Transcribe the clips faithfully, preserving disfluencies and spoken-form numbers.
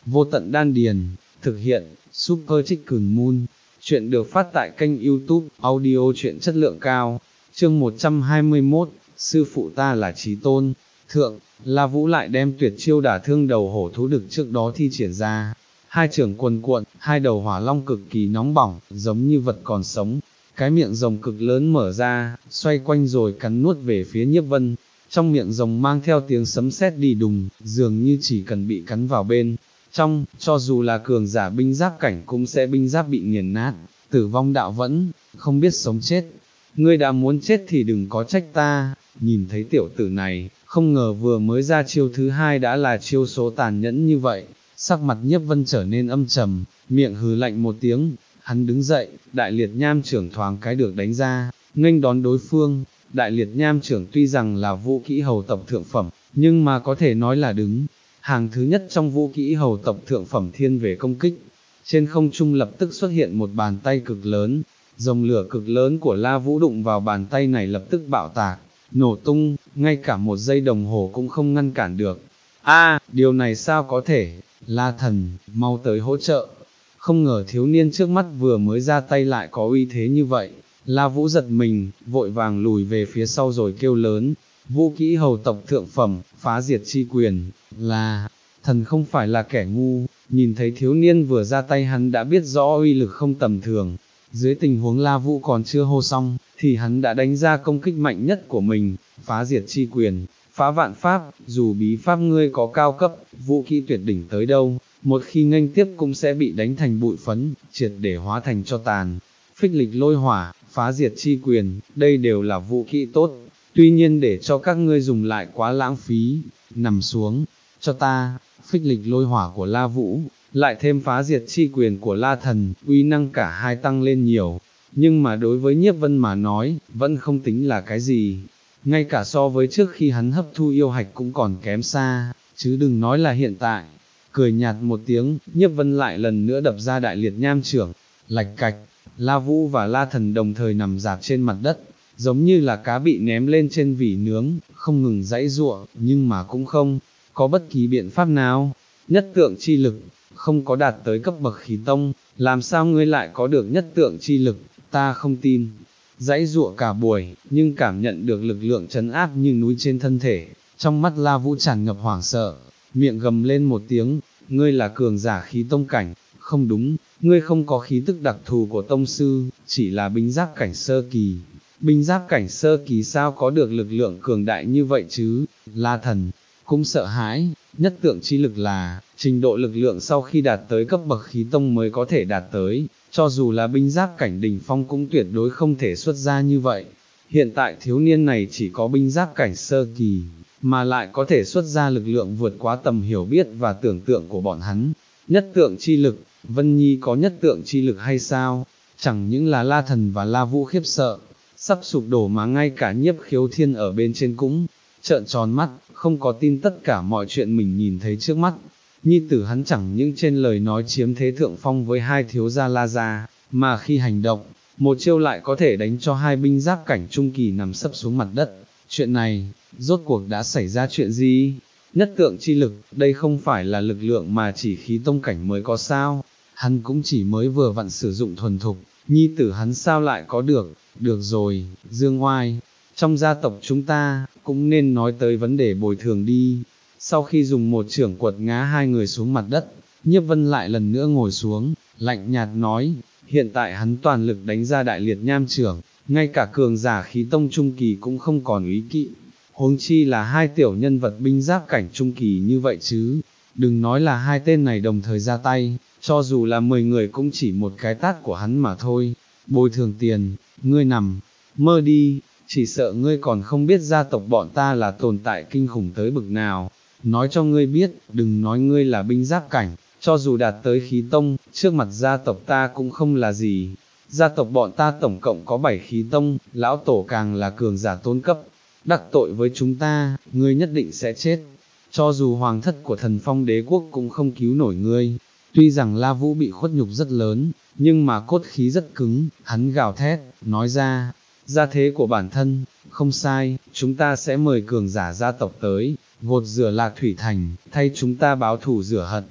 vô tận đan điền, thực hiện, Super Chicken Moon, chuyện được phát tại kênh YouTube, audio truyện chất lượng cao, chương một trăm hai mươi mốt, sư phụ ta là Chí Tôn, thượng, La Vũ lại đem tuyệt chiêu đả thương đầu hổ thú đực trước đó thi triển ra, hai trưởng quần cuộn, hai đầu hỏa long cực kỳ nóng bỏng, giống như vật còn sống, cái miệng rồng cực lớn mở ra, xoay quanh rồi cắn nuốt về phía Nhiếp Vân. Trong miệng rồng mang theo tiếng sấm sét đi đùng, dường như chỉ cần bị cắn vào bên trong, cho dù là cường giả binh giáp cảnh cũng sẽ binh giáp bị nghiền nát, tử vong đạo vẫn, không biết sống chết. Ngươi đã muốn chết thì đừng có trách ta. Nhìn thấy tiểu tử này, không ngờ vừa mới ra chiêu thứ hai đã là chiêu số tàn nhẫn như vậy, sắc mặt Nhiếp Vân trở nên âm trầm, miệng hừ lạnh một tiếng, hắn đứng dậy, đại liệt nham trưởng thoáng cái được đánh ra, nghênh đón đối phương. Đại liệt nham trưởng tuy rằng là vũ kỹ hầu tộc thượng phẩm, nhưng mà có thể nói là đứng hàng thứ nhất trong vũ kỹ hầu tộc thượng phẩm thiên về công kích. Trên không trung lập tức xuất hiện một bàn tay cực lớn, dòng lửa cực lớn của La Vũ đụng vào bàn tay này lập tức bạo tạc, nổ tung, ngay cả một giây đồng hồ cũng không ngăn cản được. A, điều này sao có thể? La Thần, mau tới hỗ trợ. Không ngờ thiếu niên trước mắt vừa mới ra tay lại có uy thế như vậy. La Vũ giật mình, vội vàng lùi về phía sau rồi kêu lớn, vũ kỹ hầu tộc thượng phẩm, phá diệt chi quyền, là, thần không phải là kẻ ngu, nhìn thấy thiếu niên vừa ra tay hắn đã biết rõ uy lực không tầm thường, dưới tình huống La Vũ còn chưa hô xong, thì hắn đã đánh ra công kích mạnh nhất của mình, phá diệt chi quyền, phá vạn pháp, dù bí pháp ngươi có cao cấp, vũ kỹ tuyệt đỉnh tới đâu, một khi nghênh tiếp cũng sẽ bị đánh thành bụi phấn, triệt để hóa thành cho tàn. Phích lịch lôi hỏa, phá diệt chi quyền, đây đều là vũ kỹ tốt, tuy nhiên để cho các ngươi dùng lại quá lãng phí, nằm xuống, cho ta, phích lịch lôi hỏa của La Vũ, lại thêm phá diệt chi quyền của La Thần, uy năng cả hai tăng lên nhiều, nhưng mà đối với Nhiếp Vân mà nói, vẫn không tính là cái gì, ngay cả so với trước khi hắn hấp thu yêu hạch cũng còn kém xa, chứ đừng nói là hiện tại. Cười nhạt một tiếng, Nhiếp Vân lại lần nữa đập ra đại liệt nham trưởng, lạch cạch. La Vũ và La Thần đồng thời nằm dạp trên mặt đất, giống như là cá bị ném lên trên vỉ nướng, không ngừng giãy giụa, nhưng mà cũng không có bất kỳ biện pháp nào. Nhất tượng chi lực, không có đạt tới cấp bậc khí tông, làm sao ngươi lại có được nhất tượng chi lực, ta không tin. Giãy giụa cả buổi, nhưng cảm nhận được lực lượng trấn áp như núi trên thân thể, trong mắt La Vũ tràn ngập hoảng sợ, miệng gầm lên một tiếng, ngươi là cường giả khí tông cảnh. Không đúng, ngươi không có khí tức đặc thù của tông sư, chỉ là binh giáp cảnh sơ kỳ. Binh giáp cảnh sơ kỳ sao có được lực lượng cường đại như vậy chứ? La Thần cũng sợ hãi, nhất tượng chi lực là trình độ lực lượng sau khi đạt tới cấp bậc khí tông mới có thể đạt tới, cho dù là binh giáp cảnh đỉnh phong cũng tuyệt đối không thể xuất ra như vậy. Hiện tại thiếu niên này chỉ có binh giáp cảnh sơ kỳ, mà lại có thể xuất ra lực lượng vượt quá tầm hiểu biết và tưởng tượng của bọn hắn. Nhất tượng chi lực, Vân Nhi có nhất tượng chi lực hay sao? Chẳng những là La Thần và La Vũ khiếp sợ, sắp sụp đổ mà ngay cả Nhiếp Khiếu Thiên ở bên trên cũng trợn tròn mắt, không có tin tất cả mọi chuyện mình nhìn thấy trước mắt. Nhi tử hắn chẳng những trên lời nói chiếm thế thượng phong với hai thiếu gia La Gia, mà khi hành động, một chiêu lại có thể đánh cho hai binh giáp cảnh trung kỳ nằm sấp xuống mặt đất. Chuyện này, rốt cuộc đã xảy ra chuyện gì? Nhất tượng chi lực, đây không phải là lực lượng mà chỉ khí tông cảnh mới có sao, hắn cũng chỉ mới vừa vặn sử dụng thuần thục, nhi tử hắn sao lại có được, được rồi, Dương Oai, trong gia tộc chúng ta, cũng nên nói tới vấn đề bồi thường đi. Sau khi dùng một chưởng quật ngã hai người xuống mặt đất, Nhiếp Vân lại lần nữa ngồi xuống, lạnh nhạt nói, hiện tại hắn toàn lực đánh ra đại liệt nham chưởng, ngay cả cường giả khí tông trung kỳ cũng không còn ý kỵ. Huống chi là hai tiểu nhân vật binh giáp cảnh trung kỳ như vậy chứ, đừng nói là hai tên này đồng thời ra tay, cho dù là mười người cũng chỉ một cái tát của hắn mà thôi. Bồi thường tiền, ngươi nằm, mơ đi, chỉ sợ ngươi còn không biết gia tộc bọn ta là tồn tại kinh khủng tới bực nào. Nói cho ngươi biết, đừng nói ngươi là binh giáp cảnh, cho dù đạt tới khí tông, trước mặt gia tộc ta cũng không là gì. Gia tộc bọn ta tổng cộng có bảy khí tông, lão tổ càng là cường giả tôn cấp. Đắc tội với chúng ta, ngươi nhất định sẽ chết. Cho dù hoàng thất của thần phong đế quốc cũng không cứu nổi ngươi. Tuy rằng La Vũ bị khuất nhục rất lớn, nhưng mà cốt khí rất cứng, hắn gào thét, nói ra, gia thế của bản thân, không sai, chúng ta sẽ mời cường giả gia tộc tới, gột rửa Lạc Thủy Thành, thay chúng ta báo thù rửa hận.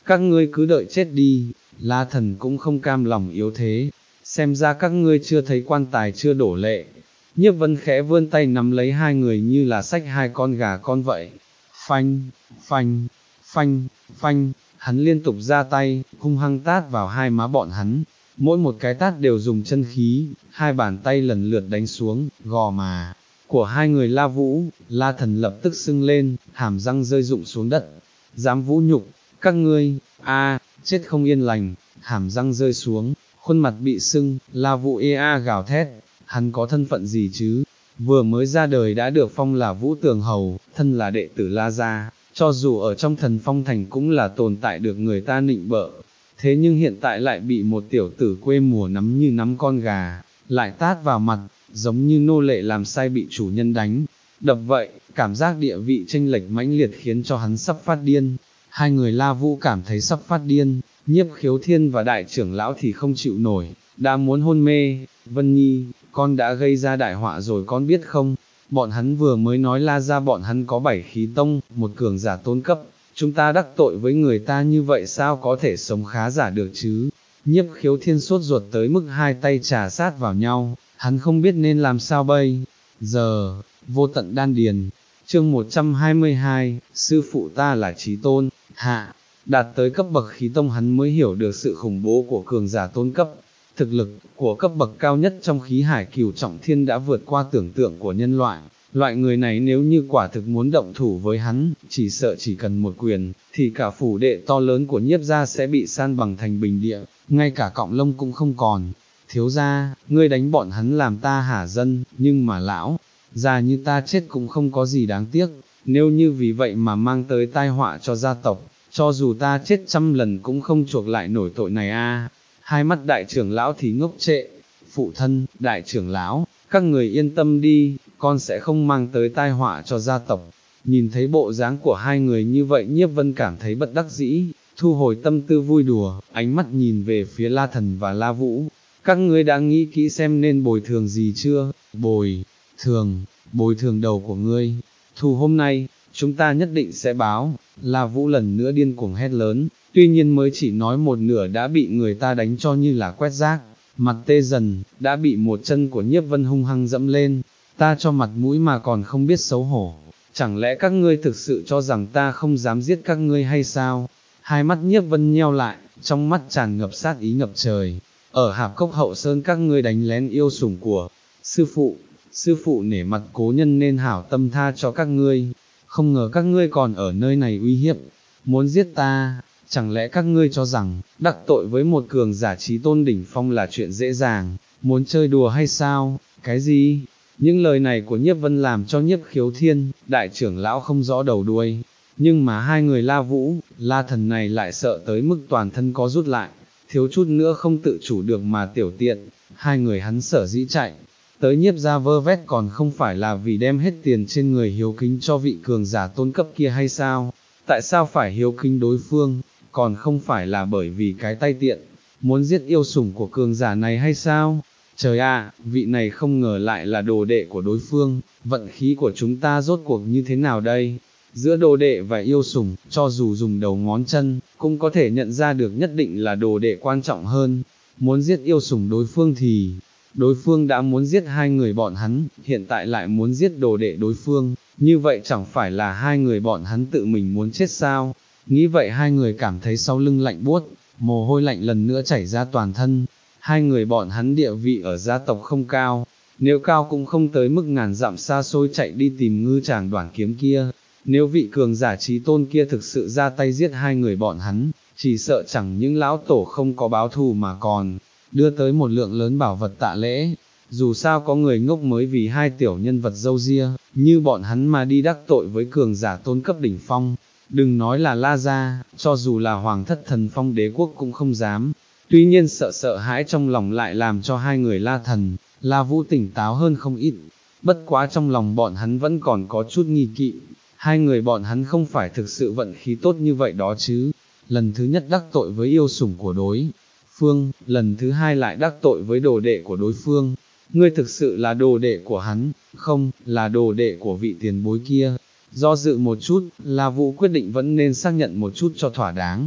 các ngươi cứ đợi chết đi, La Thần cũng không cam lòng yếu thế, xem ra các ngươi chưa thấy quan tài chưa đổ lệ. Nhiếp Vân khẽ vươn tay nắm lấy hai người như là xách hai con gà con vậy, phanh, phanh, phanh, phanh, hắn liên tục ra tay, hung hăng tát vào hai má bọn hắn, mỗi một cái tát đều dùng chân khí, hai bàn tay lần lượt đánh xuống, gò má của hai người La Vũ, La Thần lập tức sưng lên, hàm răng rơi rụng xuống đất, dám vũ nhục, các ngươi, a, chết không yên lành, hàm răng rơi xuống, khuôn mặt bị sưng, La Vũ ê a gào thét, hắn có thân phận gì chứ, vừa mới ra đời đã được phong là Vũ Tường Hầu, thân là đệ tử La Gia, cho dù ở trong Thần Phong Thành cũng là tồn tại được người ta nịnh bợ, thế nhưng hiện tại lại bị một tiểu tử quê mùa nắm như nắm con gà, lại tát vào mặt, giống như nô lệ làm sai bị chủ nhân đánh, đập vậy, cảm giác địa vị chênh lệch mãnh liệt khiến cho hắn sắp phát điên, hai người La Vũ cảm thấy sắp phát điên, Nhiếp Khiếu Thiên và đại trưởng lão thì không chịu nổi, đã muốn hôn mê. Vân Nhi, con đã gây ra đại họa rồi con biết không, bọn hắn vừa mới nói La Gia bọn hắn có bảy khí tông, một cường giả tôn cấp, chúng ta đắc tội với người ta như vậy sao có thể sống khá giả được chứ. Nhiếp Khiếu Thiên sốt ruột tới mức hai tay trà sát vào nhau, hắn không biết nên làm sao bây giờ. Vô tận đan điền, chương một trăm hai mươi hai, sư phụ ta là Chí Tôn, hạ, đạt tới cấp bậc khí tông hắn mới hiểu được sự khủng bố của cường giả tôn cấp. Thực lực của cấp bậc cao nhất trong khí hải cửu trọng thiên đã vượt qua tưởng tượng của nhân loại, loại người này nếu như quả thực muốn động thủ với hắn, chỉ sợ chỉ cần một quyền, thì cả phủ đệ to lớn của Nhiếp gia sẽ bị san bằng thành bình địa, ngay cả cọng lông cũng không còn. Thiếu gia, ngươi đánh bọn hắn làm ta hả dân, nhưng mà lão, già như ta chết cũng không có gì đáng tiếc, nếu như vì vậy mà mang tới tai họa cho gia tộc, cho dù ta chết trăm lần cũng không chuộc lại nổi tội này a. Hai mắt đại trưởng lão thì ngốc trệ, phụ thân, đại trưởng lão, các người yên tâm đi, con sẽ không mang tới tai họa cho gia tộc. Nhìn thấy bộ dáng của hai người như vậy Nhiếp Vân cảm thấy bất đắc dĩ, thu hồi tâm tư vui đùa, ánh mắt nhìn về phía La Thần và La Vũ. Các ngươi đã nghĩ kỹ xem nên bồi thường gì chưa? Bồi thường, bồi thường đầu của ngươi. Thù hôm nay, chúng ta nhất định sẽ báo. La Vũ lần nữa điên cuồng hét lớn, tuy nhiên mới chỉ nói một nửa đã bị người ta đánh cho như là quét rác, mặt tê dần, đã bị một chân của Nhiếp Vân hung hăng dẫm lên, ta cho mặt mũi mà còn không biết xấu hổ, chẳng lẽ các ngươi thực sự cho rằng ta không dám giết các ngươi hay sao? Hai mắt Nhiếp Vân nheo lại, trong mắt tràn ngập sát ý ngập trời, ở Hạp Cốc Hậu Sơn các ngươi đánh lén yêu sủng của sư phụ, sư phụ nể mặt cố nhân nên hảo tâm tha cho các ngươi, không ngờ các ngươi còn ở nơi này uy hiếp, muốn giết ta. Chẳng lẽ các ngươi cho rằng, đắc tội với một cường giả Chí Tôn đỉnh phong là chuyện dễ dàng, muốn chơi đùa hay sao, cái gì? Những lời này của Nhiếp Vân làm cho Nhiếp Khiếu Thiên, đại trưởng lão không rõ đầu đuôi, nhưng mà hai người La Vũ, La Thần này lại sợ tới mức toàn thân có rút lại, thiếu chút nữa không tự chủ được mà tiểu tiện, hai người hắn sở dĩ chạy, tới Nhiếp gia vơ vét còn không phải là vì đem hết tiền trên người hiếu kính cho vị cường giả tôn cấp kia hay sao? Tại sao phải hiếu kính đối phương? Còn không phải là bởi vì cái tay tiện, muốn giết yêu sủng của cường giả này hay sao? Trời ạ, vị này không ngờ lại là đồ đệ của đối phương, vận khí của chúng ta rốt cuộc như thế nào đây? Giữa đồ đệ và yêu sủng, cho dù dùng đầu ngón chân, cũng có thể nhận ra được nhất định là đồ đệ quan trọng hơn. Muốn giết yêu sủng đối phương thì, đối phương đã muốn giết hai người bọn hắn, hiện tại lại muốn giết đồ đệ đối phương, như vậy chẳng phải là hai người bọn hắn tự mình muốn chết sao? Nghĩ vậy hai người cảm thấy sau lưng lạnh buốt, mồ hôi lạnh lần nữa chảy ra toàn thân. Hai người bọn hắn địa vị ở gia tộc không cao, nếu cao cũng không tới mức ngàn dặm xa xôi chạy đi tìm ngư chàng đoản kiếm kia. Nếu vị cường giả Chí Tôn kia thực sự ra tay giết hai người bọn hắn, chỉ sợ chẳng những lão tổ không có báo thù mà còn đưa tới một lượng lớn bảo vật tạ lễ. Dù sao có người ngốc mới vì hai tiểu nhân vật dâu ria, như bọn hắn mà đi đắc tội với cường giả tôn cấp đỉnh phong. Đừng nói là La Gia, cho dù là Hoàng thất Thần Phong đế quốc cũng không dám. Tuy nhiên sợ sợ hãi trong lòng lại làm cho hai người La Thần, La Vũ tỉnh táo hơn không ít. Bất quá trong lòng bọn hắn vẫn còn có chút nghi kỵ. Hai người bọn hắn không phải thực sự vận khí tốt như vậy đó chứ. Lần thứ nhất đắc tội với yêu sủng của đối phương, lần thứ hai lại đắc tội với đồ đệ của đối phương. Ngươi thực sự là đồ đệ của hắn, không, là đồ đệ của vị tiền bối kia. Do dự một chút, La Vũ quyết định vẫn nên xác nhận một chút cho thỏa đáng.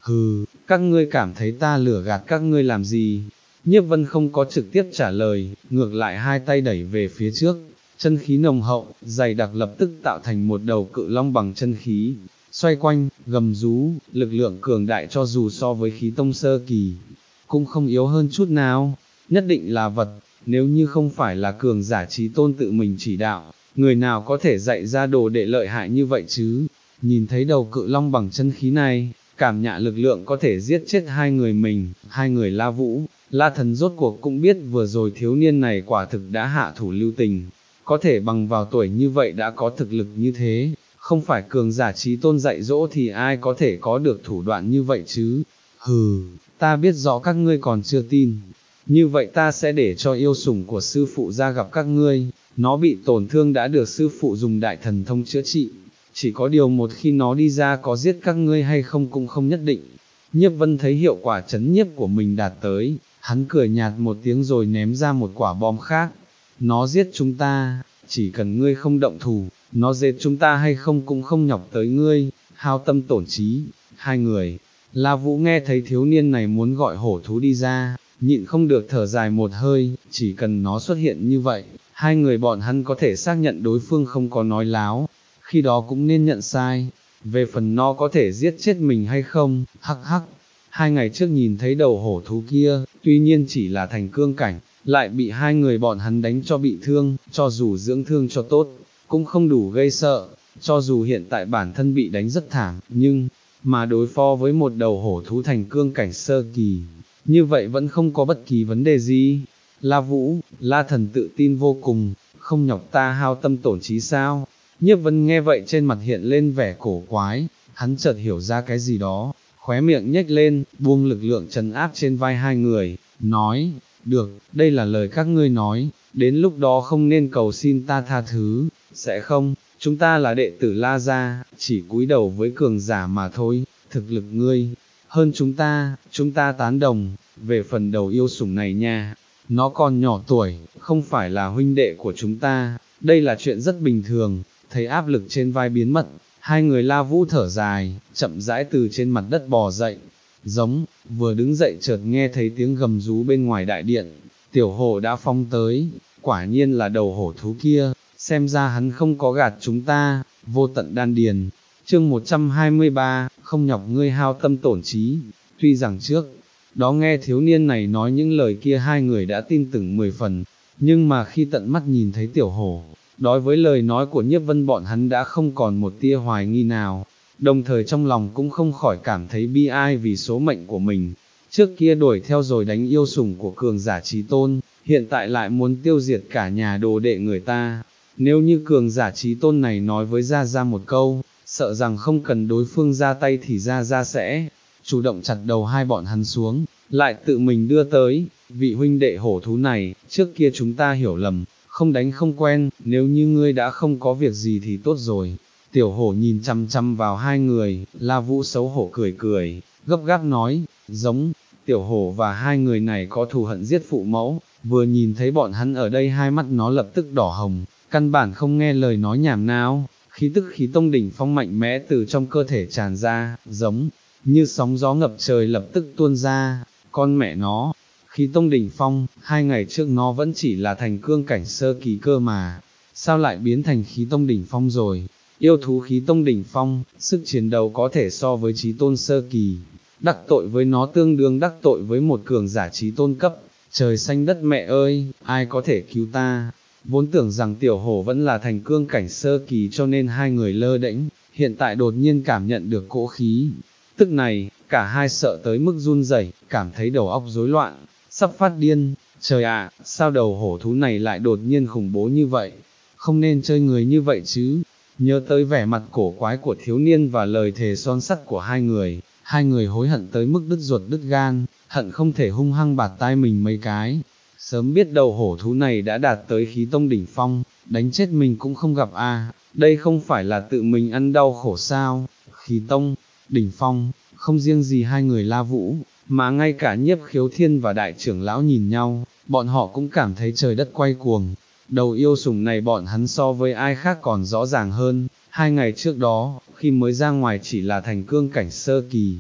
hừ, các ngươi cảm thấy ta lừa gạt các ngươi làm gì? Nhiếp Vân không có trực tiếp trả lời, ngược lại hai tay đẩy về phía trước, chân khí nồng hậu, dày đặc lập tức tạo thành một đầu cự long bằng chân khí, xoay quanh, gầm rú, lực lượng cường đại cho dù so với khí tông sơ kỳ, cũng không yếu hơn chút nào, nhất định là vật, nếu như không phải là cường giả chí tôn tự mình chỉ đạo, người nào có thể dạy ra đồ đệ lợi hại như vậy chứ? Nhìn thấy đầu cự long bằng chân khí này, cảm nhận lực lượng có thể giết chết hai người mình, hai người La Vũ, La Thần rốt cuộc cũng biết vừa rồi thiếu niên này quả thực đã hạ thủ lưu tình, có thể bằng vào tuổi như vậy đã có thực lực như thế, không phải cường giả chí tôn dạy dỗ thì ai có thể có được thủ đoạn như vậy chứ? Hừ, ta biết rõ các ngươi còn chưa tin, như vậy ta sẽ để cho yêu sủng của sư phụ ra gặp các ngươi, nó bị tổn thương đã được sư phụ dùng đại thần thông chữa trị, chỉ có điều một khi nó đi ra có giết các ngươi hay không cũng không nhất định. Nhiếp Vân thấy hiệu quả chấn nhiếp của mình đạt tới, hắn cười nhạt một tiếng rồi ném ra một quả bom khác, nó giết chúng ta, chỉ cần ngươi không động thủ, nó giết chúng ta hay không cũng không nhọc tới ngươi, hao tâm tổn trí. Hai người, La Vũ nghe thấy thiếu niên này muốn gọi hổ thú đi ra, nhịn không được thở dài một hơi, chỉ cần nó xuất hiện như vậy, hai người bọn hắn có thể xác nhận đối phương không có nói láo, khi đó cũng nên nhận sai, về phần nó có thể giết chết mình hay không, hắc hắc. Hai ngày trước nhìn thấy đầu hổ thú kia, tuy nhiên chỉ là thành cương cảnh, lại bị hai người bọn hắn đánh cho bị thương, cho dù dưỡng thương cho tốt, cũng không đủ gây sợ, cho dù hiện tại bản thân bị đánh rất thảm, nhưng, mà đối phó với một đầu hổ thú thành cương cảnh sơ kỳ, như vậy vẫn không có bất kỳ vấn đề gì. La Vũ, La Thần tự tin vô cùng, không nhọc ta hao tâm tổn trí sao? Nhiếp Vân nghe vậy trên mặt hiện lên vẻ cổ quái, hắn chợt hiểu ra cái gì đó, khóe miệng nhếch lên, buông lực lượng trấn áp trên vai hai người, nói, được, đây là lời các ngươi nói, đến lúc đó không nên cầu xin ta tha thứ, sẽ không, chúng ta là đệ tử La gia, chỉ cúi đầu với cường giả mà thôi, thực lực ngươi, hơn chúng ta, chúng ta tán đồng, về phần đầu yêu sủng này nha, nó còn nhỏ tuổi, không phải là huynh đệ của chúng ta, đây là chuyện rất bình thường. Thấy áp lực trên vai biến mất, hai người La Vũ thở dài, chậm rãi từ trên mặt đất bò dậy, giống, vừa đứng dậy chợt nghe thấy tiếng gầm rú bên ngoài đại điện, tiểu hổ đã phóng tới, quả nhiên là đầu hổ thú kia, xem ra hắn không có gạt chúng ta, vô tận đan điền. Chương một trăm hai mươi ba, không nhọc ngươi hao tâm tổn trí, tuy rằng trước đó nghe thiếu niên này nói những lời kia hai người đã tin tưởng mười phần, nhưng mà khi tận mắt nhìn thấy tiểu hổ, đối với lời nói của Nhiếp Vân bọn hắn đã không còn một tia hoài nghi nào, đồng thời trong lòng cũng không khỏi cảm thấy bi ai vì số mệnh của mình, trước kia đuổi theo rồi đánh yêu sủng của cường giả chí tôn, hiện tại lại muốn tiêu diệt cả nhà đồ đệ người ta, nếu như cường giả chí tôn này nói với Gia Gia một câu, sợ rằng không cần đối phương ra tay thì Gia Gia sẽ chủ động chặt đầu hai bọn hắn xuống, lại tự mình đưa tới, vị huynh đệ hổ thú này, trước kia chúng ta hiểu lầm, không đánh không quen, nếu như ngươi đã không có việc gì thì tốt rồi. Tiểu hổ nhìn chăm chăm vào hai người, La Vũ xấu hổ cười cười, gấp gáp nói, giống, tiểu hổ và hai người này có thù hận giết phụ mẫu, vừa nhìn thấy bọn hắn ở đây hai mắt nó lập tức đỏ hồng, căn bản không nghe lời nói nhảm nào, khí tức khí tông đỉnh phong mạnh mẽ từ trong cơ thể tràn ra, giống như sóng gió ngập trời lập tức tuôn ra, con mẹ nó. Khí tông đỉnh phong, hai ngày trước nó vẫn chỉ là thành cương cảnh sơ kỳ cơ mà, sao lại biến thành khí tông đỉnh phong rồi? Yêu thú khí tông đỉnh phong, sức chiến đấu có thể so với chí tôn sơ kỳ, đắc tội với nó tương đương đắc tội với một cường giả chí tôn cấp, trời xanh đất mẹ ơi, ai có thể cứu ta? Vốn tưởng rằng tiểu hổ vẫn là thành cương cảnh sơ kỳ cho nên hai người lơ đễnh, hiện tại đột nhiên cảm nhận được cỗ khí, tức này, cả hai sợ tới mức run rẩy, cảm thấy đầu óc rối loạn, sắp phát điên, trời ạ, sao đầu hổ thú này lại đột nhiên khủng bố như vậy, không nên chơi người như vậy chứ, nhớ tới vẻ mặt cổ quái của thiếu niên và lời thề son sắt của hai người, hai người hối hận tới mức đứt ruột đứt gan, hận không thể hung hăng bạt tai mình mấy cái, sớm biết đầu hổ thú này đã đạt tới khí tông đỉnh phong, đánh chết mình cũng không gặp a. Đây không phải là tự mình ăn đau khổ sao, khí tông, đỉnh phong, không riêng gì hai người La Vũ, mà ngay cả Nhiếp Khiếu Thiên và đại trưởng lão nhìn nhau, bọn họ cũng cảm thấy trời đất quay cuồng, đầu yêu sủng này bọn hắn so với ai khác còn rõ ràng hơn, hai ngày trước đó, khi mới ra ngoài chỉ là thành cương cảnh sơ kỳ,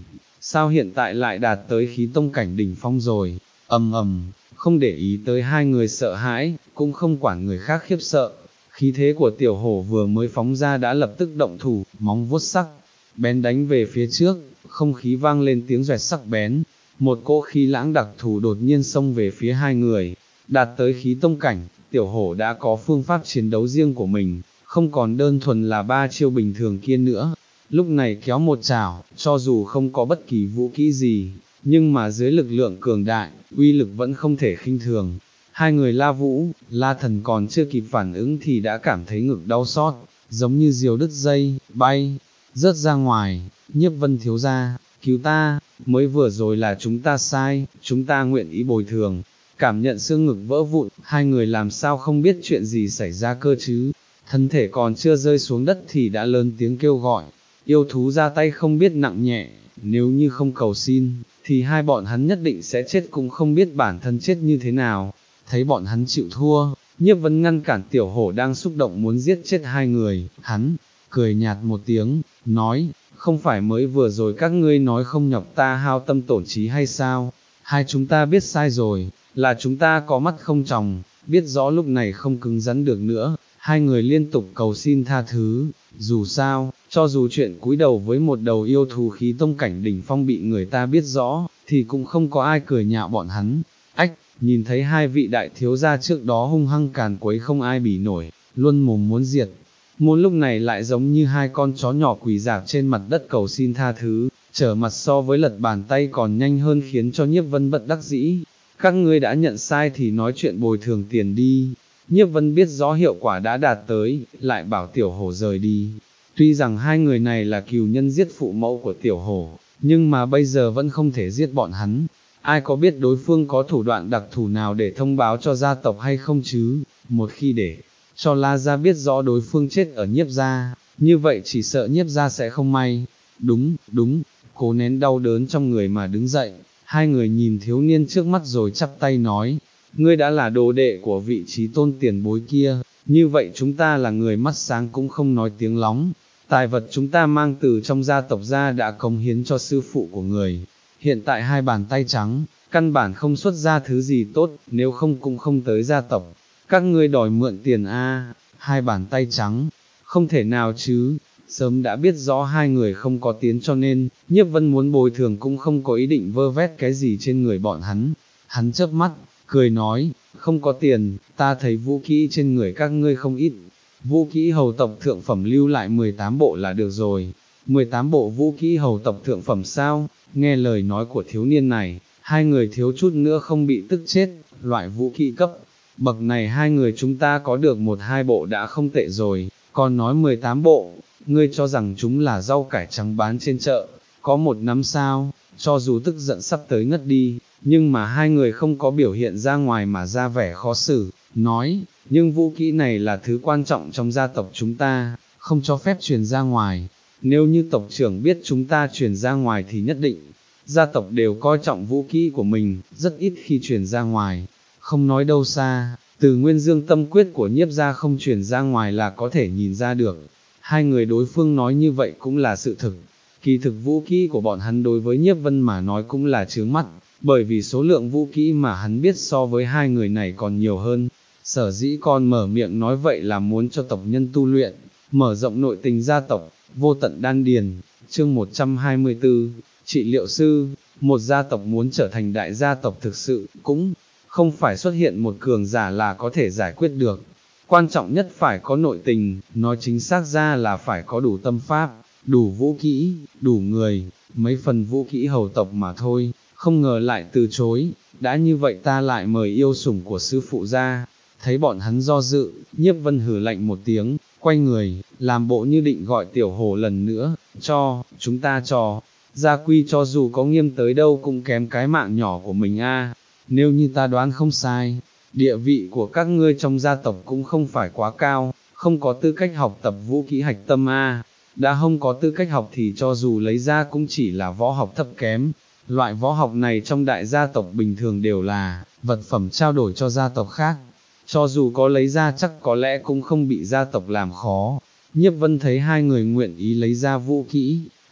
sao hiện tại lại đạt tới khí tông cảnh đỉnh phong rồi, ầm ầm, không để ý tới hai người sợ hãi, cũng không quản người khác khiếp sợ, khí thế của tiểu hổ vừa mới phóng ra đã lập tức động thủ, móng vuốt sắc, bén đánh về phía trước, không khí vang lên tiếng doẹt sắc bén, một cỗ khí lãng đặc thù đột nhiên xông về phía hai người, đạt tới khí tông cảnh, tiểu hổ đã có phương pháp chiến đấu riêng của mình, không còn đơn thuần là ba chiêu bình thường kia nữa, lúc này kéo một chảo, cho dù không có bất kỳ vũ kỹ gì, nhưng mà dưới lực lượng cường đại, uy lực vẫn không thể khinh thường. Hai người La Vũ, La Thần còn chưa kịp phản ứng thì đã cảm thấy ngực đau xót, giống như diều đứt dây, bay, rớt ra ngoài, Nhiếp Vân thiếu gia, cứu ta, mới vừa rồi là chúng ta sai, chúng ta nguyện ý bồi thường. Cảm nhận xương ngực vỡ vụn, hai người làm sao không biết chuyện gì xảy ra cơ chứ, thân thể còn chưa rơi xuống đất thì đã lớn tiếng kêu gọi, yêu thú ra tay không biết nặng nhẹ, nếu như không cầu xin, thì hai bọn hắn nhất định sẽ chết cũng không biết bản thân chết như thế nào. Thấy bọn hắn chịu thua, Nhiếp Vân ngăn cản tiểu hổ đang xúc động muốn giết chết hai người, hắn, cười nhạt một tiếng, nói, không phải mới vừa rồi các ngươi nói không nhọc ta hao tâm tổn trí hay sao, hai chúng ta biết sai rồi, là chúng ta có mắt không tròng, biết rõ lúc này không cứng rắn được nữa, hai người liên tục cầu xin tha thứ, dù sao, cho dù chuyện cúi đầu với một đầu yêu thù khí tông cảnh đỉnh phong bị người ta biết rõ, thì cũng không có ai cười nhạo bọn hắn. Ách, nhìn thấy hai vị đại thiếu gia trước đó hung hăng càn quấy không ai bỉ nổi, luôn mồm muốn diệt. Muốn lúc này lại giống như hai con chó nhỏ quỳ dạp trên mặt đất cầu xin tha thứ, trở mặt so với lật bàn tay còn nhanh hơn khiến cho Nhiếp Vân bật đắc dĩ. Các ngươi đã nhận sai thì nói chuyện bồi thường tiền đi. Nhiếp Vân biết rõ hiệu quả đã đạt tới, lại bảo tiểu hổ rời đi. Tuy rằng hai người này là cừu nhân giết phụ mẫu của tiểu hổ, nhưng mà bây giờ vẫn không thể giết bọn hắn. Ai có biết đối phương có thủ đoạn đặc thù nào để thông báo cho gia tộc hay không chứ, một khi để cho La gia biết rõ đối phương chết ở Nhiếp gia, như vậy chỉ sợ Nhiếp gia sẽ không may. Đúng, đúng, cố nén đau đớn trong người mà đứng dậy, hai người nhìn thiếu niên trước mắt rồi chắp tay nói, ngươi đã là đồ đệ của vị trí tôn tiền bối kia, như vậy chúng ta là người mắt sáng cũng không nói tiếng lóng, tài vật chúng ta mang từ trong gia tộc ra đã cống hiến cho sư phụ của người, hiện tại hai bàn tay trắng, căn bản không xuất ra thứ gì tốt, nếu không cũng không tới gia tộc, các ngươi đòi mượn tiền a, hai bàn tay trắng, không thể nào chứ. Sớm đã biết rõ hai người không có tiến cho nên, Nhiếp Vân muốn bồi thường cũng không có ý định vơ vét cái gì trên người bọn hắn. Hắn chớp mắt, cười nói, không có tiền, ta thấy vũ kỹ trên người các ngươi không ít. Vũ kỹ hầu tộc thượng phẩm lưu lại mười tám bộ là được rồi. mười tám bộ vũ kỹ hầu tộc thượng phẩm sao? Nghe lời nói của thiếu niên này, hai người thiếu chút nữa không bị tức chết, loại vũ kỹ cấp. Bậc này hai người chúng ta có được một hai bộ đã không tệ rồi, còn nói mười tám bộ. Ngươi cho rằng chúng là rau cải trắng bán trên chợ, có một nắm sao, cho dù tức giận sắp tới ngất đi, nhưng mà hai người không có biểu hiện ra ngoài mà ra vẻ khó xử, nói, nhưng vũ kỹ này là thứ quan trọng trong gia tộc chúng ta, không cho phép truyền ra ngoài, nếu như tộc trưởng biết chúng ta truyền ra ngoài thì nhất định, gia tộc đều coi trọng vũ kỹ của mình, rất ít khi truyền ra ngoài, không nói đâu xa, từ nguyên dương tâm quyết của Nhiếp gia không truyền ra ngoài là có thể nhìn ra được. Hai người đối phương nói như vậy cũng là sự thực, kỳ thực vũ kỹ của bọn hắn đối với Nhiếp Vân mà nói cũng là chướng mắt, bởi vì số lượng vũ kỹ mà hắn biết so với hai người này còn nhiều hơn, sở dĩ còn mở miệng nói vậy là muốn cho tộc nhân tu luyện, mở rộng nội tình gia tộc, vô tận đan điền. Chương một trăm hai mươi tư, trị liệu sư, một gia tộc muốn trở thành đại gia tộc thực sự, cũng không phải xuất hiện một cường giả là có thể giải quyết được. Quan trọng nhất phải có nội tình, nói chính xác ra là phải có đủ tâm pháp, đủ vũ kỹ, đủ người, mấy phần vũ kỹ hầu tộc mà thôi, không ngờ lại từ chối, đã như vậy ta lại mời yêu sủng của sư phụ ra. Thấy bọn hắn do dự, Nhiếp Vân hừ lạnh một tiếng, quay người, làm bộ như định gọi tiểu hồ lần nữa, cho, chúng ta cho, gia quy cho dù có nghiêm tới đâu cũng kém cái mạng nhỏ của mình a. Nếu như ta đoán không sai, địa vị của các ngươi trong gia tộc cũng không phải quá cao, không có tư cách học tập vũ kỹ hạch tâm a. Đã không có tư cách học thì cho dù lấy ra cũng chỉ là võ học thấp kém. Loại võ học này trong đại gia tộc bình thường đều là vật phẩm trao đổi cho gia tộc khác. Cho dù có lấy ra chắc có lẽ cũng không bị gia tộc làm khó. Nhiếp Vân thấy hai người nguyện ý lấy ra vũ kỹ,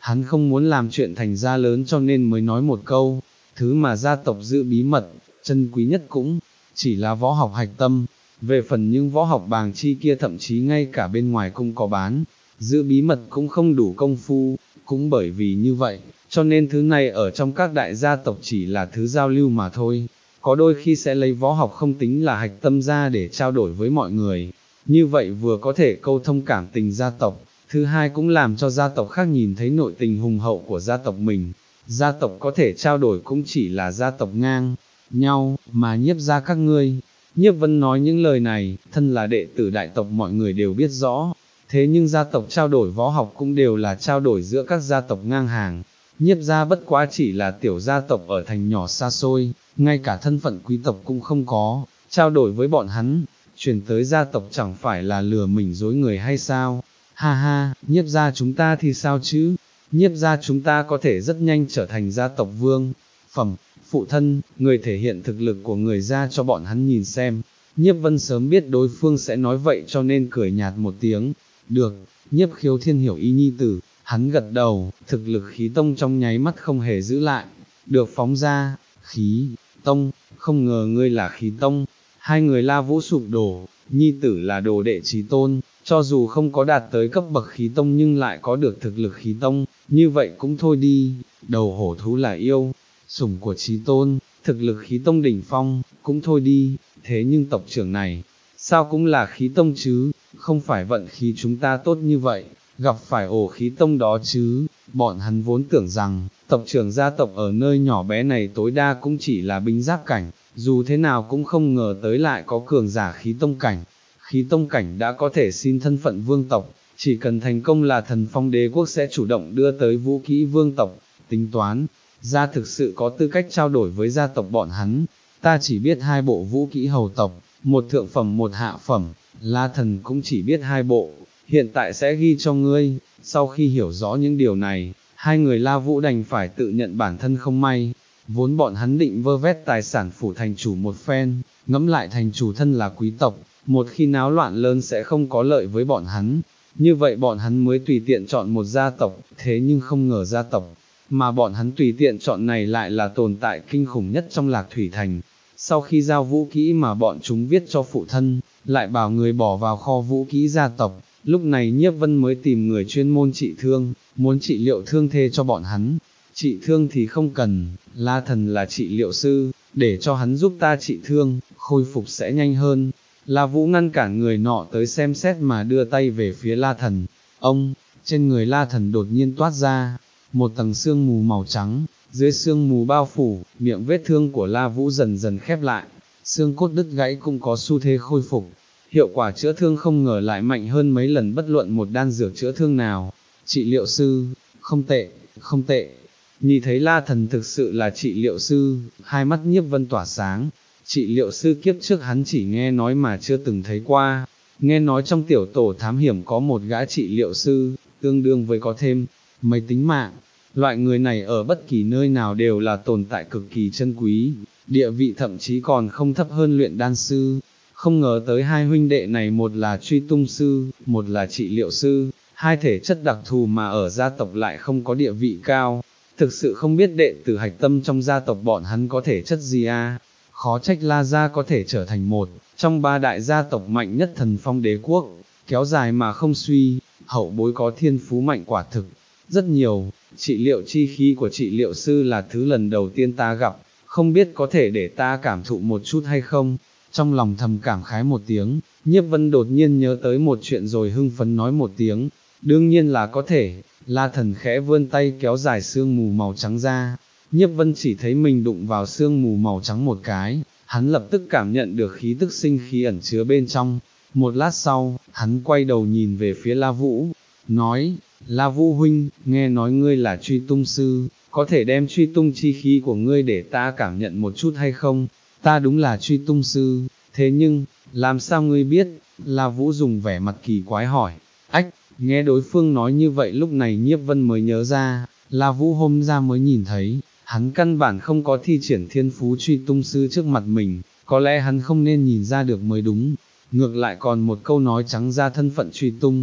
hắn không muốn làm chuyện thành ra lớn cho nên mới nói một câu, thứ mà gia tộc giữ bí mật, chân quý nhất cũng chỉ là võ học hạch tâm, về phần những võ học bàng chi kia thậm chí ngay cả bên ngoài cũng có bán, giữ bí mật cũng không đủ công phu, cũng bởi vì như vậy, cho nên thứ này ở trong các đại gia tộc chỉ là thứ giao lưu mà thôi, có đôi khi sẽ lấy võ học không tính là hạch tâm ra để trao đổi với mọi người, như vậy vừa có thể câu thông cảm tình gia tộc, thứ hai cũng làm cho gia tộc khác nhìn thấy nội tình hùng hậu của gia tộc mình, gia tộc có thể trao đổi cũng chỉ là gia tộc ngang nhau, mà Nhiếp gia các ngươi. Nhiếp Vân nói những lời này, thân là đệ tử đại tộc mọi người đều biết rõ, thế nhưng gia tộc trao đổi võ học cũng đều là trao đổi giữa các gia tộc ngang hàng, Nhiếp gia bất quá chỉ là tiểu gia tộc ở thành nhỏ xa xôi, ngay cả thân phận quý tộc cũng không có, trao đổi với bọn hắn, chuyển tới gia tộc chẳng phải là lừa mình dối người hay sao, ha ha, Nhiếp gia chúng ta thì sao chứ, Nhiếp gia chúng ta có thể rất nhanh trở thành gia tộc vương, phẩm. Phụ thân, người thể hiện thực lực của người ra cho bọn hắn nhìn xem. Nhiếp Vân sớm biết đối phương sẽ nói vậy cho nên cười nhạt một tiếng. Được, Nhiếp Khiếu Thiên hiểu ý nhi tử, hắn gật đầu, thực lực khí tông trong nháy mắt không hề giữ lại. Được phóng ra, khí tông, không ngờ ngươi là khí tông. Hai người La Vũ sụp đổ, nhi tử là đồ đệ chí tôn, cho dù không có đạt tới cấp bậc khí tông nhưng lại có được thực lực khí tông, như vậy cũng thôi đi, đầu hổ thú là yêu. Sủng của chí tôn, thực lực khí tông đỉnh phong, cũng thôi đi, thế nhưng tộc trưởng này, sao cũng là khí tông chứ, không phải vận khí chúng ta tốt như vậy, gặp phải ổ khí tông đó chứ, bọn hắn vốn tưởng rằng, tộc trưởng gia tộc ở nơi nhỏ bé này tối đa cũng chỉ là binh giáp cảnh, dù thế nào cũng không ngờ tới lại có cường giả khí tông cảnh, khí tông cảnh đã có thể xin thân phận vương tộc, chỉ cần thành công là Thần Phong đế quốc sẽ chủ động đưa tới vũ kỹ vương tộc, tính toán. Gia thực sự có tư cách trao đổi với gia tộc bọn hắn, ta chỉ biết hai bộ vũ kỹ hầu tộc, một thượng phẩm một hạ phẩm, La Thần cũng chỉ biết hai bộ, hiện tại sẽ ghi cho ngươi, sau khi hiểu rõ những điều này, hai người La Vũ đành phải tự nhận bản thân không may, vốn bọn hắn định vơ vét tài sản phủ thành chủ một phen, ngẫm lại thành chủ thân là quý tộc, một khi náo loạn lớn sẽ không có lợi với bọn hắn, như vậy bọn hắn mới tùy tiện chọn một gia tộc, thế nhưng không ngờ gia tộc mà bọn hắn tùy tiện chọn này lại là tồn tại kinh khủng nhất trong Lạc Thủy Thành. Sau khi giao vũ kỹ mà bọn chúng viết cho phụ thân, lại bảo người bỏ vào kho vũ kỹ gia tộc, lúc này Nhiếp Vân mới tìm người chuyên môn trị thương, muốn trị liệu thương thê cho bọn hắn. Trị thương thì không cần, La Thần là trị liệu sư, để cho hắn giúp ta trị thương, khôi phục sẽ nhanh hơn. La Vũ ngăn cản người nọ tới xem xét mà đưa tay về phía La Thần. Ông, trên người La Thần đột nhiên toát ra một tầng sương mù màu trắng, dưới sương mù bao phủ, miệng vết thương của La Vũ dần dần khép lại, xương cốt đứt gãy cũng có xu thế khôi phục, hiệu quả chữa thương không ngờ lại mạnh hơn mấy lần bất luận một đan dược chữa thương nào. Trị liệu sư, không tệ, không tệ. Nhìn thấy La Thần thực sự là trị liệu sư, hai mắt Nhiếp Vân tỏa sáng. Trị liệu sư kiếp trước hắn chỉ nghe nói mà chưa từng thấy qua, nghe nói trong tiểu tổ thám hiểm có một gã trị liệu sư, tương đương với có thêm mấy tính mạng. Loại người này ở bất kỳ nơi nào đều là tồn tại cực kỳ chân quý, địa vị thậm chí còn không thấp hơn luyện đan sư. Không ngờ tới hai huynh đệ này một là truy tung sư, một là trị liệu sư, hai thể chất đặc thù mà ở gia tộc lại không có địa vị cao. Thực sự không biết đệ tử hạch tâm trong gia tộc bọn hắn có thể chất gì a? À? Khó trách La gia có thể trở thành một trong ba đại gia tộc mạnh nhất Thần Phong đế quốc, kéo dài mà không suy, hậu bối có thiên phú mạnh quả thực. Rất nhiều, trị liệu chi khí của trị liệu sư là thứ lần đầu tiên ta gặp, không biết có thể để ta cảm thụ một chút hay không. Trong lòng thầm cảm khái một tiếng, Nhiếp Vân đột nhiên nhớ tới một chuyện rồi hưng phấn nói một tiếng, đương nhiên là có thể. La Thần khẽ vươn tay kéo dài sương mù màu trắng ra, Nhiếp Vân chỉ thấy mình đụng vào sương mù màu trắng một cái, hắn lập tức cảm nhận được khí tức sinh khí ẩn chứa bên trong. Một lát sau, hắn quay đầu nhìn về phía La Vũ, nói, La Vũ huynh, nghe nói ngươi là truy tung sư, có thể đem truy tung chi khí của ngươi để ta cảm nhận một chút hay không? Ta đúng là truy tung sư, thế nhưng, làm sao ngươi biết? La Vũ dùng vẻ mặt kỳ quái hỏi. Ách, nghe đối phương nói như vậy lúc này Nhiếp Vân mới nhớ ra, La Vũ hôm ra mới nhìn thấy, hắn căn bản không có thi triển thiên phú truy tung sư trước mặt mình, có lẽ hắn không nên nhìn ra được mới đúng. Ngược lại còn một câu nói trắng ra thân phận truy tung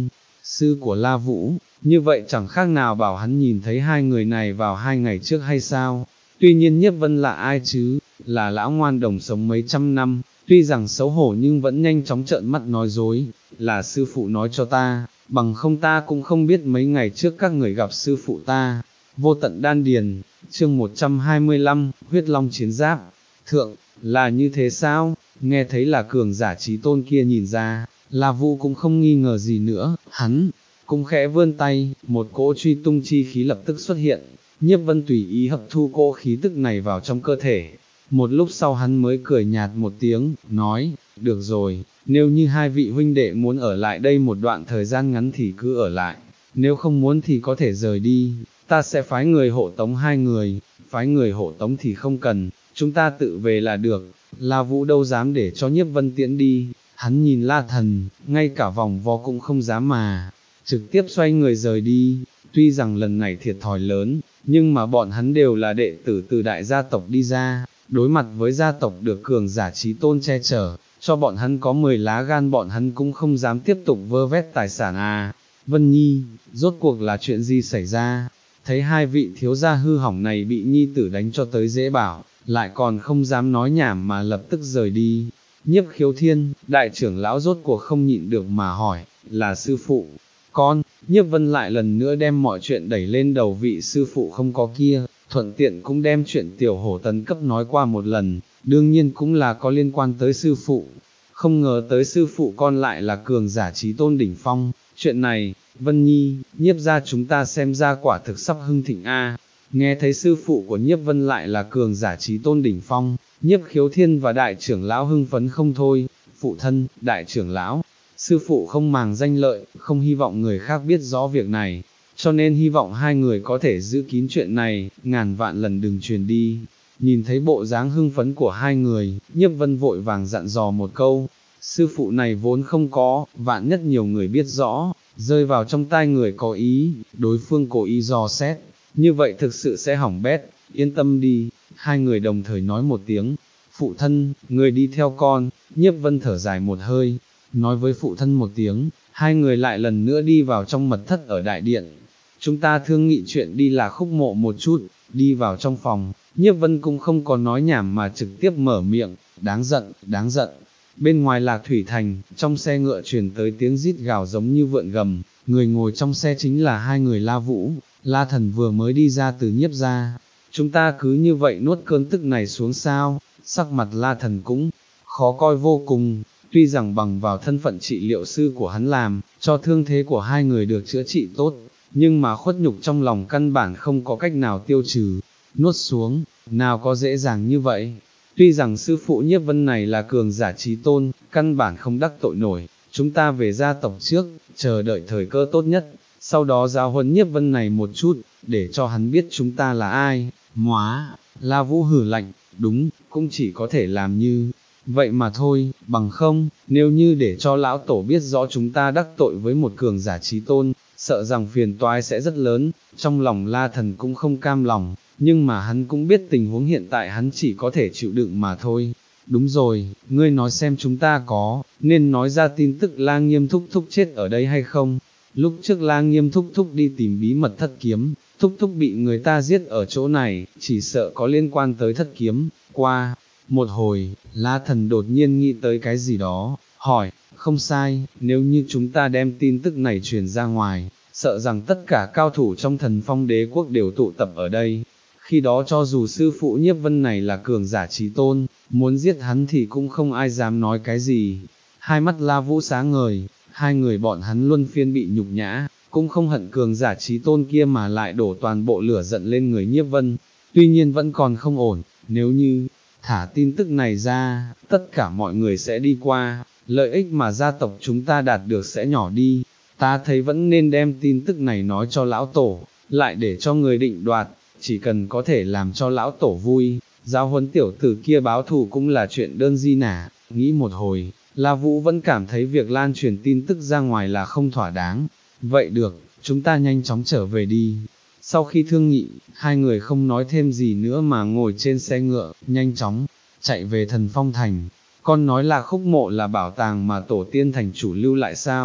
sư của La Vũ, như vậy chẳng khác nào bảo hắn nhìn thấy hai người này vào hai ngày trước hay sao. Tuy nhiên Nhiếp Vân là ai chứ, là lão ngoan đồng sống mấy trăm năm, tuy rằng xấu hổ nhưng vẫn nhanh chóng trợn mắt nói dối, là sư phụ nói cho ta, bằng không ta cũng không biết mấy ngày trước các người gặp sư phụ ta. Vô tận đan điền, chương một trăm hai mươi lăm, huyết long chiến giáp, thượng, là như thế sao, nghe thấy là cường giả trí tôn kia nhìn ra, La Vũ cũng không nghi ngờ gì nữa, hắn, cũng khẽ vươn tay, một cỗ truy tung chi khí lập tức xuất hiện, Nhiếp Vân tùy ý hấp thu cỗ khí tức này vào trong cơ thể. Một lúc sau hắn mới cười nhạt một tiếng, nói, được rồi, nếu như hai vị huynh đệ muốn ở lại đây một đoạn thời gian ngắn thì cứ ở lại, nếu không muốn thì có thể rời đi, ta sẽ phái người hộ tống hai người, phái người hộ tống thì không cần, chúng ta tự về là được. La Vũ đâu dám để cho Nhiếp Vân tiễn đi, hắn nhìn La Thần, ngay cả vòng vo cũng không dám mà, trực tiếp xoay người rời đi, tuy rằng lần này thiệt thòi lớn, nhưng mà bọn hắn đều là đệ tử từ đại gia tộc đi ra, đối mặt với gia tộc được cường giả trí tôn che chở, cho bọn hắn có mười lá gan bọn hắn cũng không dám tiếp tục vơ vét tài sản à. Vân Nhi, rốt cuộc là chuyện gì xảy ra? Thấy hai vị thiếu gia hư hỏng này bị nhi tử đánh cho tới dễ bảo, lại còn không dám nói nhảm mà lập tức rời đi. Nhiếp Khiếu Thiên, đại trưởng lão rốt cuộc không nhịn được mà hỏi, là sư phụ, con, Nhiếp Vân lại lần nữa đem mọi chuyện đẩy lên đầu vị sư phụ không có kia, thuận tiện cũng đem chuyện tiểu hổ tấn cấp nói qua một lần, đương nhiên cũng là có liên quan tới sư phụ. Không ngờ tới sư phụ con lại là cường giả trí tôn đỉnh phong, chuyện này, Vân Nhi, Nhiếp gia chúng ta xem ra quả thực sắp hưng thịnh a. Nghe thấy sư phụ của Nhiếp Vân lại là cường giả trí tôn đỉnh phong, Nhiếp Khiếu Thiên và đại trưởng lão hưng phấn không thôi, phụ thân, đại trưởng lão, sư phụ không màng danh lợi, không hy vọng người khác biết rõ việc này, cho nên hy vọng hai người có thể giữ kín chuyện này, ngàn vạn lần đừng truyền đi. Nhìn thấy bộ dáng hưng phấn của hai người, Nhiếp Vân vội vàng dặn dò một câu, sư phụ này vốn không có, vạn nhất nhiều người biết rõ, rơi vào trong tai người có ý, đối phương cố ý dò xét, như vậy thực sự sẽ hỏng bét, yên tâm đi. Hai người đồng thời nói một tiếng, phụ thân, người đi theo con. Nhiếp Vân thở dài một hơi, nói với phụ thân một tiếng, hai người lại lần nữa đi vào trong mật thất ở đại điện. Chúng ta thương nghị chuyện đi là khúc mộ một chút, đi vào trong phòng, Nhiếp Vân cũng không có nói nhảm mà trực tiếp mở miệng, đáng giận, đáng giận. Bên ngoài Lạc Thủy Thành, trong xe ngựa truyền tới tiếng rít gào giống như vượn gầm, người ngồi trong xe chính là hai người La Vũ, La Thần vừa mới đi ra từ Nhiếp gia. Chúng ta cứ như vậy nuốt cơn tức này xuống sao? Sắc mặt La Thần cũng khó coi vô cùng, tuy rằng bằng vào thân phận trị liệu sư của hắn làm, cho thương thế của hai người được chữa trị tốt, nhưng mà khuất nhục trong lòng căn bản không có cách nào tiêu trừ, nuốt xuống, nào có dễ dàng như vậy. Tuy rằng sư phụ Nhiếp Vân này là cường giả trí tôn, căn bản không đắc tội nổi, chúng ta về gia tộc trước, chờ đợi thời cơ tốt nhất, sau đó giáo huấn Nhiếp Vân này một chút, để cho hắn biết chúng ta là ai. Móa, La Vũ hử lạnh, đúng, cũng chỉ có thể làm như vậy mà thôi, bằng không, nếu như để cho lão tổ biết rõ chúng ta đắc tội với một cường giả trí tôn, sợ rằng phiền toái sẽ rất lớn. Trong lòng La Thần cũng không cam lòng, nhưng mà hắn cũng biết tình huống hiện tại hắn chỉ có thể chịu đựng mà thôi. Đúng rồi, ngươi nói xem chúng ta có, nên nói ra tin tức La Nghiêm Thúc Thúc chết ở đây hay không? Lúc trước La Nghiêm Thúc Thúc đi tìm bí mật thất kiếm, Thúc Thúc bị người ta giết ở chỗ này, chỉ sợ có liên quan tới thất kiếm. Qua một hồi, La Thần đột nhiên nghĩ tới cái gì đó, hỏi, không sai, nếu như chúng ta đem tin tức này truyền ra ngoài, sợ rằng tất cả cao thủ trong Thần Phong Đế quốc đều tụ tập ở đây. Khi đó cho dù sư phụ Nhiếp Vân này là cường giả trí tôn, muốn giết hắn thì cũng không ai dám nói cái gì. Hai mắt La Vũ sáng ngời, hai người bọn hắn luân phiên bị nhục nhã, cũng không hận cường giả trí tôn kia mà lại đổ toàn bộ lửa giận lên người Nhiếp Vân. Tuy nhiên vẫn còn không ổn, nếu như thả tin tức này ra, tất cả mọi người sẽ đi qua, lợi ích mà gia tộc chúng ta đạt được sẽ nhỏ đi. Ta thấy vẫn nên đem tin tức này nói cho lão tổ, lại để cho người định đoạt, chỉ cần có thể làm cho lão tổ vui, giáo huấn tiểu tử kia báo thù cũng là chuyện đơn di nả. Nghĩ một hồi, La Vũ vẫn cảm thấy việc lan truyền tin tức ra ngoài là không thỏa đáng. Vậy được, chúng ta nhanh chóng trở về đi. Sau khi thương nghị, hai người không nói thêm gì nữa mà ngồi trên xe ngựa, nhanh chóng chạy về Thần Phong Thành. Con nói là khúc mộ là bảo tàng mà tổ tiên thành chủ lưu lại sao?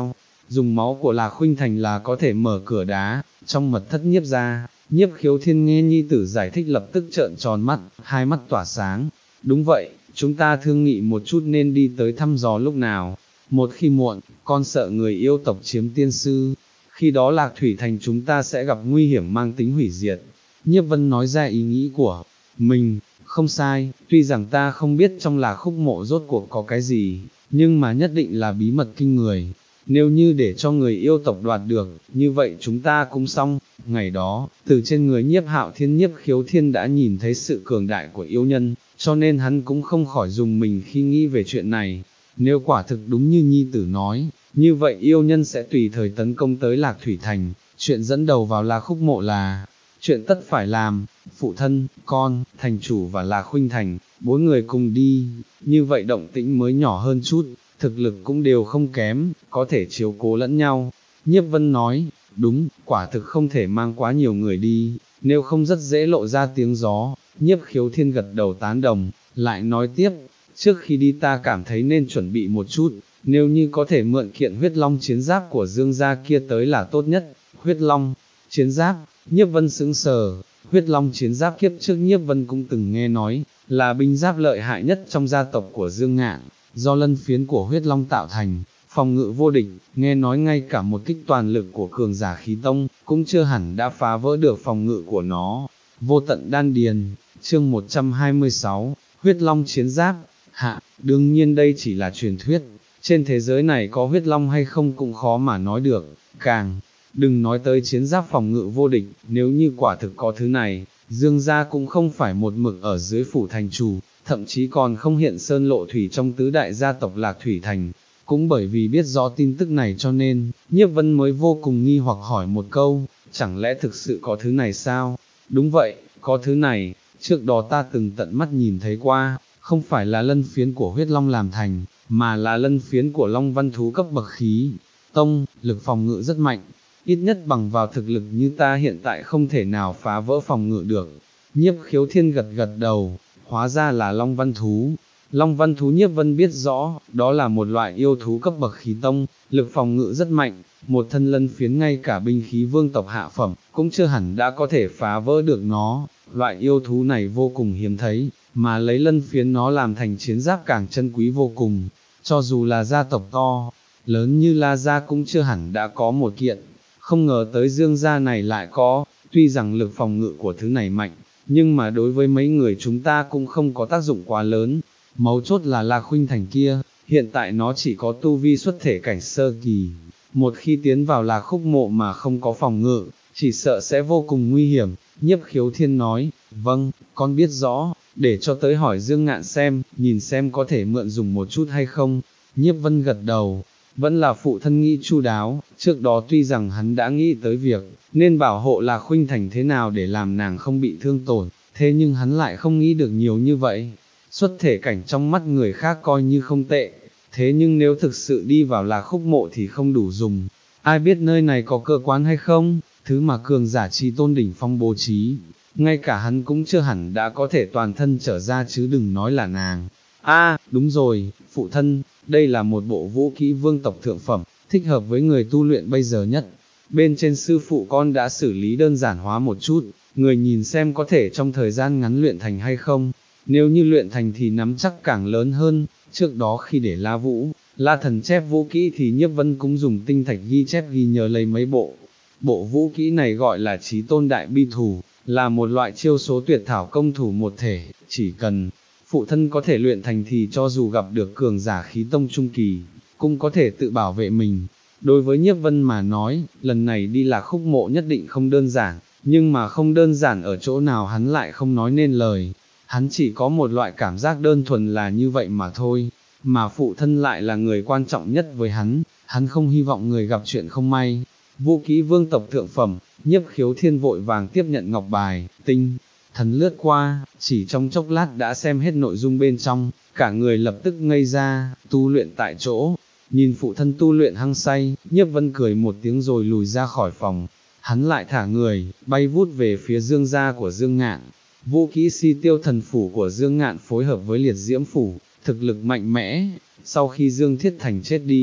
dùng máu của Lạc Khuynh Thành là có thể mở cửa đá, trong mật thất Nhiếp gia. Nhiếp Khiếu Thiên nghe nhi tử giải thích lập tức trợn tròn mắt, hai mắt tỏa sáng. Đúng vậy, chúng ta thương nghị một chút nên đi tới thăm dò lúc nào. Một khi muộn, con sợ người yêu tộc chiếm tiên sư. Khi đó Lạc Thủy Thành chúng ta sẽ gặp nguy hiểm mang tính hủy diệt. Nhiếp Vân nói ra ý nghĩ của mình, không sai, tuy rằng ta không biết trong Lạc Khúc Mộ rốt cuộc có cái gì, nhưng mà nhất định là bí mật kinh người. Nếu như để cho người yêu tộc đoạt được, như vậy chúng ta cũng xong. Ngày đó, từ trên người Nhiếp Hạo Thiên Nhiếp Khiếu Thiên đã nhìn thấy sự cường đại của yêu nhân, cho nên hắn cũng không khỏi dùng mình khi nghĩ về chuyện này. Nếu quả thực đúng như nhi tử nói, như vậy yêu nhân sẽ tùy thời tấn công tới Lạc Thủy Thành, chuyện dẫn đầu vào Lạc Khúc Mộ là chuyện tất phải làm. Phụ thân, con, thành chủ và Lạc Khuynh Thành, bốn người cùng đi, như vậy động tĩnh mới nhỏ hơn chút, thực lực cũng đều không kém, có thể chiếu cố lẫn nhau. Nhiếp Vân nói, đúng, quả thực không thể mang quá nhiều người đi, nếu không rất dễ lộ ra tiếng gió. Nhiếp Khiếu Thiên gật đầu tán đồng, lại nói tiếp, trước khi đi ta cảm thấy nên chuẩn bị một chút, nếu như có thể mượn kiện huyết long chiến giáp của Dương gia kia tới là tốt nhất. Huyết long chiến giáp, Nhiếp Vân sững sờ, huyết long chiến giáp kiếp trước Nhiếp Vân cũng từng nghe nói, là binh giáp lợi hại nhất trong gia tộc của Dương Ngạn, do lân phiến của huyết long tạo thành, phòng ngự vô địch, nghe nói ngay cả một kích toàn lực của cường giả khí tông, cũng chưa hẳn đã phá vỡ được phòng ngự của nó. Vô tận đan điền, chương một trăm hai mươi sáu, huyết long chiến giáp, hạ, đương nhiên đây chỉ là truyền thuyết, trên thế giới này có huyết long hay không cũng khó mà nói được, càng đừng nói tới chiến giáp phòng ngự vô địch, nếu như quả thực có thứ này, Dương gia cũng không phải một mực ở dưới phủ thành chủ, thậm chí còn không hiện sơn lộ thủy trong tứ đại gia tộc Lạc Thủy Thành. Cũng bởi vì biết rõ tin tức này cho nên, Nhiếp Vân mới vô cùng nghi hoặc hỏi một câu, chẳng lẽ thực sự có thứ này sao? Đúng vậy, có thứ này, trước đó ta từng tận mắt nhìn thấy qua, không phải là lân phiến của huyết long làm thành, mà là lân phiến của long văn thú cấp bậc khí tông, lực phòng ngự rất mạnh, ít nhất bằng vào thực lực như ta hiện tại không thể nào phá vỡ phòng ngự được. Nhiếp Khiếu Thiên gật gật đầu, hóa ra là long văn thú. Long văn thú Nhiếp Vân biết rõ, đó là một loại yêu thú cấp bậc khí tông, lực phòng ngự rất mạnh, một thân lân phiến ngay cả binh khí vương tộc hạ phẩm, cũng chưa hẳn đã có thể phá vỡ được nó. Loại yêu thú này vô cùng hiếm thấy, mà lấy lân phiến nó làm thành chiến giáp càng chân quý vô cùng, cho dù là gia tộc to, lớn như La Gia cũng chưa hẳn đã có một kiện. Không ngờ tới Dương gia này lại có, tuy rằng lực phòng ngự của thứ này mạnh, nhưng mà đối với mấy người chúng ta cũng không có tác dụng quá lớn. Mấu chốt là Lạc Khuynh Thành kia, hiện tại nó chỉ có tu vi xuất thể cảnh sơ kỳ, một khi tiến vào Lạc Khúc Mộ mà không có phòng ngự, chỉ sợ sẽ vô cùng nguy hiểm. Nhiếp Khiếu Thiên nói, vâng, con biết rõ, để cho tới hỏi Dương Ngạn xem, nhìn xem có thể mượn dùng một chút hay không. Nhiếp Vân gật đầu, vẫn là phụ thân nghĩ chu đáo, trước đó tuy rằng hắn đã nghĩ tới việc, nên bảo hộ Lạc Khuynh Thành thế nào để làm nàng không bị thương tổn, thế nhưng hắn lại không nghĩ được nhiều như vậy. Xuất thể cảnh trong mắt người khác coi như không tệ, thế nhưng nếu thực sự đi vào Lạc Khúc Mộ thì không đủ dùng, ai biết nơi này có cơ quan hay không, thứ mà cường giả chi tôn đỉnh phong bố trí, ngay cả hắn cũng chưa hẳn đã có thể toàn thân trở ra chứ đừng nói là nàng. A, đúng rồi, phụ thân, đây là một bộ vũ kỹ vương tộc thượng phẩm, thích hợp với người tu luyện bây giờ nhất. Bên trên sư phụ con đã xử lý đơn giản hóa một chút, người nhìn xem có thể trong thời gian ngắn luyện thành hay không. Nếu như luyện thành thì nắm chắc càng lớn hơn, trước đó khi để La Vũ, La Thần chép vũ kỹ thì Nhiếp Vân cũng dùng tinh thạch ghi chép ghi nhớ lấy mấy bộ. Bộ vũ kỹ này gọi là Chí Tôn Đại Bi Thủ, là một loại chiêu số tuyệt thảo công thủ một thể, chỉ cần phụ thân có thể luyện thành thì cho dù gặp được cường giả khí tông trung kỳ, cũng có thể tự bảo vệ mình. Đối với Nhiếp Vân mà nói, lần này đi Lạc Khúc Mộ nhất định không đơn giản, nhưng mà không đơn giản ở chỗ nào hắn lại không nói nên lời. Hắn chỉ có một loại cảm giác đơn thuần là như vậy mà thôi, mà phụ thân lại là người quan trọng nhất với hắn, hắn không hy vọng người gặp chuyện không may. Vũ kỹ vương tộc thượng phẩm, Nhiếp Khiếu Thiên vội vàng tiếp nhận ngọc bài, tinh thần lướt qua, chỉ trong chốc lát đã xem hết nội dung bên trong, cả người lập tức ngây ra, tu luyện tại chỗ. Nhìn phụ thân tu luyện hăng say, Nhiếp Vân cười một tiếng rồi lùi ra khỏi phòng, hắn lại thả người, bay vút về phía Dương gia của Dương Ngạn. Vũ kỹ Si Tiêu Thần Phủ của Dương Ngạn phối hợp với Liệt Diễm Phủ, thực lực mạnh mẽ, sau khi Dương Thiết Thành chết đi,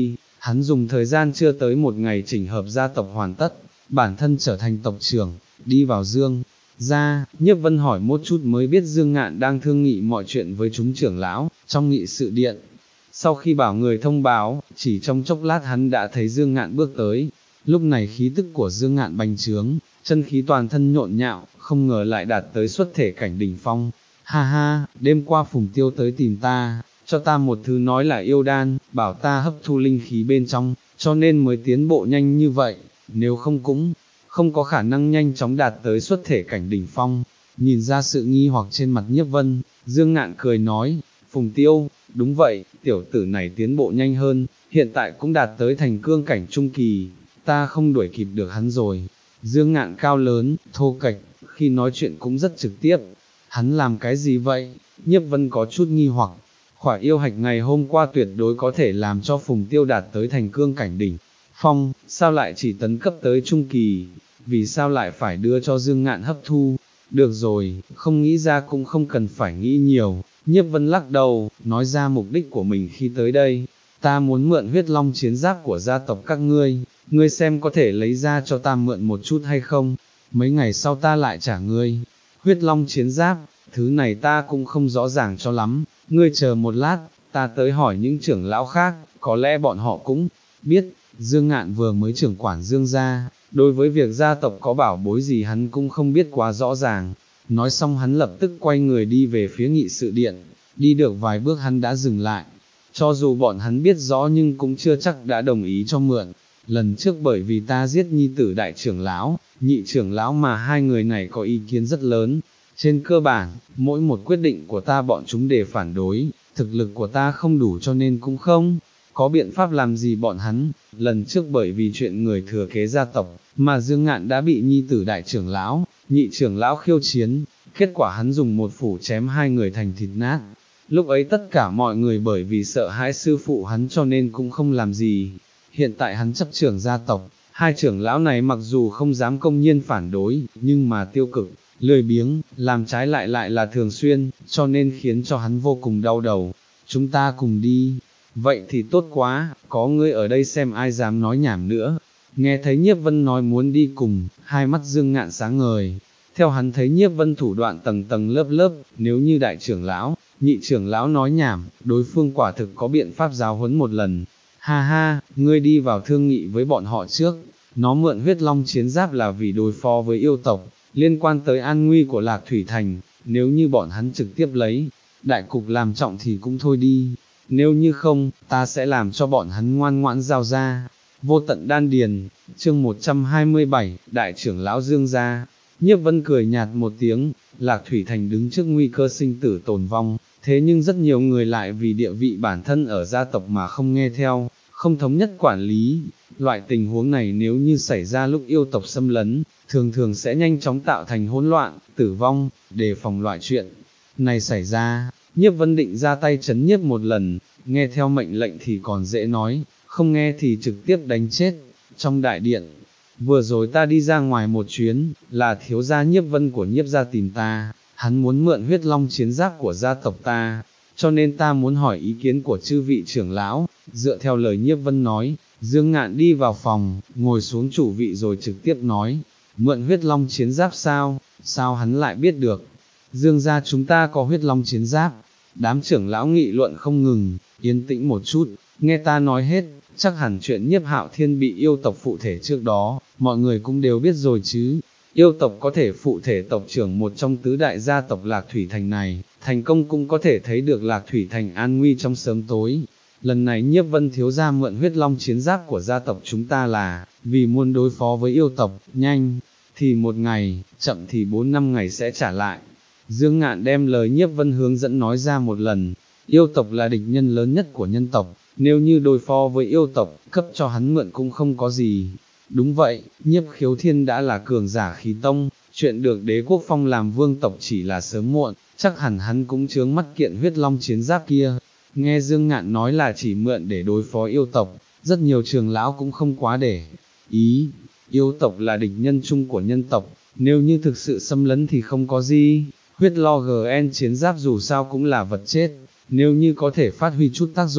hắn dùng thời gian chưa tới một ngày chỉnh hợp gia tộc hoàn tất, bản thân trở thành tộc trưởng, đi vào Dương gia. Nhiếp Vân hỏi một chút mới biết Dương Ngạn đang thương nghị mọi chuyện với chúng trưởng lão, trong nghị sự điện. Sau khi bảo người thông báo, chỉ trong chốc lát hắn đã thấy Dương Ngạn bước tới, lúc này khí tức của Dương Ngạn bành trướng, chân khí toàn thân nhộn nhạo, không ngờ lại đạt tới xuất thể cảnh đỉnh phong. Ha ha, đêm qua Phùng Tiêu tới tìm ta, cho ta một thứ nói là yêu đan, bảo ta hấp thu linh khí bên trong, cho nên mới tiến bộ nhanh như vậy, nếu không cũng không có khả năng nhanh chóng đạt tới xuất thể cảnh đỉnh phong. Nhìn ra sự nghi hoặc trên mặt Nhiếp Vân, Dương Ngạn cười nói, Phùng Tiêu, đúng vậy, tiểu tử này tiến bộ nhanh hơn, hiện tại cũng đạt tới thành cương cảnh trung kỳ, ta không đuổi kịp được hắn rồi. Dương Ngạn cao lớn, thô kệch, khi nói chuyện cũng rất trực tiếp. Hắn làm cái gì vậy? Nhiếp Vân có chút nghi hoặc. Khỏa yêu hạch ngày hôm qua tuyệt đối có thể làm cho Phùng Tiêu đạt tới thành cương cảnh đỉnh phong, sao lại chỉ tấn cấp tới trung kỳ? Vì sao lại phải đưa cho Dương Ngạn hấp thu? Được rồi, không nghĩ ra cũng không cần phải nghĩ nhiều. Nhiếp Vân lắc đầu, nói ra mục đích của mình khi tới đây. Ta muốn mượn huyết long chiến giáp của gia tộc các ngươi, ngươi xem có thể lấy ra cho ta mượn một chút hay không? Mấy ngày sau ta lại trả ngươi. Huyết long chiến giáp, thứ này ta cũng không rõ ràng cho lắm, ngươi chờ một lát, ta tới hỏi những trưởng lão khác, có lẽ bọn họ cũng biết. Dương Ngạn vừa mới trưởng quản Dương gia, đối với việc gia tộc có bảo bối gì hắn cũng không biết quá rõ ràng. Nói xong hắn lập tức quay người đi về phía nghị sự điện, đi được vài bước hắn đã dừng lại. Cho dù bọn hắn biết rõ nhưng cũng chưa chắc đã đồng ý cho mượn. Lần trước bởi vì ta giết nhi tử đại trưởng lão, nhị trưởng lão mà hai người này có ý kiến rất lớn. Trên cơ bản, mỗi một quyết định của ta bọn chúng đều phản đối, thực lực của ta không đủ cho nên cũng không có biện pháp làm gì bọn hắn. Lần trước bởi vì chuyện người thừa kế gia tộc, mà Dương Ngạn đã bị nhi tử đại trưởng lão, nhị trưởng lão khiêu chiến, kết quả hắn dùng một phủ chém hai người thành thịt nát. Lúc ấy tất cả mọi người bởi vì sợ hãi sư phụ hắn cho nên cũng không làm gì. Hiện tại hắn chấp trưởng gia tộc, hai trưởng lão này mặc dù không dám công nhiên phản đối, nhưng mà tiêu cực, lười biếng, làm trái lại lại là thường xuyên, cho nên khiến cho hắn vô cùng đau đầu. Chúng ta cùng đi. Vậy thì tốt quá, có ngươi ở đây xem ai dám nói nhảm nữa. Nghe thấy Nhiếp Vân nói muốn đi cùng, hai mắt Dương Ngạn sáng ngời. Theo hắn thấy Nhiếp Vân thủ đoạn tầng tầng lớp lớp, nếu như đại trưởng lão, nhị trưởng lão nói nhảm, đối phương quả thực có biện pháp giáo huấn một lần. Ha ha, ngươi đi vào thương nghị với bọn họ trước, nó mượn huyết long chiến giáp là vì đối phó với yêu tộc, liên quan tới an nguy của Lạc Thủy Thành, nếu như bọn hắn trực tiếp lấy, đại cục làm trọng thì cũng thôi đi, nếu như không, ta sẽ làm cho bọn hắn ngoan ngoãn giao ra. Vô tận đan điền, chương một trăm hai mươi bảy, đại trưởng lão Dương gia. Nhiếp Vân cười nhạt một tiếng, Lạc Thủy Thành đứng trước nguy cơ sinh tử tồn vong, thế nhưng rất nhiều người lại vì địa vị bản thân ở gia tộc mà không nghe theo, không thống nhất quản lý. Loại tình huống này nếu như xảy ra lúc yêu tộc xâm lấn, thường thường sẽ nhanh chóng tạo thành hỗn loạn, tử vong. Đề phòng loại chuyện này xảy ra, Nhiếp Vân định ra tay chấn nhiếp một lần, nghe theo mệnh lệnh thì còn dễ nói, không nghe thì trực tiếp đánh chết. Trong đại điện, vừa rồi ta đi ra ngoài một chuyến, là thiếu gia Nhiếp Vân của Nhiếp gia tìm ta, hắn muốn mượn huyết long chiến giáp của gia tộc ta, cho nên ta muốn hỏi ý kiến của chư vị trưởng lão. Dựa theo lời Nhiếp Vân nói, Dương Ngạn đi vào phòng, ngồi xuống chủ vị rồi trực tiếp nói, mượn huyết long chiến giáp sao, sao hắn lại biết được? Dương gia chúng ta có huyết long chiến giáp. Đám trưởng lão nghị luận không ngừng, yên tĩnh một chút, nghe ta nói hết, chắc hẳn chuyện Nhiếp Hạo Thiên bị yêu tộc phụ thể trước đó, mọi người cũng đều biết rồi chứ. Yêu tộc có thể phụ thể tộc trưởng một trong tứ đại gia tộc Lạc Thủy Thành này, thành công cũng có thể thấy được Lạc Thủy Thành an nguy trong sớm tối. Lần này Nhiếp Vân thiếu gia mượn huyết long chiến giáp của gia tộc chúng ta là, vì muốn đối phó với yêu tộc, nhanh thì một ngày, chậm thì bốn năm ngày sẽ trả lại. Dương Ngạn đem lời Nhiếp Vân hướng dẫn nói ra một lần, yêu tộc là địch nhân lớn nhất của nhân tộc, nếu như đối phó với yêu tộc, cấp cho hắn mượn cũng không có gì. Đúng vậy, Nhiếp Khiếu Thiên đã là cường giả khí tông, chuyện được đế quốc phong làm vương tộc chỉ là sớm muộn, chắc hẳn hắn cũng chướng mắt kiện huyết long chiến giáp kia. Nghe Dương Ngạn nói là chỉ mượn để đối phó yêu tộc, rất nhiều trường lão cũng không quá để ý, yêu tộc là địch nhân chung của nhân tộc, nếu như thực sự xâm lấn thì không có gì. Huyết lo gn chiến giáp dù sao cũng là vật chết, nếu như có thể phát huy chút tác dụng,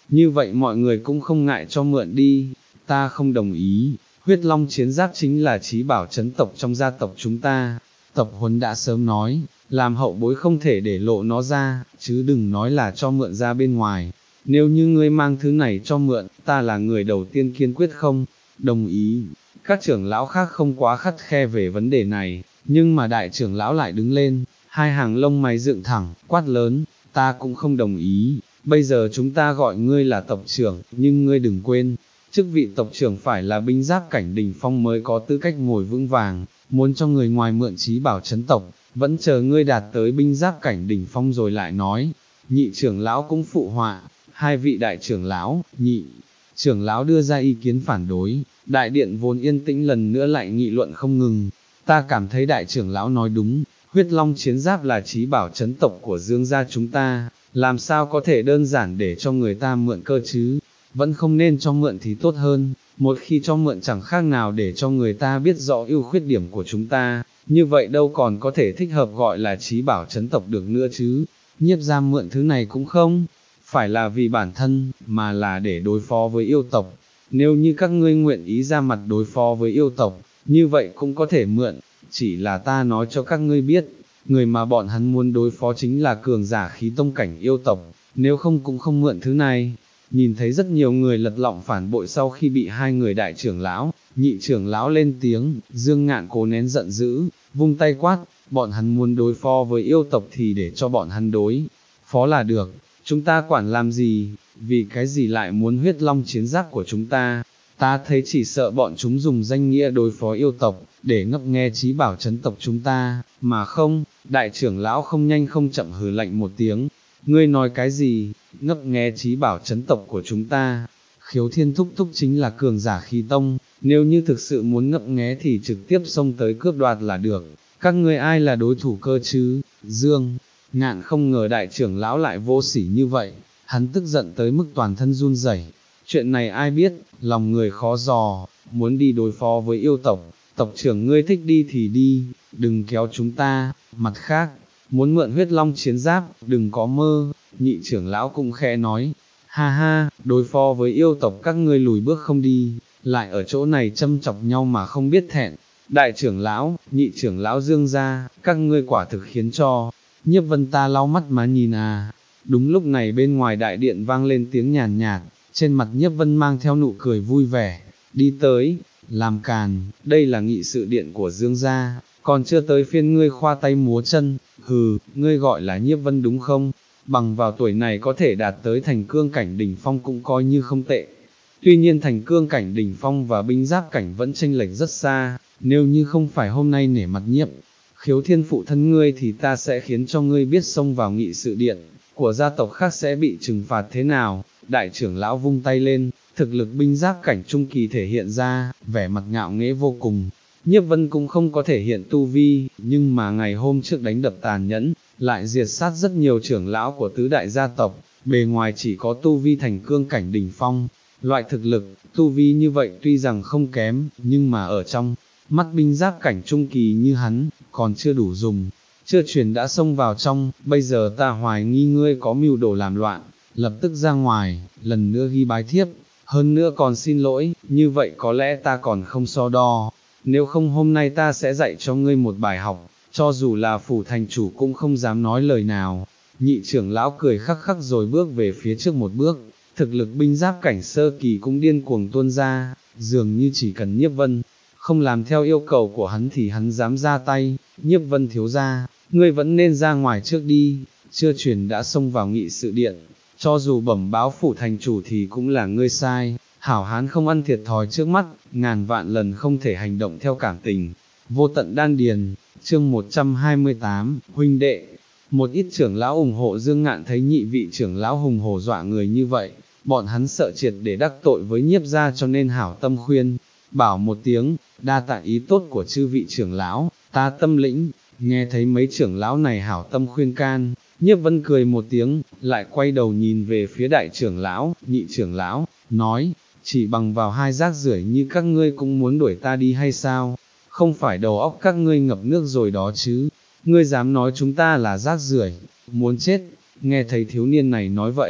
như vậy mọi người cũng không ngại cho mượn đi, ta không đồng ý, huyết long chiến giáp chính là trí bảo chấn tộc trong gia tộc chúng ta, tộc huấn đã sớm nói, làm hậu bối không thể để lộ nó ra, chứ đừng nói là cho mượn ra bên ngoài, nếu như ngươi mang thứ này cho mượn, ta là người đầu tiên kiên quyết không, đồng ý, các trưởng lão khác không quá khắt khe về vấn đề này, nhưng mà đại trưởng lão lại đứng lên, hai hàng lông mày dựng thẳng, quát lớn, ta cũng không đồng ý, bây giờ chúng ta gọi ngươi là tộc trưởng, nhưng ngươi đừng quên, chức vị tộc trưởng phải là binh giáp cảnh đỉnh phong mới có tư cách ngồi vững vàng, muốn cho người ngoài mượn trí bảo chấn tộc, vẫn chờ ngươi đạt tới binh giáp cảnh đỉnh phong rồi lại nói, nhị trưởng lão cũng phụ họa, hai vị đại trưởng lão, nhị trưởng lão đưa ra ý kiến phản đối, đại điện vốn yên tĩnh lần nữa lại nghị luận không ngừng, ta cảm thấy đại trưởng lão nói đúng, huyết long chiến giáp là trí bảo chấn tộc của Dương gia chúng ta, làm sao có thể đơn giản để cho người ta mượn cơ chứ, vẫn không nên cho mượn thì tốt hơn, một khi cho mượn chẳng khác nào để cho người ta biết rõ ưu khuyết điểm của chúng ta, như vậy đâu còn có thể thích hợp gọi là trí bảo chấn tộc được nữa chứ, Nhiếp gia mượn thứ này cũng không phải là vì bản thân, mà là để đối phó với yêu tộc, nếu như các ngươi nguyện ý ra mặt đối phó với yêu tộc, như vậy cũng có thể mượn, chỉ là ta nói cho các ngươi biết, người mà bọn hắn muốn đối phó chính là cường giả khí tông cảnh yêu tộc, nếu không cũng không mượn thứ này. Nhìn thấy rất nhiều người lật lọng phản bội sau khi bị hai người đại trưởng lão, nhị trưởng lão lên tiếng, Dương Ngạn cố nén giận dữ, vung tay quát, bọn hắn muốn đối phó với yêu tộc thì để cho bọn hắn đối phó là được, chúng ta quản làm gì, vì cái gì lại muốn huyết long chiến giáp của chúng ta, ta thấy chỉ sợ bọn chúng dùng danh nghĩa đối phó yêu tộc, để ngấp nghe trí bảo chấn tộc chúng ta, mà không, đại trưởng lão không nhanh không chậm hừ lạnh một tiếng, ngươi nói cái gì, ngấp nghe trí bảo chấn tộc của chúng ta, Khiếu Thiên thúc thúc chính là cường giả khí tông, nếu như thực sự muốn ngấp nghé thì trực tiếp xông tới cướp đoạt là được, các ngươi ai là đối thủ cơ chứ, Dương Ngạn không ngờ đại trưởng lão lại vô sỉ như vậy, hắn tức giận tới mức toàn thân run rẩy. Chuyện này ai biết, lòng người khó dò, muốn đi đối phó với yêu tộc, tộc trưởng ngươi thích đi thì đi, đừng kéo chúng ta, mặt khác, muốn mượn huyết long chiến giáp, đừng có mơ, nhị trưởng lão cũng khẽ nói, ha ha, đối phó với yêu tộc các ngươi lùi bước không đi, lại ở chỗ này châm chọc nhau mà không biết thẹn, đại trưởng lão, nhị trưởng lão Dương gia, các ngươi quả thực khiến cho, Nhiếp Vân ta lau mắt má nhìn à, đúng lúc này bên ngoài đại điện vang lên tiếng nhàn nhạt, trên mặt Nhiếp Vân mang theo nụ cười vui vẻ, đi tới, làm càn, đây là nghị sự điện của Dương gia, còn chưa tới phiên ngươi khoa tay múa chân, hừ, ngươi gọi là Nhiếp Vân đúng không, bằng vào tuổi này có thể đạt tới thành cương cảnh đỉnh phong cũng coi như không tệ, tuy nhiên thành cương cảnh đỉnh phong và binh giáp cảnh vẫn chênh lệch rất xa, nếu như không phải hôm nay nể mặt Nhiếp Khiếu Thiên phụ thân ngươi thì ta sẽ khiến cho ngươi biết xông vào nghị sự điện của gia tộc khác sẽ bị trừng phạt thế nào. Đại trưởng lão vung tay lên, thực lực binh giáp cảnh trung kỳ thể hiện ra, vẻ mặt ngạo nghễ vô cùng. Nhiếp Vân cũng không có thể hiện tu vi, nhưng mà ngày hôm trước đánh đập tàn nhẫn, lại diệt sát rất nhiều trưởng lão của tứ đại gia tộc, bề ngoài chỉ có tu vi thành cương cảnh đỉnh phong. Loại thực lực, tu vi như vậy tuy rằng không kém, nhưng mà ở trong mắt binh giáp cảnh trung kỳ như hắn, còn chưa đủ dùng, chưa truyền đã xông vào trong, bây giờ ta hoài nghi ngươi có mưu đồ làm loạn, lập tức ra ngoài, lần nữa ghi bái thiếp, hơn nữa còn xin lỗi, như vậy có lẽ ta còn không so đo, nếu không hôm nay ta sẽ dạy cho ngươi một bài học, cho dù là phủ thành chủ cũng không dám nói lời nào. Nhị trưởng lão cười khắc khắc rồi bước về phía trước một bước, thực lực binh giáp cảnh sơ kỳ cũng điên cuồng tuôn ra, dường như chỉ cần Nhiếp Vân không làm theo yêu cầu của hắn thì hắn dám ra tay. Nhiếp Vân thiếu gia, ngươi vẫn nên ra ngoài trước đi, chưa truyền đã xông vào nghị sự điện, cho dù bẩm báo phủ thành chủ thì cũng là ngươi sai, hảo hán không ăn thiệt thòi trước mắt, ngàn vạn lần không thể hành động theo cảm tình. Vô tận đan điền, chương một trăm hai mươi tám, huynh đệ, một ít trưởng lão ủng hộ Dương Ngạn thấy nhị vị trưởng lão hùng hổ dọa người như vậy, bọn hắn sợ triệt để đắc tội với Nhiếp gia cho nên hảo tâm khuyên, bảo một tiếng, đa tạ ý tốt của chư vị trưởng lão, ta tâm lĩnh. Nghe thấy mấy trưởng lão này hảo tâm khuyên can, Nhiếp Vân cười một tiếng, lại quay đầu nhìn về phía đại trưởng lão, nhị trưởng lão, nói, chỉ bằng vào hai rác rưởi như các ngươi cũng muốn đuổi ta đi hay sao, không phải đầu óc các ngươi ngập nước rồi đó chứ, ngươi dám nói chúng ta là rác rưởi, muốn chết. Nghe thấy thiếu niên này nói vậy,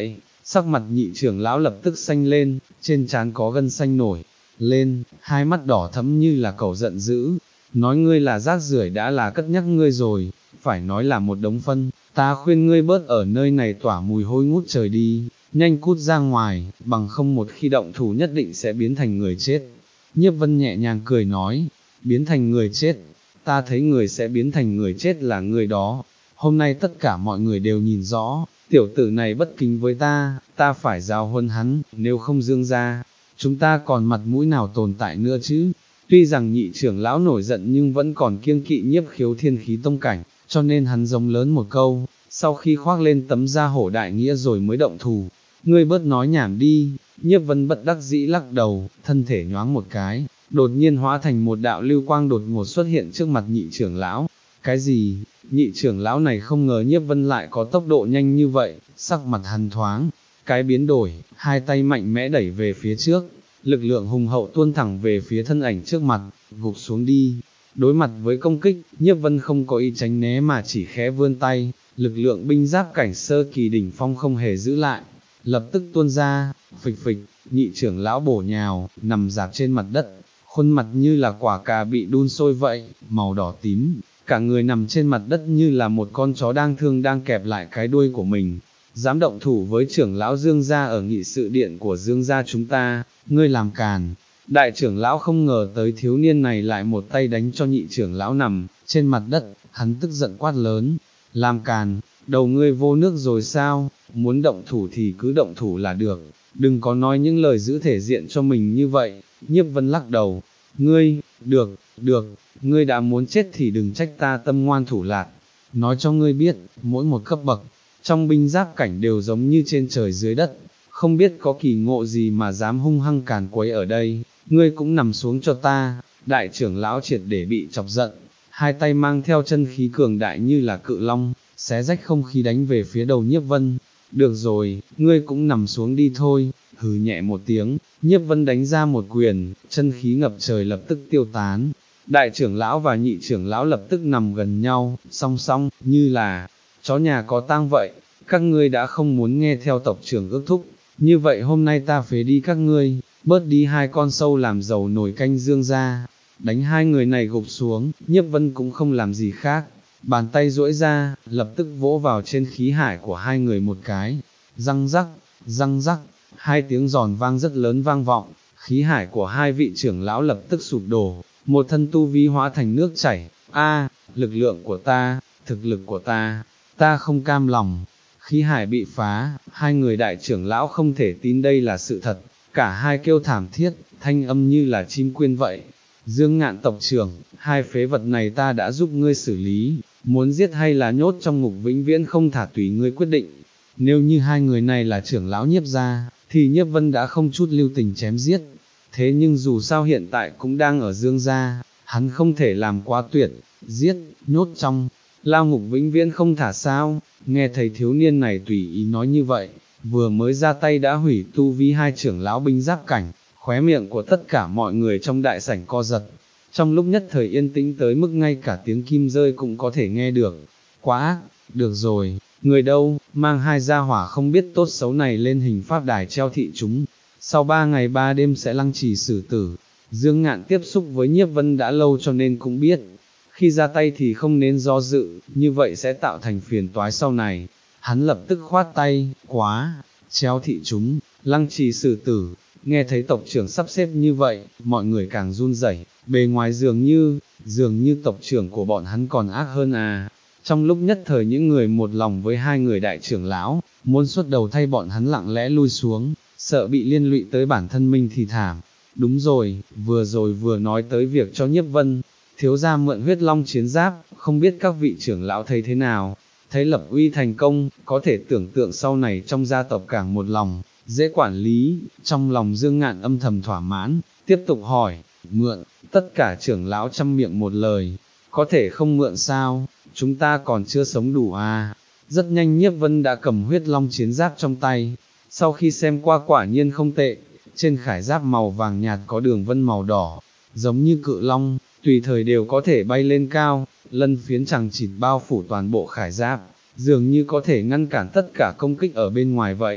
sắc mặt nhị trưởng lão lập tức xanh lên, trên trán có gân xanh nổi lên, hai mắt đỏ thẫm như là cẩu giận dữ, nói ngươi là rác rưởi đã là cất nhắc ngươi rồi, phải nói là một đống phân, ta khuyên ngươi bớt ở nơi này tỏa mùi hôi ngút trời đi, nhanh cút ra ngoài, bằng không một khi động thủ nhất định sẽ biến thành người chết. Nhiếp Vân nhẹ nhàng cười nói, biến thành người chết, ta thấy người sẽ biến thành người chết là người đó, hôm nay tất cả mọi người đều nhìn rõ, tiểu tử này bất kính với ta, ta phải giáo huấn hắn, nếu không Dương gia, chúng ta còn mặt mũi nào tồn tại nữa chứ. Tuy rằng nhị trưởng lão nổi giận nhưng vẫn còn kiêng kỵ Nhiếp Khiếu thiên khí tông cảnh, cho nên hắn giống lớn một câu, sau khi khoác lên tấm da hổ đại nghĩa rồi mới động thủ. Ngươi bớt nói nhảm đi. Nhiếp Vân bất đắc dĩ lắc đầu, thân thể nhoáng một cái, đột nhiên hóa thành một đạo lưu quang đột ngột xuất hiện trước mặt nhị trưởng lão. Cái gì? Nhị trưởng lão này không ngờ Nhiếp Vân lại có tốc độ nhanh như vậy, sắc mặt hắn thoáng cái biến đổi, hai tay mạnh mẽ đẩy về phía trước, lực lượng hùng hậu tuôn thẳng về phía thân ảnh trước mặt, gục xuống đi. Đối mặt với công kích, Nhiếp Vân không có ý tránh né mà chỉ khẽ vươn tay, lực lượng binh giáp cảnh sơ kỳ đỉnh phong không hề giữ lại, lập tức tuôn ra, phịch phịch, nhị trưởng lão bổ nhào, nằm dạp trên mặt đất, khuôn mặt như là quả cà bị đun sôi vậy, màu đỏ tím, cả người nằm trên mặt đất như là một con chó đang thương đang kẹp lại cái đuôi của mình. Dám động thủ với trưởng lão Dương gia ở nghị sự điện của Dương gia chúng ta, ngươi làm càn. Đại trưởng lão không ngờ tới thiếu niên này lại một tay đánh cho nhị trưởng lão nằm trên mặt đất, hắn tức giận quát lớn, làm càn, đầu ngươi vô nước rồi sao, muốn động thủ thì cứ động thủ là được, đừng có nói những lời giữ thể diện cho mình như vậy. Nhiếp Vân lắc đầu, ngươi, được, được, ngươi đã muốn chết thì đừng trách ta tâm ngoan thủ lạt, nói cho ngươi biết, mỗi một cấp bậc, trong binh giáp cảnh đều giống như trên trời dưới đất, không biết có kỳ ngộ gì mà dám hung hăng càn quấy ở đây, ngươi cũng nằm xuống cho ta. Đại trưởng lão triệt để bị chọc giận, hai tay mang theo chân khí cường đại như là cự long, xé rách không khí đánh về phía đầu Nhiếp Vân. Được rồi, ngươi cũng nằm xuống đi thôi. Hừ nhẹ một tiếng, Nhiếp Vân đánh ra một quyền, chân khí ngập trời lập tức tiêu tán. Đại trưởng lão và nhị trưởng lão lập tức nằm gần nhau, song song, như là chó nhà có tang vậy. Các ngươi đã không muốn nghe theo tộc trưởng ước thúc, như vậy hôm nay ta phế đi các ngươi, bớt đi hai con sâu làm dầu nồi canh Dương gia. Đánh hai người này gục xuống, Nhiếp Vân cũng không làm gì khác, bàn tay duỗi ra, lập tức vỗ vào trên khí hải của hai người một cái, răng rắc, răng rắc, hai tiếng giòn vang rất lớn vang vọng, khí hải của hai vị trưởng lão lập tức sụp đổ, một thân tu vi hóa thành nước chảy. A, lực lượng của ta, thực lực của ta, ta không cam lòng. Khí hải bị phá, hai người đại trưởng lão không thể tin đây là sự thật, cả hai kêu thảm thiết, thanh âm như là chim quyên vậy. Dương Ngạn tộc trưởng, hai phế vật này ta đã giúp ngươi xử lý, muốn giết hay là nhốt trong ngục vĩnh viễn không thả tùy ngươi quyết định. Nếu như hai người này là trưởng lão Nhiếp gia, thì Nhiếp Vân đã không chút lưu tình chém giết. Thế nhưng dù sao hiện tại cũng đang ở Dương gia, hắn không thể làm quá tuyệt, giết, nhốt trong lao ngục vĩnh viễn không thả sao. Nghe thấy thiếu niên này tùy ý nói như vậy, vừa mới ra tay đã hủy tu vi hai trưởng lão binh giáp cảnh, khóe miệng của tất cả mọi người trong đại sảnh co giật. Trong lúc nhất thời yên tĩnh tới mức ngay cả tiếng kim rơi cũng có thể nghe được. Quá ác, được rồi, người đâu, mang hai gia hỏa không biết tốt xấu này lên hình pháp đài treo thị chúng. Sau ba ngày ba đêm sẽ lăng trì xử tử. Dương Ngạn tiếp xúc với Nhiếp Vân đã lâu cho nên cũng biết, khi ra tay thì không nên do dự, như vậy sẽ tạo thành phiền toái sau này. Hắn lập tức khoát tay, quá, treo thị chúng, lăng trì xử tử. Nghe thấy tộc trưởng sắp xếp như vậy, mọi người càng run rẩy, bề ngoài dường như, dường như tộc trưởng của bọn hắn còn ác hơn à. Trong lúc nhất thời những người một lòng với hai người đại trưởng lão, muốn xuất đầu thay bọn hắn lặng lẽ lui xuống, sợ bị liên lụy tới bản thân mình thì thảm. Đúng rồi, vừa rồi vừa nói tới việc cho Nhiếp Vân, thiếu gia mượn huyết long chiến giáp, không biết các vị trưởng lão thấy thế nào, thấy lập uy thành công, có thể tưởng tượng sau này trong gia tộc càng một lòng, dễ quản lý. Trong lòng Dương Ngạn âm thầm thỏa mãn, tiếp tục hỏi, mượn, tất cả trưởng lão chăm miệng một lời, có thể không mượn sao, chúng ta còn chưa sống đủ à. Rất nhanh Nhiếp Vân đã cầm huyết long chiến giáp trong tay, sau khi xem qua quả nhiên không tệ, trên khải giáp màu vàng nhạt có đường vân màu đỏ, giống như cự long, tùy thời đều có thể bay lên cao, lân phiến chằng chịt bao phủ toàn bộ khải giáp, dường như có thể ngăn cản tất cả công kích ở bên ngoài vậy.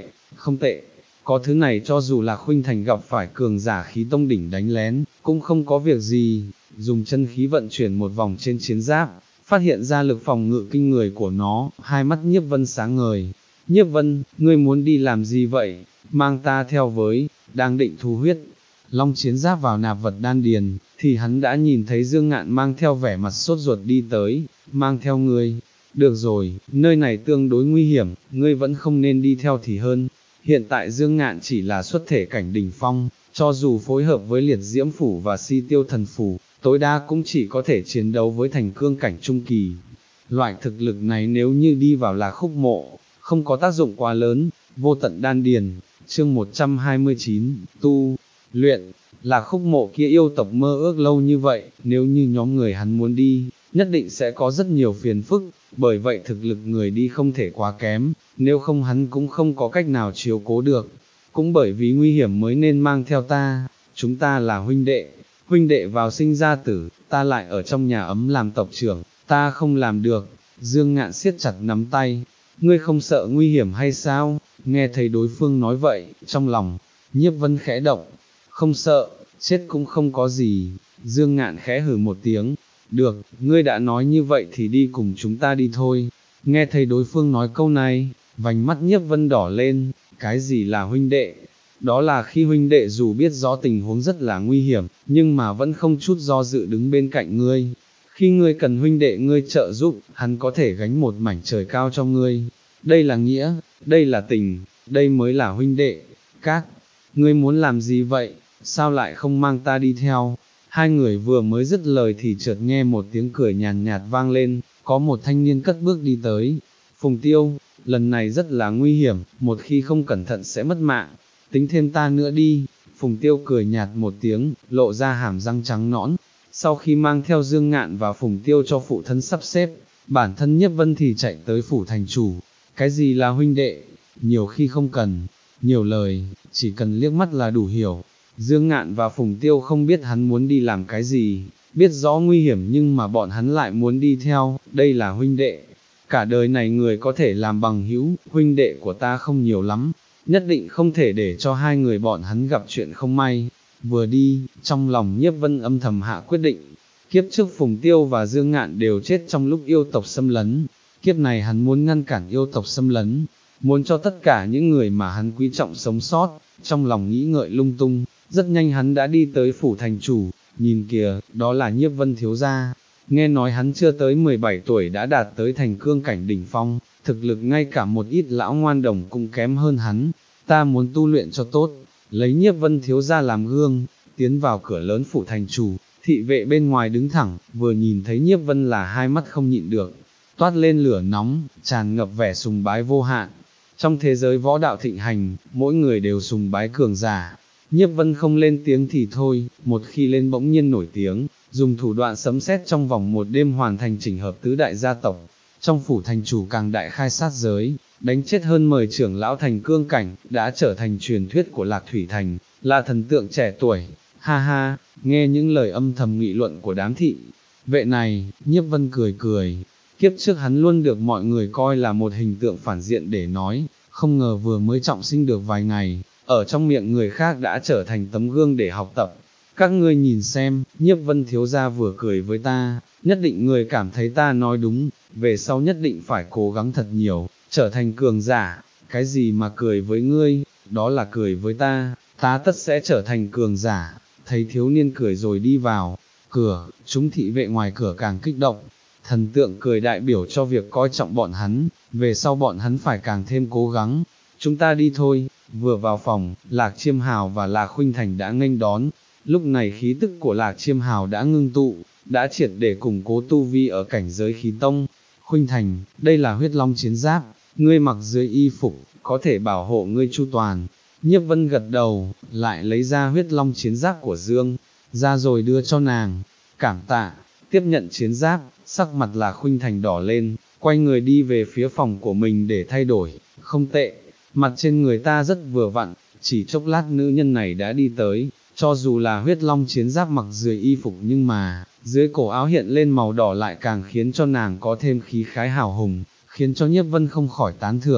không tệ. Có thứ này cho dù là Khuynh Thành gặp phải cường giả khí tông đỉnh đánh lén, cũng không có việc gì, dùng chân khí vận chuyển một vòng trên chiến giáp, phát hiện ra lực phòng ngự kinh người của nó, hai mắt Nhiếp Vân sáng ngời. Nhiếp Vân, ngươi muốn đi làm gì vậy? Mang ta theo với, đang định thu huyết long chiến giáp vào nạp vật đan điền, thì hắn đã nhìn thấy Dương Ngạn mang theo vẻ mặt sốt ruột đi tới, mang theo ngươi. Được rồi, nơi này tương đối nguy hiểm, ngươi vẫn không nên đi theo thì hơn. Hiện tại Dương Ngạn chỉ là xuất thể cảnh đỉnh phong, cho dù phối hợp với liệt diễm phủ và si tiêu thần phủ, tối đa cũng chỉ có thể chiến đấu với thành cương cảnh trung kỳ. Loại thực lực này nếu như đi vào là khúc mộ, không có tác dụng quá lớn. Vô tận đan điền, chương một trăm hai mươi chín, tu, luyện, là khúc mộ kia yêu tộc mơ ước lâu như vậy, nếu như nhóm người hắn muốn đi, nhất định sẽ có rất nhiều phiền phức, bởi vậy thực lực người đi không thể quá kém, nếu không hắn cũng không có cách nào chiếu cố được, cũng bởi vì nguy hiểm mới nên mang theo ta, chúng ta là huynh đệ, huynh đệ vào sinh ra tử, ta lại ở trong nhà ấm làm tộc trưởng, ta không làm được. Dương Ngạn siết chặt nắm tay, ngươi không sợ nguy hiểm hay sao? Nghe thấy đối phương nói vậy, trong lòng, Nhiếp Vân khẽ động, không sợ, chết cũng không có gì. Dương Ngạn khẽ hừ một tiếng, được, ngươi đã nói như vậy thì đi cùng chúng ta đi thôi. Nghe thấy đối phương nói câu này, vành mắt Nhiếp Vân đỏ lên, cái gì là huynh đệ? Đó là khi huynh đệ dù biết rõ tình huống rất là nguy hiểm, nhưng mà vẫn không chút do dự đứng bên cạnh ngươi. Khi ngươi cần huynh đệ ngươi trợ giúp, hắn có thể gánh một mảnh trời cao cho ngươi. Đây là nghĩa, đây là tình, đây mới là huynh đệ. Các, ngươi muốn làm gì vậy? Sao lại không mang ta đi theo? Hai người vừa mới dứt lời thì chợt nghe một tiếng cười nhàn nhạt vang lên, có một thanh niên cất bước đi tới. Phùng Tiêu, lần này rất là nguy hiểm, một khi không cẩn thận sẽ mất mạng, tính thêm ta nữa đi. Phùng Tiêu cười nhạt một tiếng, lộ ra hàm răng trắng nõn. Sau khi mang theo Dương Ngạn và Phùng Tiêu cho phụ thân sắp xếp, bản thân Nhiếp Vân thì chạy tới phủ thành chủ. Cái gì là huynh đệ? Nhiều khi không cần nhiều lời, chỉ cần liếc mắt là đủ hiểu. Dương Ngạn và Phùng Tiêu không biết hắn muốn đi làm cái gì, biết rõ nguy hiểm nhưng mà bọn hắn lại muốn đi theo, đây là huynh đệ. Cả đời này người có thể làm bằng hữu, huynh đệ của ta không nhiều lắm, nhất định không thể để cho hai người bọn hắn gặp chuyện không may. Vừa đi, trong lòng Nhiếp Vân âm thầm hạ quyết định, kiếp trước Phùng Tiêu và Dương Ngạn đều chết trong lúc yêu tộc xâm lấn, kiếp này hắn muốn ngăn cản yêu tộc xâm lấn, muốn cho tất cả những người mà hắn quý trọng sống sót. Trong lòng nghĩ ngợi lung tung, rất nhanh hắn đã đi tới phủ thành chủ, nhìn kìa, đó là Nhiếp Vân thiếu gia. Nghe nói hắn chưa tới mười bảy tuổi đã đạt tới thành cương cảnh đỉnh phong, thực lực ngay cả một ít lão ngoan đồng cũng kém hơn hắn. Ta muốn tu luyện cho tốt, lấy Nhiếp Vân thiếu gia làm gương, tiến vào cửa lớn phủ thành chủ. Thị vệ bên ngoài đứng thẳng, vừa nhìn thấy Nhiếp Vân là hai mắt không nhịn được, toát lên lửa nóng, tràn ngập vẻ sùng bái vô hạn. Trong thế giới võ đạo thịnh hành, mỗi người đều sùng bái cường giả. Nhiếp Vân không lên tiếng thì thôi, một khi lên bỗng nhiên nổi tiếng, dùng thủ đoạn sấm sét trong vòng một đêm hoàn thành chỉnh hợp tứ đại gia tộc. Trong phủ thành chủ càng đại khai sát giới, đánh chết hơn mười trưởng lão thành cương cảnh, đã trở thành truyền thuyết của Lạc Thủy Thành, là thần tượng trẻ tuổi. Ha ha, nghe những lời âm thầm nghị luận của đám thị vệ này, Nhiếp Vân cười cười. Kiếp trước hắn luôn được mọi người coi là một hình tượng phản diện để nói, không ngờ vừa mới trọng sinh được vài ngày, ở trong miệng người khác đã trở thành tấm gương để học tập. Các ngươi nhìn xem, Nhiếp Vân thiếu gia vừa cười với ta, nhất định người cảm thấy ta nói đúng, về sau nhất định phải cố gắng thật nhiều, trở thành cường giả. Cái gì mà cười với ngươi, đó là cười với ta, ta tất sẽ trở thành cường giả. Thấy thiếu niên cười rồi đi vào cửa, chúng thị vệ ngoài cửa càng kích động. Thần tượng cười đại biểu cho việc coi trọng bọn hắn, về sau bọn hắn phải càng thêm cố gắng. Chúng ta đi thôi. Vừa vào phòng, Lạc Chiêm Hào và Lạc Khuynh Thành đã nghênh đón. Lúc này khí tức của Lạc Chiêm Hào đã ngưng tụ, đã triệt để củng cố tu vi ở cảnh giới khí tông. Khuynh Thành, đây là huyết long chiến giáp, ngươi mặc dưới y phục, có thể bảo hộ ngươi chu toàn. Nhiếp Vân gật đầu, lại lấy ra huyết long chiến giáp của Dương, ra rồi đưa cho nàng. Cảm tạ, tiếp nhận chiến giáp, sắc mặt là Khuynh Thành đỏ lên, quay người đi về phía phòng của mình để thay đổi. Không tệ, mặt trên người ta rất vừa vặn, chỉ chốc lát nữ nhân này đã đi tới, cho dù là huyết long chiến giáp mặc dưới y phục nhưng mà, dưới cổ áo hiện lên màu đỏ lại càng khiến cho nàng có thêm khí khái hào hùng, khiến cho Nhiếp Vân không khỏi tán thưởng.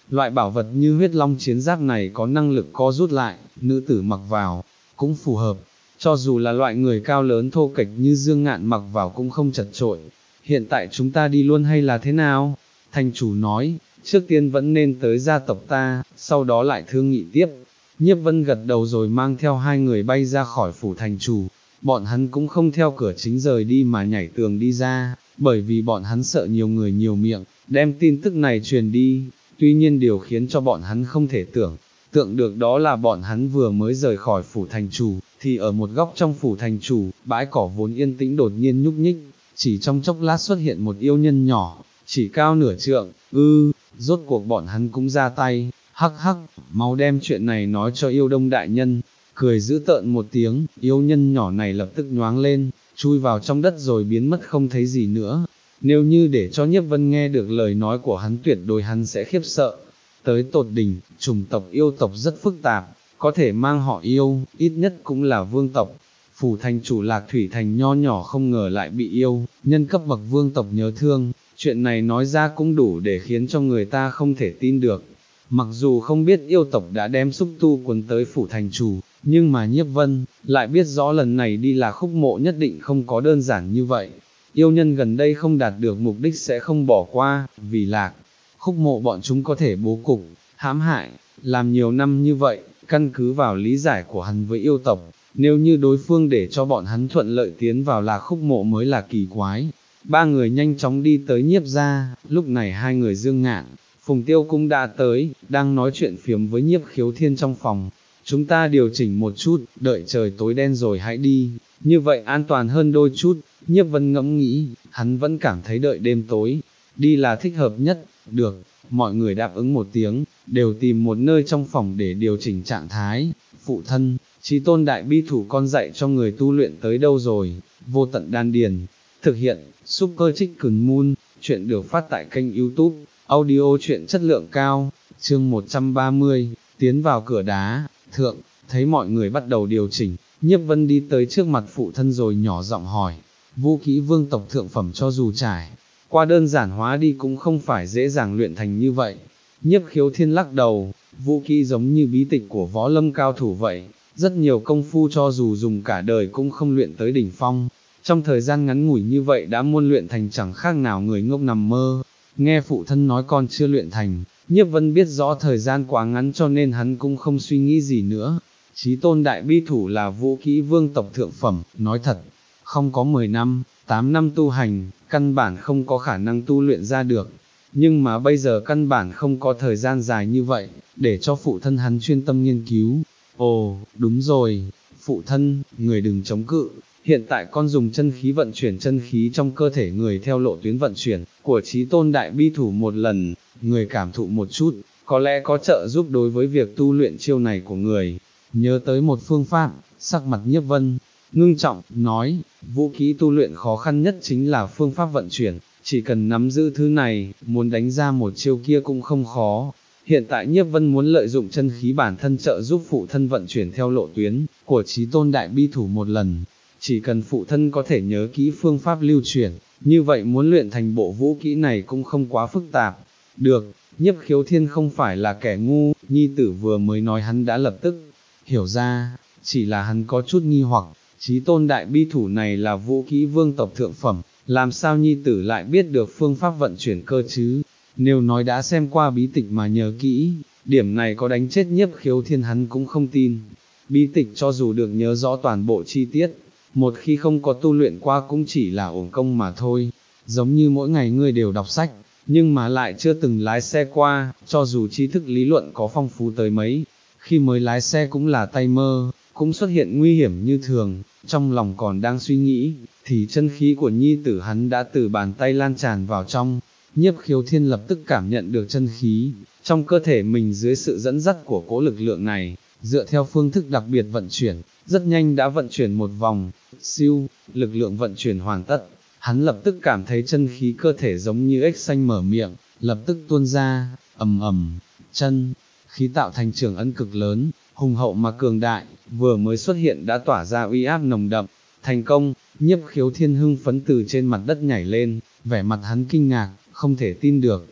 loại bảo vật như huyết long chiến giáp này có năng lực co rút lại, nữ tử mặc vào, cũng phù hợp, cho dù là loại người cao lớn thô kệch như Dương Ngạn mặc vào cũng không chật trội. Hiện tại chúng ta đi luôn hay là thế nào? Thành chủ nói, trước tiên vẫn nên tới gia tộc ta, sau đó lại thương nghị tiếp. Nhiếp Vân gật đầu rồi mang theo hai người bay ra khỏi phủ thành chủ, bọn hắn cũng không theo cửa chính rời đi mà nhảy tường đi ra, bởi vì bọn hắn sợ nhiều người nhiều miệng, đem tin tức này truyền đi. Tuy nhiên điều khiến cho bọn hắn không thể tưởng tượng được đó là bọn hắn vừa mới rời khỏi phủ thành chủ, thì ở một góc trong phủ thành chủ, bãi cỏ vốn yên tĩnh đột nhiên nhúc nhích, chỉ trong chốc lát xuất hiện một yêu nhân nhỏ, chỉ cao nửa trượng. Ư, rốt cuộc bọn hắn cũng ra tay, hắc hắc, mau đem chuyện này nói cho yêu đông đại nhân. Cười dữ tợn một tiếng, yêu nhân nhỏ này lập tức nhoáng lên, chui vào trong đất rồi biến mất không thấy gì nữa. Nếu như để cho Nhiếp Vân nghe được lời nói của hắn tuyệt đối hắn sẽ khiếp sợ. Tới tột đỉnh, chủng tộc yêu tộc rất phức tạp, có thể mang họ yêu, ít nhất cũng là vương tộc. Phủ thành chủ Lạc Thủy Thành nho nhỏ không ngờ lại bị yêu, nhân cấp bậc vương tộc nhớ thương, chuyện này nói ra cũng đủ để khiến cho người ta không thể tin được. Mặc dù không biết yêu tộc đã đem xúc tu quấn tới phủ thành chủ, nhưng mà Nhiếp Vân lại biết rõ lần này đi là khúc mộ nhất định không có đơn giản như vậy. Yêu nhân gần đây không đạt được mục đích sẽ không bỏ qua, vì Lạc khúc mộ bọn chúng có thể bố cục, hãm hại, làm nhiều năm như vậy, căn cứ vào lý giải của hắn với yêu tộc, nếu như đối phương để cho bọn hắn thuận lợi tiến vào Lạc khúc mộ mới là kỳ quái. Ba người nhanh chóng đi tới Nhiếp gia, lúc này hai người Dương Ngạn, Phùng Tiêu cũng đã tới, đang nói chuyện phiếm với Nhiếp Khiếu Thiên trong phòng. Chúng ta điều chỉnh một chút, đợi trời tối đen rồi hãy đi, như vậy an toàn hơn đôi chút. Nhiếp Vân ngẫm nghĩ, hắn vẫn cảm thấy đợi đêm tối, đi là thích hợp nhất. Được, mọi người đáp ứng một tiếng, đều tìm một nơi trong phòng để điều chỉnh trạng thái. Phụ thân, Chí Tôn đại bi thủ con dạy cho người tu luyện tới đâu rồi? Vô tận đan điền. Thực hiện, Super Chicken Moon, chuyện được phát tại kênh YouTube, audio chuyện chất lượng cao, chương một trăm ba mươi, tiến vào cửa đá, thượng, thấy mọi người bắt đầu điều chỉnh, Nhiếp Vân đi tới trước mặt phụ thân rồi nhỏ giọng hỏi, vũ kỹ vương tộc thượng phẩm cho dù trải qua đơn giản hóa đi cũng không phải dễ dàng luyện thành như vậy. Nhiếp Khiếu Thiên lắc đầu, vũ kỹ giống như bí tịch của võ lâm cao thủ vậy, rất nhiều công phu cho dù dùng cả đời cũng không luyện tới đỉnh phong, trong thời gian ngắn ngủi như vậy đã muôn luyện thành chẳng khác nào người ngốc nằm mơ. Nghe phụ thân nói con chưa luyện thành, Nhiếp Vân biết rõ thời gian quá ngắn cho nên hắn cũng không suy nghĩ gì nữa. Chí Tôn đại bi thủ là vũ kỹ vương tộc thượng phẩm, nói thật, không có mười năm, tám năm tu hành, căn bản không có khả năng tu luyện ra được. Nhưng mà bây giờ căn bản không có thời gian dài như vậy, để cho phụ thân hắn chuyên tâm nghiên cứu. Ồ, đúng rồi, phụ thân, người đừng chống cự. Hiện tại con dùng chân khí vận chuyển chân khí trong cơ thể người theo lộ tuyến vận chuyển của Chí Tôn đại bi thủ một lần, người cảm thụ một chút, có lẽ có trợ giúp đối với việc tu luyện chiêu này của người. Nhớ tới một phương pháp, sắc mặt Nhiếp Vân ngưng trọng, nói, vũ khí tu luyện khó khăn nhất chính là phương pháp vận chuyển, chỉ cần nắm giữ thứ này, muốn đánh ra một chiêu kia cũng không khó. Hiện tại Nhiếp Vân muốn lợi dụng chân khí bản thân trợ giúp phụ thân vận chuyển theo lộ tuyến của Chí Tôn đại bi thủ một lần. Chỉ cần phụ thân có thể nhớ kỹ phương pháp lưu chuyển, như vậy muốn luyện thành bộ vũ kỹ này cũng không quá phức tạp. Được, Nhiếp Khiếu Thiên không phải là kẻ ngu, nhi tử vừa mới nói hắn đã lập tức hiểu ra, chỉ là hắn có chút nghi hoặc, Chí Tôn đại bi thủ này là vũ kỹ vương tộc thượng phẩm, làm sao nhi tử lại biết được phương pháp vận chuyển cơ chứ? Nếu nói đã xem qua bí tịch mà nhớ kỹ, điểm này có đánh chết Nhiếp Khiếu Thiên hắn cũng không tin. Bí tịch cho dù được nhớ rõ toàn bộ chi tiết, một khi không có tu luyện qua cũng chỉ là uổng công mà thôi. Giống như mỗi ngày ngươi đều đọc sách, nhưng mà lại chưa từng lái xe qua, cho dù tri thức lý luận có phong phú tới mấy, khi mới lái xe cũng là tay mơ, cũng xuất hiện nguy hiểm như thường. Trong lòng còn đang suy nghĩ, thì chân khí của nhi tử hắn đã từ bàn tay lan tràn vào trong. Nhiếp Khiếu Thiên lập tức cảm nhận được chân khí trong cơ thể mình dưới sự dẫn dắt của cỗ lực lượng này, dựa theo phương thức đặc biệt vận chuyển, rất nhanh đã vận chuyển một vòng. Siêu, lực lượng vận chuyển hoàn tất, hắn lập tức cảm thấy chân khí cơ thể giống như ếch xanh mở miệng, lập tức tuôn ra, ầm ầm, chân khí tạo thành trường ấn cực lớn, hùng hậu mà cường đại, vừa mới xuất hiện đã tỏa ra uy áp nồng đậm. Thành công. Nhiếp Khiếu Thiên hưng phấn từ trên mặt đất nhảy lên, vẻ mặt hắn kinh ngạc, không thể tin được.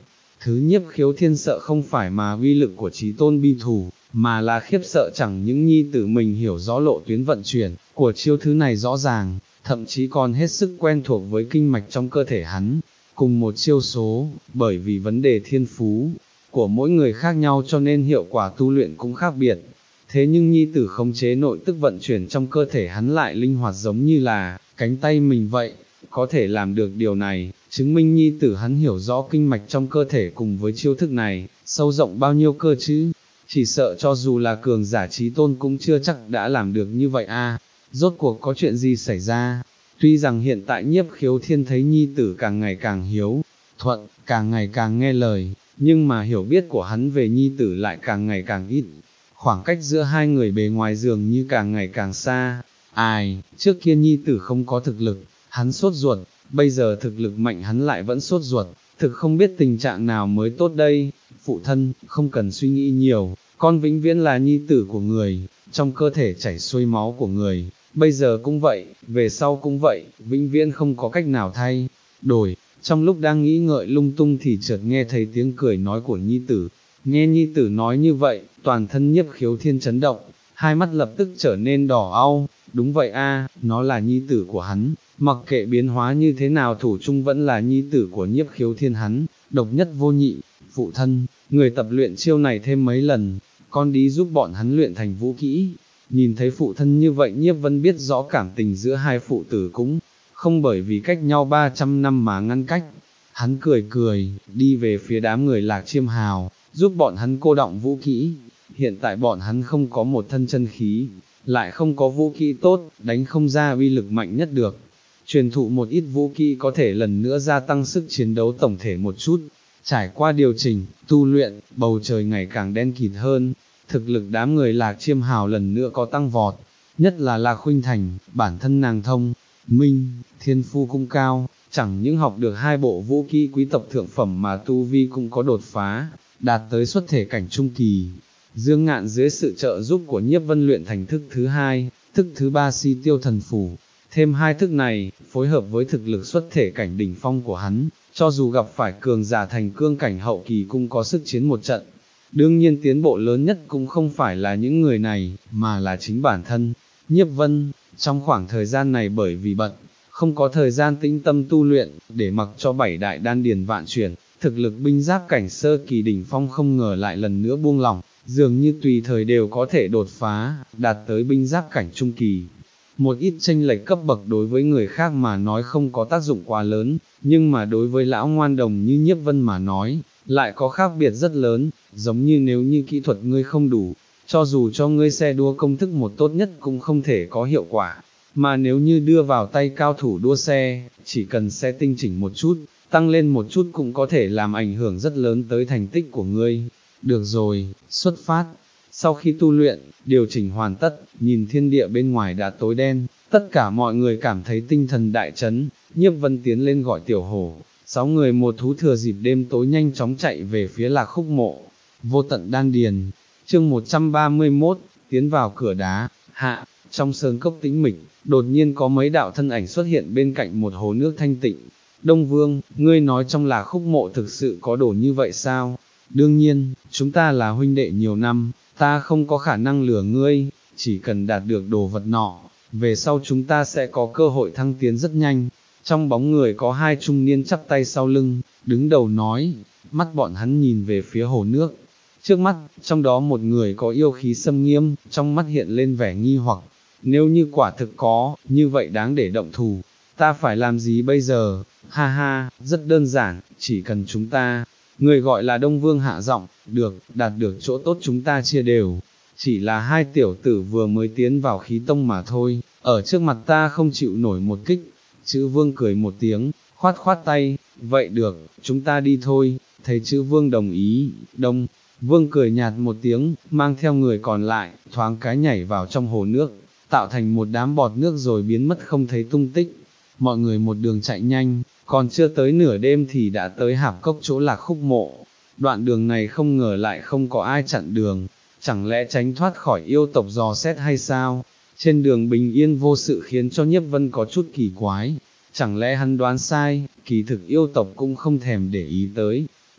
Thứ Nhiếp Khiếu Thiên sợ không phải mà uy lực của Chí Tôn bi thủ, mà là khiếp sợ chẳng những nhi tử mình hiểu rõ lộ tuyến vận chuyển của chiêu thứ này rõ ràng, thậm chí còn hết sức quen thuộc với kinh mạch trong cơ thể hắn, cùng một chiêu số, bởi vì vấn đề thiên phú của mỗi người khác nhau cho nên hiệu quả tu luyện cũng khác biệt. Thế nhưng nhi tử khống chế nội tức vận chuyển trong cơ thể hắn lại linh hoạt giống như là cánh tay mình vậy, có thể làm được điều này, chứng minh nhi tử hắn hiểu rõ kinh mạch trong cơ thể cùng với chiêu thức này, sâu rộng bao nhiêu cơ chứ, chỉ sợ cho dù là cường giả Chí Tôn cũng chưa chắc đã làm được như vậy a. Rốt cuộc có chuyện gì xảy ra? Tuy rằng hiện tại Nhiếp Khiếu Thiên thấy nhi tử càng ngày càng hiếu thuận, càng ngày càng nghe lời, nhưng mà hiểu biết của hắn về nhi tử lại càng ngày càng ít. Khoảng cách giữa hai người bề ngoài dường như càng ngày càng xa. Ai, trước kia nhi tử không có thực lực, hắn sốt ruột, bây giờ thực lực mạnh hắn lại vẫn sốt ruột, thực không biết tình trạng nào mới tốt đây. Phụ thân, không cần suy nghĩ nhiều, con vĩnh viễn là nhi tử của người, trong cơ thể chảy xuôi máu của người, bây giờ cũng vậy, về sau cũng vậy, vĩnh viễn không có cách nào thay đổi. Trong lúc đang nghĩ ngợi lung tung thì chợt nghe thấy tiếng cười nói của nhi tử. Nghe nhi tử nói như vậy, toàn thân Nhiếp Khiếu Thiên chấn động, hai mắt lập tức trở nên đỏ au. Đúng vậy a, nó là nhi tử của hắn, mặc kệ biến hóa như thế nào thủ chung vẫn là nhi tử của Nhiếp Khiếu Thiên hắn, độc nhất vô nhị. Phụ thân, người tập luyện chiêu này thêm mấy lần, con đi giúp bọn hắn luyện thành vũ kỹ. Nhìn thấy phụ thân như vậy Nhiếp Vân biết rõ cảm tình giữa hai phụ tử cũng không bởi vì cách nhau ba trăm năm mà ngăn cách. Hắn cười cười, đi về phía đám người Lạc Chiêm Hào, giúp bọn hắn cô đọng vũ kỹ. Hiện tại bọn hắn không có một thân chân khí, lại không có vũ kỹ tốt, đánh không ra uy lực mạnh nhất được. Truyền thụ một ít vũ kỹ có thể lần nữa gia tăng sức chiến đấu tổng thể một chút. Trải qua điều chỉnh, tu luyện, bầu trời ngày càng đen kịt hơn, thực lực đám người Lạc Chiêm Hào lần nữa có tăng vọt, nhất là Lạc Khuynh Thành, bản thân nàng thông, minh, thiên phu cũng cao, chẳng những học được hai bộ vũ kỹ quý tộc thượng phẩm mà tu vi cũng có đột phá, đạt tới xuất thể cảnh trung kỳ. Dương Ngạn dưới sự trợ giúp của Nhiếp Vân luyện thành thức thứ hai, thức thứ ba Si Tiêu Thần Phủ, thêm hai thức này, phối hợp với thực lực xuất thể cảnh đỉnh phong của hắn, cho dù gặp phải cường giả thành cương cảnh hậu kỳ cũng có sức chiến một trận. Đương nhiên tiến bộ lớn nhất cũng không phải là những người này, mà là chính bản thân. Nhiếp Vân, trong khoảng thời gian này bởi vì bận, không có thời gian tĩnh tâm tu luyện, để mặc cho bảy đại đan điền vạn chuyển, thực lực binh giáp cảnh sơ kỳ đỉnh phong không ngờ lại lần nữa buông lỏng, dường như tùy thời đều có thể đột phá, đạt tới binh giáp cảnh trung kỳ. Một ít chênh lệch cấp bậc đối với người khác mà nói không có tác dụng quá lớn, nhưng mà đối với lão ngoan đồng như Nhiếp Vân mà nói, lại có khác biệt rất lớn, giống như nếu như kỹ thuật ngươi không đủ, cho dù cho ngươi xe đua công thức một tốt nhất cũng không thể có hiệu quả, mà nếu như đưa vào tay cao thủ đua xe, chỉ cần xe tinh chỉnh một chút, tăng lên một chút cũng có thể làm ảnh hưởng rất lớn tới thành tích của ngươi. Được rồi, xuất phát. Sau khi tu luyện, điều chỉnh hoàn tất, nhìn thiên địa bên ngoài đã tối đen, tất cả mọi người cảm thấy tinh thần đại chấn. Nhiếp Vân tiến lên gọi Tiểu Hổ, sáu người một thú thừa dịp đêm tối nhanh chóng chạy về phía Lạc Khúc Mộ. Vô tận đan điền, chương một trăm ba mươi mốt, tiến vào cửa đá, hạ, trong sơn cốc tĩnh mịch, đột nhiên có mấy đạo thân ảnh xuất hiện bên cạnh một hồ nước thanh tịnh. Đông Vương, ngươi nói trong Lạc Khúc Mộ thực sự có đồ như vậy sao? Đương nhiên, chúng ta là huynh đệ nhiều năm, ta không có khả năng lừa ngươi, chỉ cần đạt được đồ vật nọ, về sau chúng ta sẽ có cơ hội thăng tiến rất nhanh. Trong bóng người có hai trung niên chắp tay sau lưng, đứng đầu nói, mắt bọn hắn nhìn về phía hồ nước. Trước mắt, trong đó một người có yêu khí xâm nghiêm, trong mắt hiện lên vẻ nghi hoặc, nếu như quả thực có, như vậy đáng để động thủ, ta phải làm gì bây giờ? Ha ha, rất đơn giản, chỉ cần chúng ta, người gọi là Đông Vương hạ giọng, được, đạt được chỗ tốt chúng ta chia đều, chỉ là hai tiểu tử vừa mới tiến vào khí tông mà thôi, ở trước mặt ta không chịu nổi một kích. Chữ Vương cười một tiếng, khoát khoát tay, vậy được, chúng ta đi thôi. Thấy Chữ Vương đồng ý, Đông Vương cười nhạt một tiếng, mang theo người còn lại, thoáng cái nhảy vào trong hồ nước, tạo thành một đám bọt nước rồi biến mất không thấy tung tích. Mọi người một đường chạy nhanh, còn chưa tới nửa đêm thì đã tới hạp cốc chỗ Lạc Khúc Mộ. Đoạn đường này không ngờ lại không có ai chặn đường, chẳng lẽ tránh thoát khỏi yêu tộc dò xét hay sao? Trên đường bình yên vô sự khiến cho Nhiếp Vân có chút kỳ quái, chẳng lẽ hắn đoán sai, kỳ thực yêu tộc cũng không thèm để ý tới.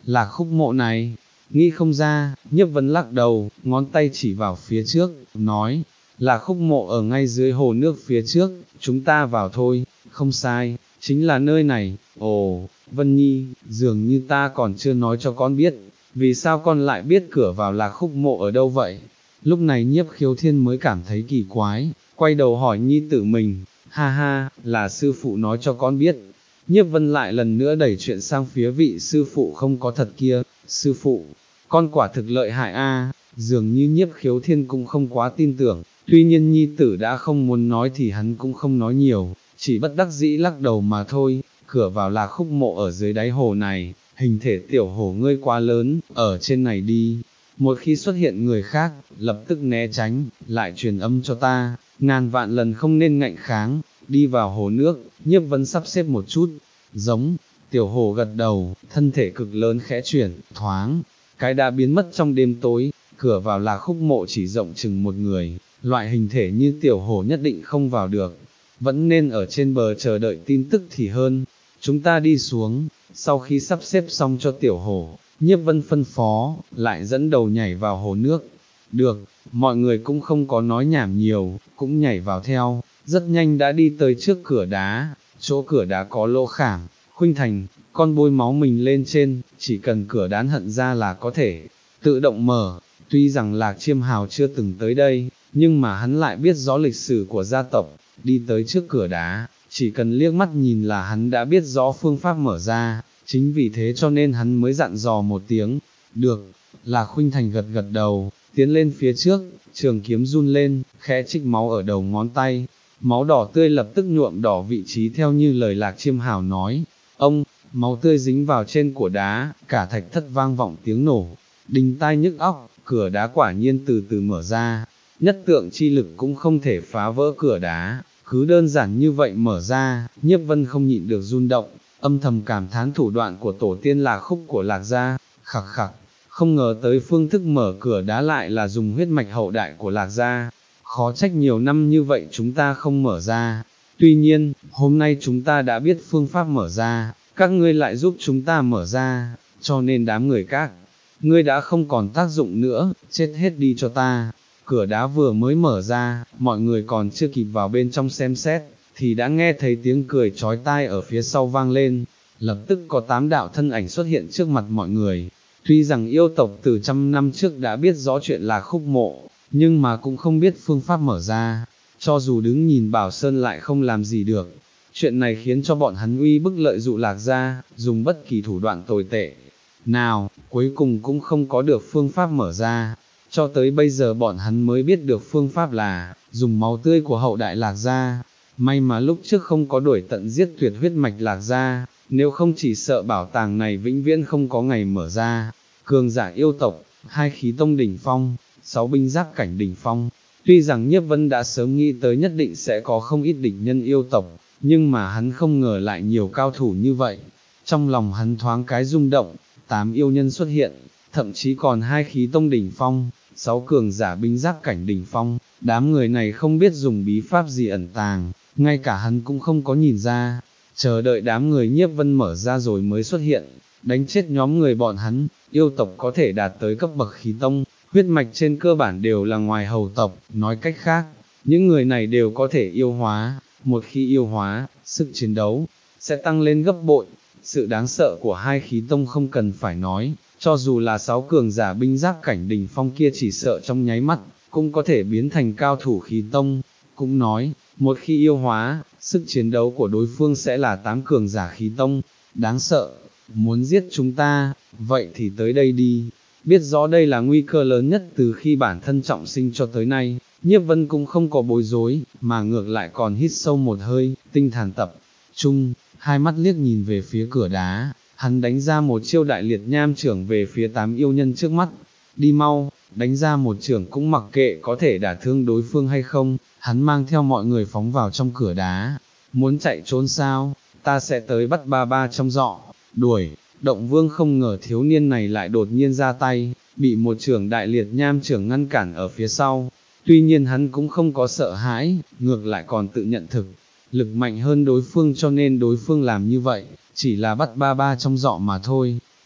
là khúc mộ này, nghĩ không ra, Nhiếp Vân lắc đầu, ngón tay chỉ vào phía trước, nói, là khúc mộ ở ngay dưới hồ nước phía trước, chúng ta vào thôi, không sai, chính là nơi này. Ồ, Vân Nhi, dường như ta còn chưa nói cho con biết, vì sao con lại biết cửa vào là khúc mộ ở đâu vậy? Lúc này Nhiếp Khiếu Thiên mới cảm thấy kỳ quái, quay đầu hỏi nhi tử mình, ha ha, là sư phụ nói cho con biết. Nhiếp Vân lại lần nữa đẩy chuyện sang phía vị sư phụ không có thật kia, sư phụ, con quả thực lợi hại a. Dường như Nhiếp Khiếu Thiên cũng không quá tin tưởng, tuy nhiên nhi tử đã không muốn nói thì hắn cũng không nói nhiều, chỉ bất đắc dĩ lắc đầu mà thôi. Cửa vào là khúc mộ ở dưới đáy hồ này, hình thể tiểu hồ ngươi quá lớn, ở trên này đi. Một khi xuất hiện người khác, lập tức né tránh, lại truyền âm cho ta, ngàn vạn lần không nên ngạnh kháng. Đi vào hồ nước, Nhiếp Vân sắp xếp một chút, giống, tiểu hồ gật đầu, thân thể cực lớn khẽ chuyển, thoáng, cái đã biến mất trong đêm tối. Cửa vào là khúc mộ chỉ rộng chừng một người, loại hình thể như tiểu hồ nhất định không vào được, vẫn nên ở trên bờ chờ đợi tin tức thì hơn. Chúng ta đi xuống, sau khi sắp xếp xong cho tiểu hồ, Nhiếp Vân phân phó, lại dẫn đầu nhảy vào hồ nước. Được, mọi người cũng không có nói nhảm nhiều, cũng nhảy vào theo, rất nhanh đã đi tới trước cửa đá, chỗ cửa đá có lỗ khảm. Khuynh Thành, con bôi máu mình lên trên, chỉ cần cửa đán hận ra là có thể tự động mở. Tuy rằng Lạc Chiêm Hào chưa từng tới đây, nhưng mà hắn lại biết rõ lịch sử của gia tộc, đi tới trước cửa đá, chỉ cần liếc mắt nhìn là hắn đã biết rõ phương pháp mở ra, chính vì thế cho nên hắn mới dặn dò một tiếng. Được, Lạc Khuynh Thành gật gật đầu, tiến lên phía trước, trường kiếm run lên, khẽ trích máu ở đầu ngón tay, máu đỏ tươi lập tức nhuộm đỏ vị trí theo như lời Lạc Chiêm Hào nói. Ông, máu tươi dính vào trên của đá, cả thạch thất vang vọng tiếng nổ, đinh tai nhức óc. Cửa đá quả nhiên từ từ mở ra, nhất tượng chi lực cũng không thể phá vỡ cửa đá, cứ đơn giản như vậy mở ra. Nhiếp Vân không nhịn được run động, âm thầm cảm thán thủ đoạn của tổ tiên Lạc Khúc của Lạc gia. Khặc khặc, không ngờ tới phương thức mở cửa đá lại là dùng huyết mạch hậu đại của Lạc gia, khó trách nhiều năm như vậy chúng ta không mở ra. Tuy nhiên, hôm nay chúng ta đã biết phương pháp mở ra, các ngươi lại giúp chúng ta mở ra, cho nên đám người các ngươi đã không còn tác dụng nữa, chết hết đi cho ta. Cửa đá vừa mới mở ra, mọi người còn chưa kịp vào bên trong xem xét, thì đã nghe thấy tiếng cười chói tai ở phía sau vang lên, lập tức có tám đạo thân ảnh xuất hiện trước mặt mọi người. Tuy rằng yêu tộc từ trăm năm trước đã biết rõ chuyện là khúc mộ, nhưng mà cũng không biết phương pháp mở ra, cho dù đứng nhìn Bảo Sơn lại không làm gì được. Chuyện này khiến cho bọn hắn uy bức lợi dụ Lạc gia, dùng bất kỳ thủ đoạn tồi tệ nào, cuối cùng cũng không có được phương pháp mở ra. Cho tới bây giờ bọn hắn mới biết được phương pháp là dùng máu tươi của hậu đại Lạc gia. May mà lúc trước không có đuổi tận giết tuyệt huyết mạch Lạc gia, nếu không chỉ sợ bảo tàng này vĩnh viễn không có ngày mở ra. Cường giả yêu tộc, hai khí tông đỉnh phong, sáu binh giáp cảnh đỉnh phong. Tuy rằng Nhiếp Vân đã sớm nghĩ tới nhất định sẽ có không ít địch nhân yêu tộc, nhưng mà hắn không ngờ lại nhiều cao thủ như vậy. Trong lòng hắn thoáng cái rung động, tám yêu nhân xuất hiện, thậm chí còn hai khí tông đỉnh phong, sáu cường giả binh giáp cảnh đỉnh phong. Đám người này không biết dùng bí pháp gì ẩn tàng, ngay cả hắn cũng không có nhìn ra. Chờ đợi đám người Nhiếp Vân mở ra rồi mới xuất hiện, đánh chết nhóm người bọn hắn. Yêu tộc có thể đạt tới cấp bậc khí tông, huyết mạch trên cơ bản đều là ngoài hầu tộc, nói cách khác, những người này đều có thể yêu hóa. Một khi yêu hóa, sức chiến đấu sẽ tăng lên gấp bội. Sự đáng sợ của hai khí tông không cần phải nói, cho dù là sáu cường giả binh giáp cảnh đỉnh phong kia chỉ sợ trong nháy mắt, cũng có thể biến thành cao thủ khí tông. Cũng nói, một khi yêu hóa, sức chiến đấu của đối phương sẽ là tám cường giả khí tông, đáng sợ. Muốn giết chúng ta, vậy thì tới đây đi. Biết rõ đây là nguy cơ lớn nhất từ khi bản thân trọng sinh cho tới nay, Nhiếp Vân cũng không có bối rối, mà ngược lại còn hít sâu một hơi, tinh thần tập trung, hai mắt liếc nhìn về phía cửa đá, hắn đánh ra một chiêu đại liệt nham trưởng về phía tám yêu nhân trước mắt. Đi mau, đánh ra một trưởng cũng mặc kệ có thể đả thương đối phương hay không, hắn mang theo mọi người phóng vào trong cửa đá. Muốn chạy trốn sao, ta sẽ tới bắt ba ba trong dọ, đuổi. Động Vương không ngờ thiếu niên này lại đột nhiên ra tay, bị một trưởng đại liệt nham trưởng ngăn cản ở phía sau. Tuy nhiên hắn cũng không có sợ hãi, ngược lại còn tự nhận thực lực mạnh hơn đối phương, cho nên đối phương làm như vậy, chỉ là bắt ba ba trong dọ mà thôi.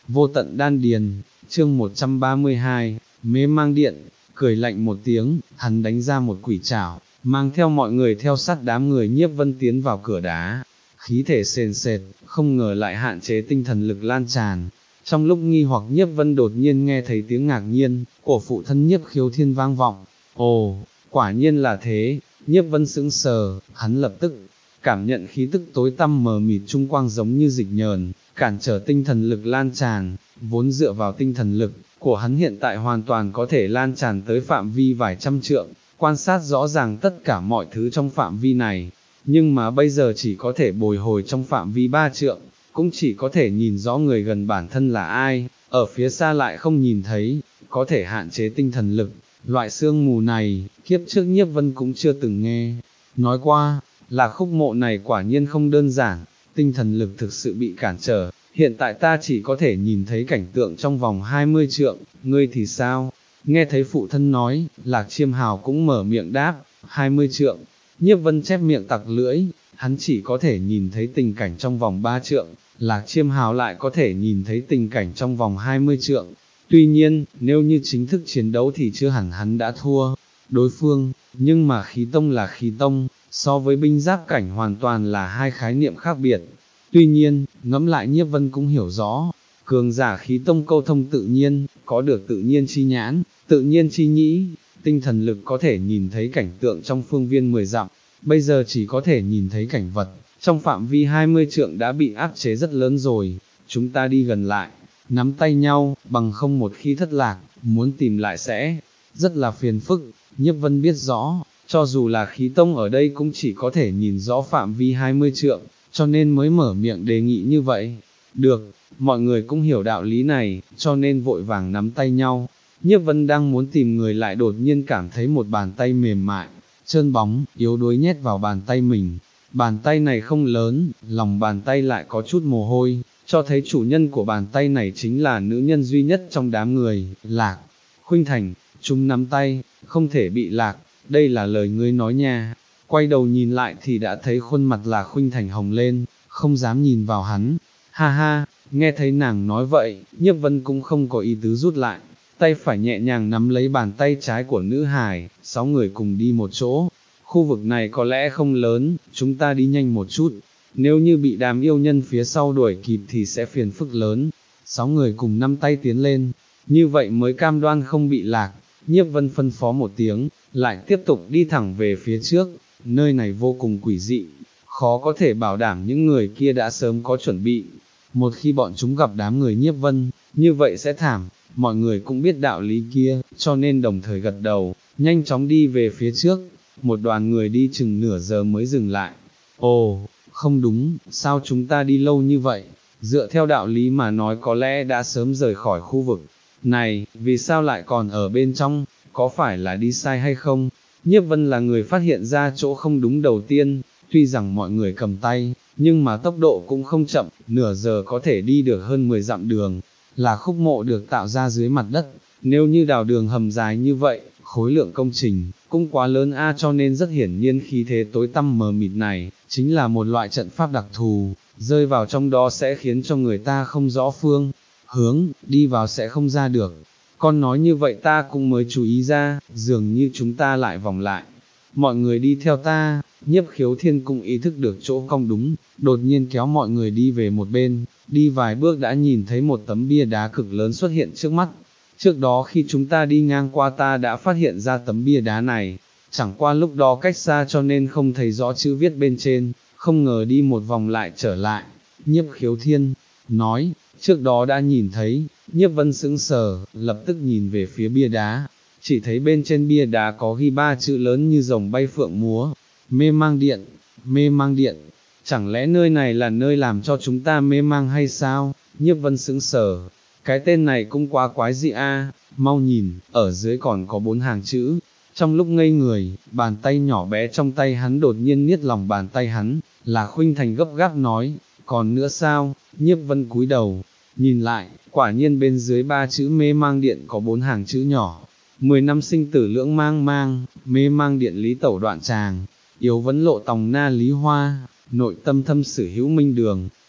vô tận đan điền, chương một trăm ba mươi hai, mê mang điện, cười lạnh một tiếng, hắn đánh ra một quỷ trảo, mang theo mọi người theo sát đám người Nhiếp Vân tiến vào cửa đá, khí thể sền sệt, không ngờ lại hạn chế tinh thần lực lan tràn. Trong lúc nghi hoặc Nhiếp Vân đột nhiên nghe thấy tiếng ngạc nhiên, của phụ thân Nhiếp Khiếu Thiên vang vọng, ồ, quả nhiên là thế, Nhiếp Vân sững sờ, hắn lập tức cảm nhận khí tức tối tăm mờ mịt trung quang giống như dịch nhờn, cản trở tinh thần lực lan tràn, vốn dựa vào tinh thần lực của hắn hiện tại hoàn toàn có thể lan tràn tới phạm vi vài trăm trượng, quan sát rõ ràng tất cả mọi thứ trong phạm vi này, nhưng mà bây giờ chỉ có thể bồi hồi trong phạm vi ba trượng, cũng chỉ có thể nhìn rõ người gần bản thân là ai, ở phía xa lại không nhìn thấy, có thể hạn chế tinh thần lực. Loại sương mù này, kiếp trước Nhiếp Vân cũng chưa từng nghe nói qua, là khúc mộ này quả nhiên không đơn giản, tinh thần lực thực sự bị cản trở, hiện tại ta chỉ có thể nhìn thấy cảnh tượng trong vòng hai mươi trượng, ngươi thì sao? Nghe thấy phụ thân nói, Lạc Chiêm Hào cũng mở miệng đáp, hai mươi trượng, Nhiếp Vân chép miệng tặc lưỡi, hắn chỉ có thể nhìn thấy tình cảnh trong vòng ba trượng, Lạc Chiêm Hào lại có thể nhìn thấy tình cảnh trong vòng hai mươi trượng. Tuy nhiên, nếu như chính thức chiến đấu thì chưa hẳn hắn đã thua đối phương, nhưng mà khí tông là khí tông, so với binh giáp cảnh hoàn toàn là hai khái niệm khác biệt. Tuy nhiên, ngẫm lại Nhiếp Vân cũng hiểu rõ, cường giả khí tông câu thông tự nhiên, có được tự nhiên chi nhãn, tự nhiên chi nhĩ, tinh thần lực có thể nhìn thấy cảnh tượng trong phương viên mười dặm, bây giờ chỉ có thể nhìn thấy cảnh vật, trong phạm vi hai mươi trượng đã bị áp chế rất lớn rồi, chúng ta đi gần lại, nắm tay nhau, bằng không một khi thất lạc, muốn tìm lại sẽ rất là phiền phức. Nhiếp Vân biết rõ, cho dù là khí tông ở đây cũng chỉ có thể nhìn rõ phạm vi hai mươi trượng, cho nên mới mở miệng đề nghị như vậy. Được, mọi người cũng hiểu đạo lý này, cho nên vội vàng nắm tay nhau. Nhiếp Vân đang muốn tìm người lại đột nhiên cảm thấy một bàn tay mềm mại, trơn bóng, yếu đuối nhét vào bàn tay mình. Bàn tay này không lớn, lòng bàn tay lại có chút mồ hôi, cho thấy chủ nhân của bàn tay này chính là nữ nhân duy nhất trong đám người, Lạc Khuynh Thành. Chúng nắm tay, không thể bị lạc, đây là lời ngươi nói nha. Quay đầu nhìn lại thì đã thấy khuôn mặt Lạc Khuynh Thành hồng lên, không dám nhìn vào hắn. Ha ha, nghe thấy nàng nói vậy, Nhiếp Vân cũng không có ý tứ rút lại, tay phải nhẹ nhàng nắm lấy bàn tay trái của nữ hài, sáu người cùng đi một chỗ. Khu vực này có lẽ không lớn, chúng ta đi nhanh một chút, nếu như bị đám yêu nhân phía sau đuổi kịp thì sẽ phiền phức lớn. Sáu người cùng nắm tay tiến lên, như vậy mới cam đoan không bị lạc. Nhiếp Vân phân phó một tiếng, lại tiếp tục đi thẳng về phía trước, nơi này vô cùng quỷ dị, khó có thể bảo đảm những người kia đã sớm có chuẩn bị. Một khi bọn chúng gặp đám người Nhiếp Vân, như vậy sẽ thảm, mọi người cũng biết đạo lý kia, cho nên đồng thời gật đầu, nhanh chóng đi về phía trước. Một đoàn người đi chừng nửa giờ mới dừng lại. Ồ, không đúng, sao chúng ta đi lâu như vậy? Dựa theo đạo lý mà nói có lẽ đã sớm rời khỏi khu vực này, vì sao lại còn ở bên trong, có phải là đi sai hay không? Nhiếp Vân là người phát hiện ra chỗ không đúng đầu tiên, tuy rằng mọi người cầm tay, nhưng mà tốc độ cũng không chậm, nửa giờ có thể đi được hơn mười dặm đường, là khúc mộ được tạo ra dưới mặt đất, nếu như đào đường hầm dài như vậy, khối lượng công trình cũng quá lớn a, cho nên rất hiển nhiên khí thế tối tăm mờ mịt này, chính là một loại trận pháp đặc thù, rơi vào trong đó sẽ khiến cho người ta không rõ phương hướng, đi vào sẽ không ra được. Con nói như vậy ta cũng mới chú ý ra, dường như chúng ta lại vòng lại. Mọi người đi theo ta. Nhiếp Khiếu Thiên cũng ý thức được chỗ không đúng, đột nhiên kéo mọi người đi về một bên, đi vài bước đã nhìn thấy một tấm bia đá cực lớn xuất hiện trước mắt. Trước đó khi chúng ta đi ngang qua ta đã phát hiện ra tấm bia đá này, chẳng qua lúc đó cách xa cho nên không thấy rõ chữ viết bên trên, không ngờ đi một vòng lại trở lại. Nhiếp Khiếu Thiên nói, trước đó đã nhìn thấy. Nhiếp Vân sững sờ, lập tức nhìn về phía bia đá, chỉ thấy bên trên bia đá có ghi ba chữ lớn như rồng bay phượng múa, mê mang điện, mê mang điện, chẳng lẽ nơi này là nơi làm cho chúng ta mê mang hay sao? Nhiếp Vân sững sờ, cái tên này cũng quá quái dị a, mau nhìn, ở dưới còn có bốn hàng chữ. Trong lúc ngây người, bàn tay nhỏ bé trong tay hắn đột nhiên niết lòng bàn tay hắn, là Khuynh Thành gấp gáp nói, còn nữa sao? Nhiếp Vân cúi đầu, nhìn lại, quả nhiên bên dưới ba chữ mê mang điện có bốn hàng chữ nhỏ. Mười năm sinh tử lưỡng mang mang, mê mang điện lý tẩu đoạn tràng, yếu vấn lộ tòng na lý hoa, nội tâm thâm sử hữu minh đường.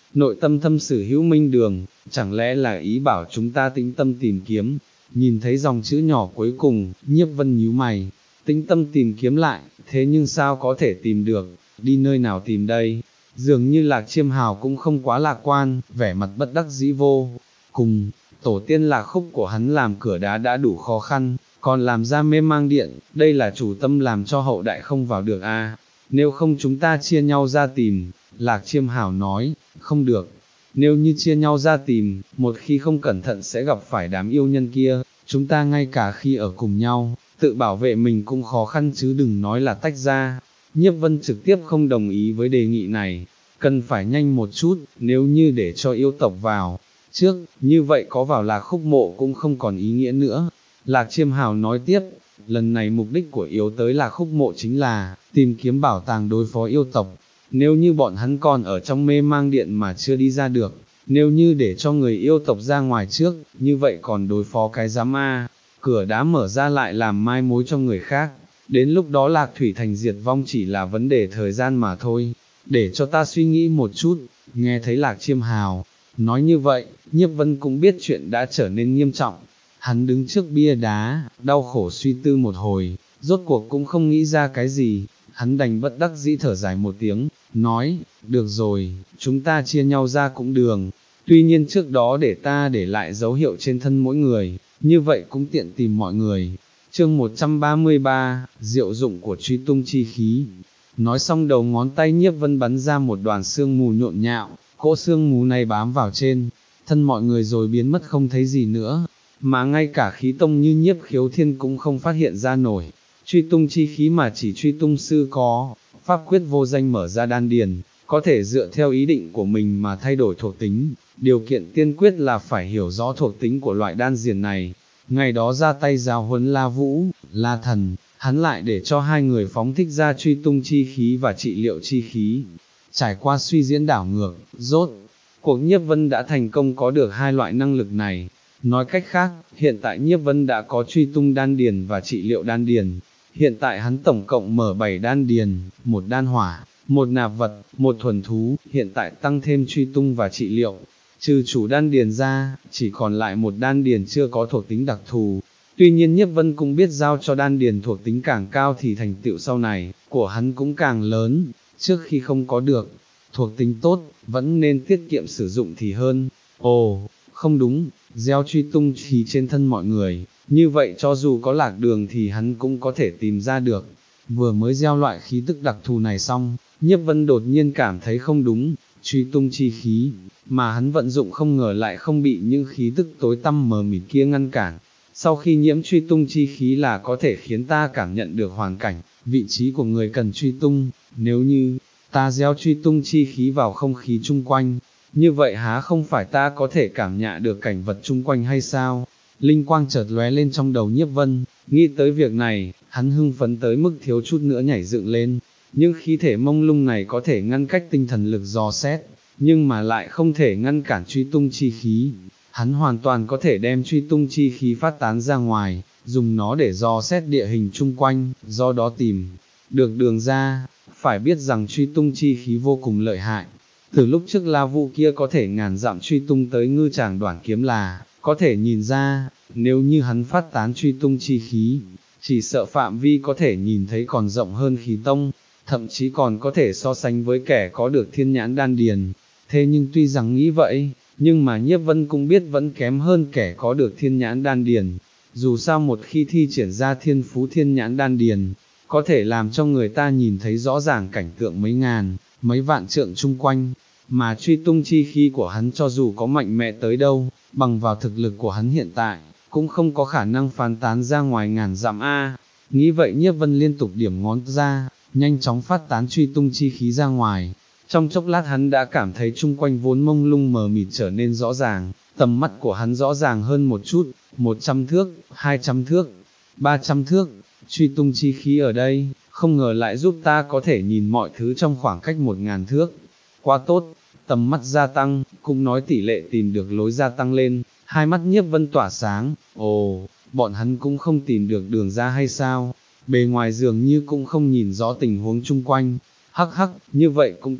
nội tâm thâm sử hữu minh đường, chẳng lẽ là ý bảo chúng ta tĩnh tâm tìm kiếm. Nhìn thấy dòng chữ nhỏ cuối cùng, Nhiếp Vân nhíu mày, tĩnh tâm tìm kiếm lại, thế nhưng sao có thể tìm được, đi nơi nào tìm đây? Dường như Lạc Chiêm Hào cũng không quá lạc quan, vẻ mặt bất đắc dĩ vô cùng, tổ tiên Lạc Khúc của hắn làm cửa đá đã đủ khó khăn, còn làm ra mê mang điện, đây là chủ tâm làm cho hậu đại không vào được a. Nếu không chúng ta chia nhau ra tìm. Lạc Chiêm Hào nói, không được, nếu như chia nhau ra tìm, một khi không cẩn thận sẽ gặp phải đám yêu nhân kia, chúng ta ngay cả khi ở cùng nhau, tự bảo vệ mình cũng khó khăn chứ đừng nói là tách ra. Nhiếp Vân trực tiếp không đồng ý với đề nghị này, cần phải nhanh một chút, nếu như để cho yêu tộc vào trước, như vậy có vào Lạc Khúc mộ cũng không còn ý nghĩa nữa. Lạc Chiêm Hào nói tiếp, lần này mục đích của yêu tới Lạc Khúc mộ chính là tìm kiếm bảo tàng đối phó yêu tộc. Nếu như bọn hắn còn ở trong mê mang điện mà chưa đi ra được, nếu như để cho người yêu tộc ra ngoài trước, như vậy còn đối phó cái giám a, cửa đá mở ra lại làm mai mối cho người khác, đến lúc đó Lạc Thủy Thành diệt vong chỉ là vấn đề thời gian mà thôi. Để cho ta suy nghĩ một chút. Nghe thấy Lạc Chiêm Hào nói như vậy, Nhiếp Vân cũng biết chuyện đã trở nên nghiêm trọng. Hắn đứng trước bia đá, đau khổ suy tư một hồi, rốt cuộc cũng không nghĩ ra cái gì, hắn đành bất đắc dĩ thở dài một tiếng, nói, được rồi, chúng ta chia nhau ra cũng đường, tuy nhiên trước đó để ta để lại dấu hiệu trên thân mỗi người, như vậy cũng tiện tìm mọi người. Chương một trăm ba mươi ba, diệu dụng của truy tung chi khí. Nói xong đầu ngón tay Nhiếp Vân bắn ra một đoàn sương mù nhộn nhạo, cỗ sương mù này bám vào trên thân mọi người rồi biến mất không thấy gì nữa, mà ngay cả khí tông như Nhiếp Khiếu Thiên cũng không phát hiện ra nổi. Truy tung chi khí mà chỉ truy tung sư có, pháp quyết vô danh mở ra đan điền, có thể dựa theo ý định của mình mà thay đổi thuộc tính, điều kiện tiên quyết là phải hiểu rõ thuộc tính của loại đan diền này. Ngày đó ra tay giáo huấn La Vũ, La Thần, hắn lại để cho hai người phóng thích ra truy tung chi khí và trị liệu chi khí. Trải qua suy diễn đảo ngược, rốt cuộc Nhiếp Vân đã thành công có được hai loại năng lực này. Nói cách khác, hiện tại Nhiếp Vân đã có truy tung đan điền và trị liệu đan điền. Hiện tại hắn tổng cộng mở bảy đan điền, một đan hỏa, một nạp vật, một thuần thú, hiện tại tăng thêm truy tung và trị liệu. Trừ chủ đan điền ra, chỉ còn lại một đan điền chưa có thuộc tính đặc thù. Tuy nhiên Nhiếp Vân cũng biết giao cho đan điền thuộc tính càng cao thì thành tựu sau này của hắn cũng càng lớn, trước khi không có được thuộc tính tốt, vẫn nên tiết kiệm sử dụng thì hơn. Ồ, không đúng, gieo truy tung khí trên thân mọi người, như vậy cho dù có lạc đường thì hắn cũng có thể tìm ra được. Vừa mới gieo loại khí tức đặc thù này xong, Nhiếp Vân đột nhiên cảm thấy không đúng, truy tung chi khí, mà hắn vận dụng không ngờ lại không bị những khí tức tối tăm mờ mịt kia ngăn cản. Sau khi nhiễm truy tung chi khí là có thể khiến ta cảm nhận được hoàn cảnh, vị trí của người cần truy tung, nếu như ta gieo truy tung chi khí vào không khí chung quanh, như vậy há không phải ta có thể cảm nhận được cảnh vật chung quanh hay sao? Linh quang chợt lóe lên trong đầu Nhiếp Vân, nghĩ tới việc này, hắn hưng phấn tới mức thiếu chút nữa nhảy dựng lên. Nhưng khí thể mông lung này có thể ngăn cách tinh thần lực dò xét, nhưng mà lại không thể ngăn cản truy tung chi khí. Hắn hoàn toàn có thể đem truy tung chi khí phát tán ra ngoài, dùng nó để dò xét địa hình chung quanh, do đó tìm được đường ra. Phải biết rằng truy tung chi khí vô cùng lợi hại. Từ lúc trước La Vũ kia có thể ngàn dặm truy tung tới ngư tràng đoản kiếm là có thể nhìn ra, nếu như hắn phát tán truy tung chi khí, chỉ sợ phạm vi có thể nhìn thấy còn rộng hơn khí tông, thậm chí còn có thể so sánh với kẻ có được thiên nhãn đan điền. Thế nhưng tuy rằng nghĩ vậy, nhưng mà Nhiếp Vân cũng biết vẫn kém hơn kẻ có được thiên nhãn đan điền. Dù sao một khi thi triển ra thiên phú thiên nhãn đan điền, có thể làm cho người ta nhìn thấy rõ ràng cảnh tượng mấy ngàn, mấy vạn trượng chung quanh, mà truy tung chi khí của hắn cho dù có mạnh mẽ tới đâu, bằng vào thực lực của hắn hiện tại, cũng không có khả năng phán tán ra ngoài ngàn dặm a. Nghĩ vậy Nhiếp Vân liên tục điểm ngón ra, nhanh chóng phát tán truy tung chi khí ra ngoài. Trong chốc lát hắn đã cảm thấy chung quanh vốn mông lung mờ mịt trở nên rõ ràng, tầm mắt của hắn rõ ràng hơn một chút, một trăm thước, hai trăm thước, ba trăm thước, truy tung chi khí ở đây, không ngờ lại giúp ta có thể nhìn mọi thứ trong khoảng cách một ngàn thước. Quá tốt, tầm mắt gia tăng, cũng nói tỷ lệ tìm được lối gia tăng lên, hai mắt Nhiếp Vân tỏa sáng, ồ, bọn hắn cũng không tìm được đường ra hay sao, bề ngoài dường như cũng không nhìn rõ tình huống chung quanh, hắc hắc, như vậy cũng tốt,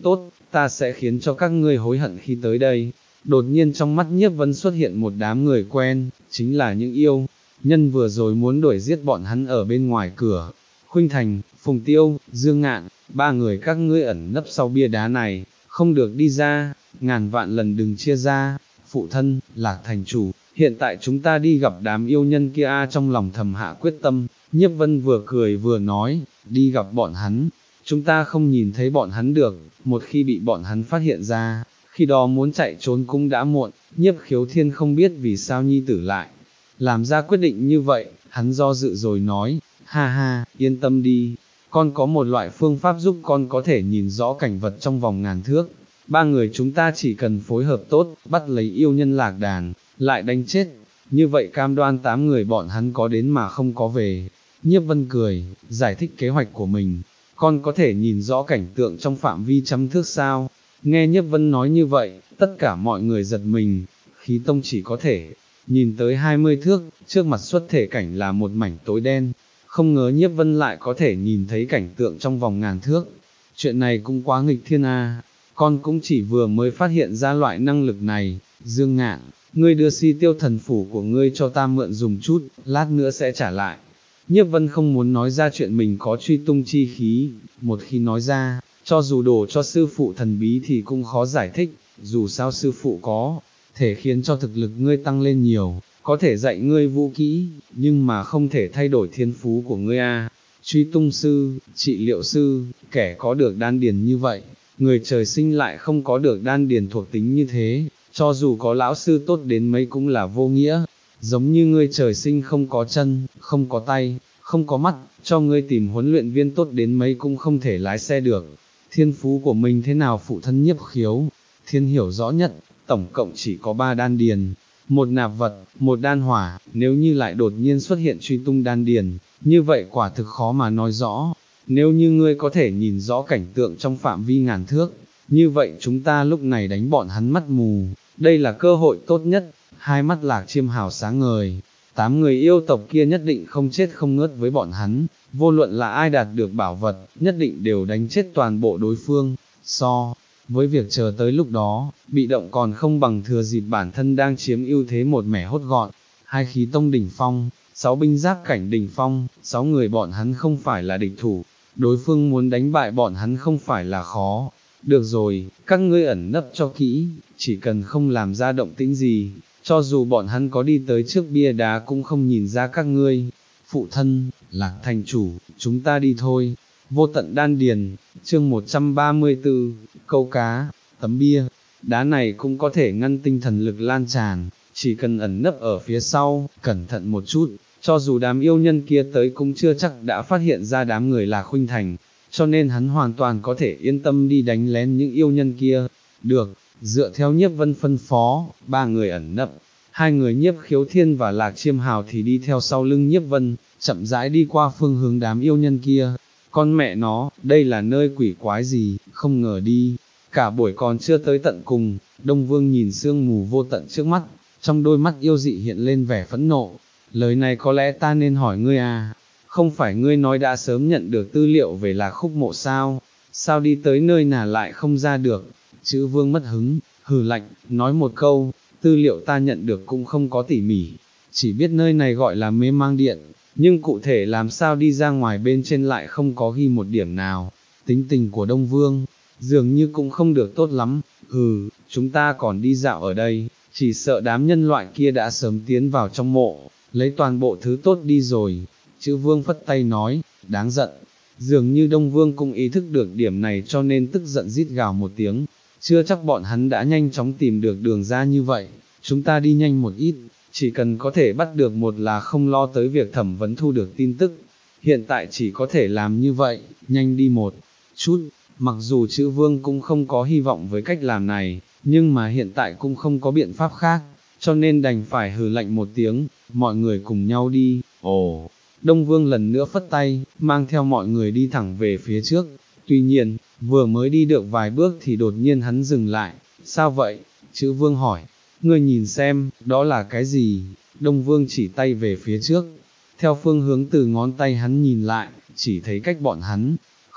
ta sẽ khiến cho các ngươi hối hận khi tới đây. Đột nhiên trong mắt Nhiếp Vân xuất hiện một đám người quen, chính là những yêu nhân vừa rồi muốn đuổi giết bọn hắn ở bên ngoài cửa. Khuynh Thành, Phùng Tiêu, Dương Ngạn, ba người các ngươi ẩn nấp sau bia đá này, không được đi ra, ngàn vạn lần đừng chia ra. Phụ thân, Lạc thành chủ, hiện tại chúng ta đi gặp đám yêu nhân kia a. Trong lòng thầm hạ quyết tâm, Nhiếp Vân vừa cười vừa nói, đi gặp bọn hắn, chúng ta không nhìn thấy bọn hắn được, một khi bị bọn hắn phát hiện ra, khi đó muốn chạy trốn cũng đã muộn. Nhiếp Khiếu Thiên không biết vì sao nhi tử lại làm ra quyết định như vậy, hắn do dự rồi nói, ha ha, yên tâm đi, con có một loại phương pháp giúp con có thể nhìn rõ cảnh vật trong vòng ngàn thước. Ba người chúng ta chỉ cần phối hợp tốt, bắt lấy yêu nhân Lạc Đàn, lại đánh chết, như vậy cam đoan tám người bọn hắn có đến mà không có về. Nhiếp Vân cười, giải thích kế hoạch của mình, con có thể nhìn rõ cảnh tượng trong phạm vi trăm thước sao? Nghe Nhiếp Vân nói như vậy, tất cả mọi người giật mình, khí tông chỉ có thể nhìn tới hai mươi thước, trước mặt xuất thể cảnh là một mảnh tối đen, không ngờ Nhiếp Vân lại có thể nhìn thấy cảnh tượng trong vòng ngàn thước. Chuyện này cũng quá nghịch thiên a. Con cũng chỉ vừa mới phát hiện ra loại năng lực này. Dương Ngạn, ngươi đưa Si Tiêu thần phủ của ngươi cho ta mượn dùng chút, lát nữa sẽ trả lại. Nhiếp Vân không muốn nói ra chuyện mình có truy tung chi khí, một khi nói ra, cho dù đổ cho sư phụ thần bí thì cũng khó giải thích, dù sao sư phụ có thể khiến cho thực lực ngươi tăng lên nhiều, có thể dạy ngươi vũ kỹ, nhưng mà không thể thay đổi thiên phú của ngươi a. Truy tung sư, trị liệu sư, kẻ có được đan điền như vậy, người trời sinh lại không có được đan điền thuộc tính như thế, cho dù có lão sư tốt đến mấy cũng là vô nghĩa. Giống như ngươi trời sinh không có chân, không có tay, không có mắt, cho ngươi tìm huấn luyện viên tốt đến mấy cũng không thể lái xe được. Thiên phú của mình thế nào phụ thân Nhiếp Khiếu Thiên hiểu rõ nhất, tổng cộng chỉ có ba đan điền, một nạp vật, một đan hỏa, nếu như lại đột nhiên xuất hiện truy tung đan điền, như vậy quả thực khó mà nói rõ. Nếu như ngươi có thể nhìn rõ cảnh tượng trong phạm vi ngàn thước, như vậy chúng ta lúc này đánh bọn hắn mắt mù, đây là cơ hội tốt nhất. Hai mắt Lạc Chiêm Hào sáng ngời, tám người yêu tộc kia nhất định không chết không ngớt với bọn hắn, vô luận là ai đạt được bảo vật, nhất định đều đánh chết toàn bộ đối phương. So với việc chờ tới lúc đó, bị động còn không bằng thừa dịp bản thân đang chiếm ưu thế một mẻ hốt gọn. Hai khí tông đỉnh phong, sáu binh giáp cảnh đỉnh phong, sáu người bọn hắn không phải là địch thủ, đối phương muốn đánh bại bọn hắn không phải là khó. Được rồi, các ngươi ẩn nấp cho kỹ, chỉ cần không làm ra động tĩnh gì, cho dù bọn hắn có đi tới trước bia đá cũng không nhìn ra các ngươi. Phụ thân, Lạc thành chủ, chúng ta đi thôi. Vô tận đan điền, chương một trăm ba mươi tư, câu cá, tấm bia, đá này cũng có thể ngăn tinh thần lực lan tràn, chỉ cần ẩn nấp ở phía sau, cẩn thận một chút, cho dù đám yêu nhân kia tới cũng chưa chắc đã phát hiện ra đám người là Khuynh Thành, cho nên hắn hoàn toàn có thể yên tâm đi đánh lén những yêu nhân kia. Được, dựa theo Nhiếp Vân phân phó, ba người ẩn nấp, hai người Nhiếp Khiếu Thiên và Lạc Chiêm Hào thì đi theo sau lưng Nhiếp Vân, chậm rãi đi qua phương hướng đám yêu nhân kia. Con mẹ nó, đây là nơi quỷ quái gì, không ngờ đi, cả buổi còn chưa tới tận cùng. Đông Vương nhìn sương mù vô tận trước mắt, trong đôi mắt yêu dị hiện lên vẻ phẫn nộ. Lời này có lẽ ta nên hỏi ngươi à, không phải ngươi nói đã sớm nhận được tư liệu về Lạc Khúc Mộ sao, sao đi tới nơi nào lại không ra được? Chữ Vương mất hứng, hừ lạnh, nói một câu, tư liệu ta nhận được cũng không có tỉ mỉ, chỉ biết nơi này gọi là Mê Mang Điện, nhưng cụ thể làm sao đi ra ngoài bên trên lại không có ghi một điểm nào. Tính tình của Đông Vương, dường như cũng không được tốt lắm. Hừ, chúng ta còn đi dạo ở đây, chỉ sợ đám nhân loại kia đã sớm tiến vào trong mộ, lấy toàn bộ thứ tốt đi rồi. Chữ Vương phất tay nói, đáng giận. Dường như Đông Vương cũng ý thức được điểm này cho nên tức giận rít gào một tiếng, chưa chắc bọn hắn đã nhanh chóng tìm được đường ra như vậy, chúng ta đi nhanh một ít, chỉ cần có thể bắt được một là không lo tới việc thẩm vấn thu được tin tức, hiện tại chỉ có thể làm như vậy, nhanh đi một chút. Mặc dù chữ Vương cũng không có hy vọng với cách làm này, nhưng mà hiện tại cũng không có biện pháp khác, cho nên đành phải hừ lạnh một tiếng, mọi người cùng nhau đi. Ồ, Đông Vương lần nữa phất tay, mang theo mọi người đi thẳng về phía trước. Tuy nhiên, vừa mới đi được vài bước thì đột nhiên hắn dừng lại. Sao vậy? Chữ Vương hỏi. Ngươi nhìn xem, đó là cái gì? Đông Vương chỉ tay về phía trước. Theo phương hướng từ ngón tay hắn nhìn lại, chỉ thấy cách bọn hắn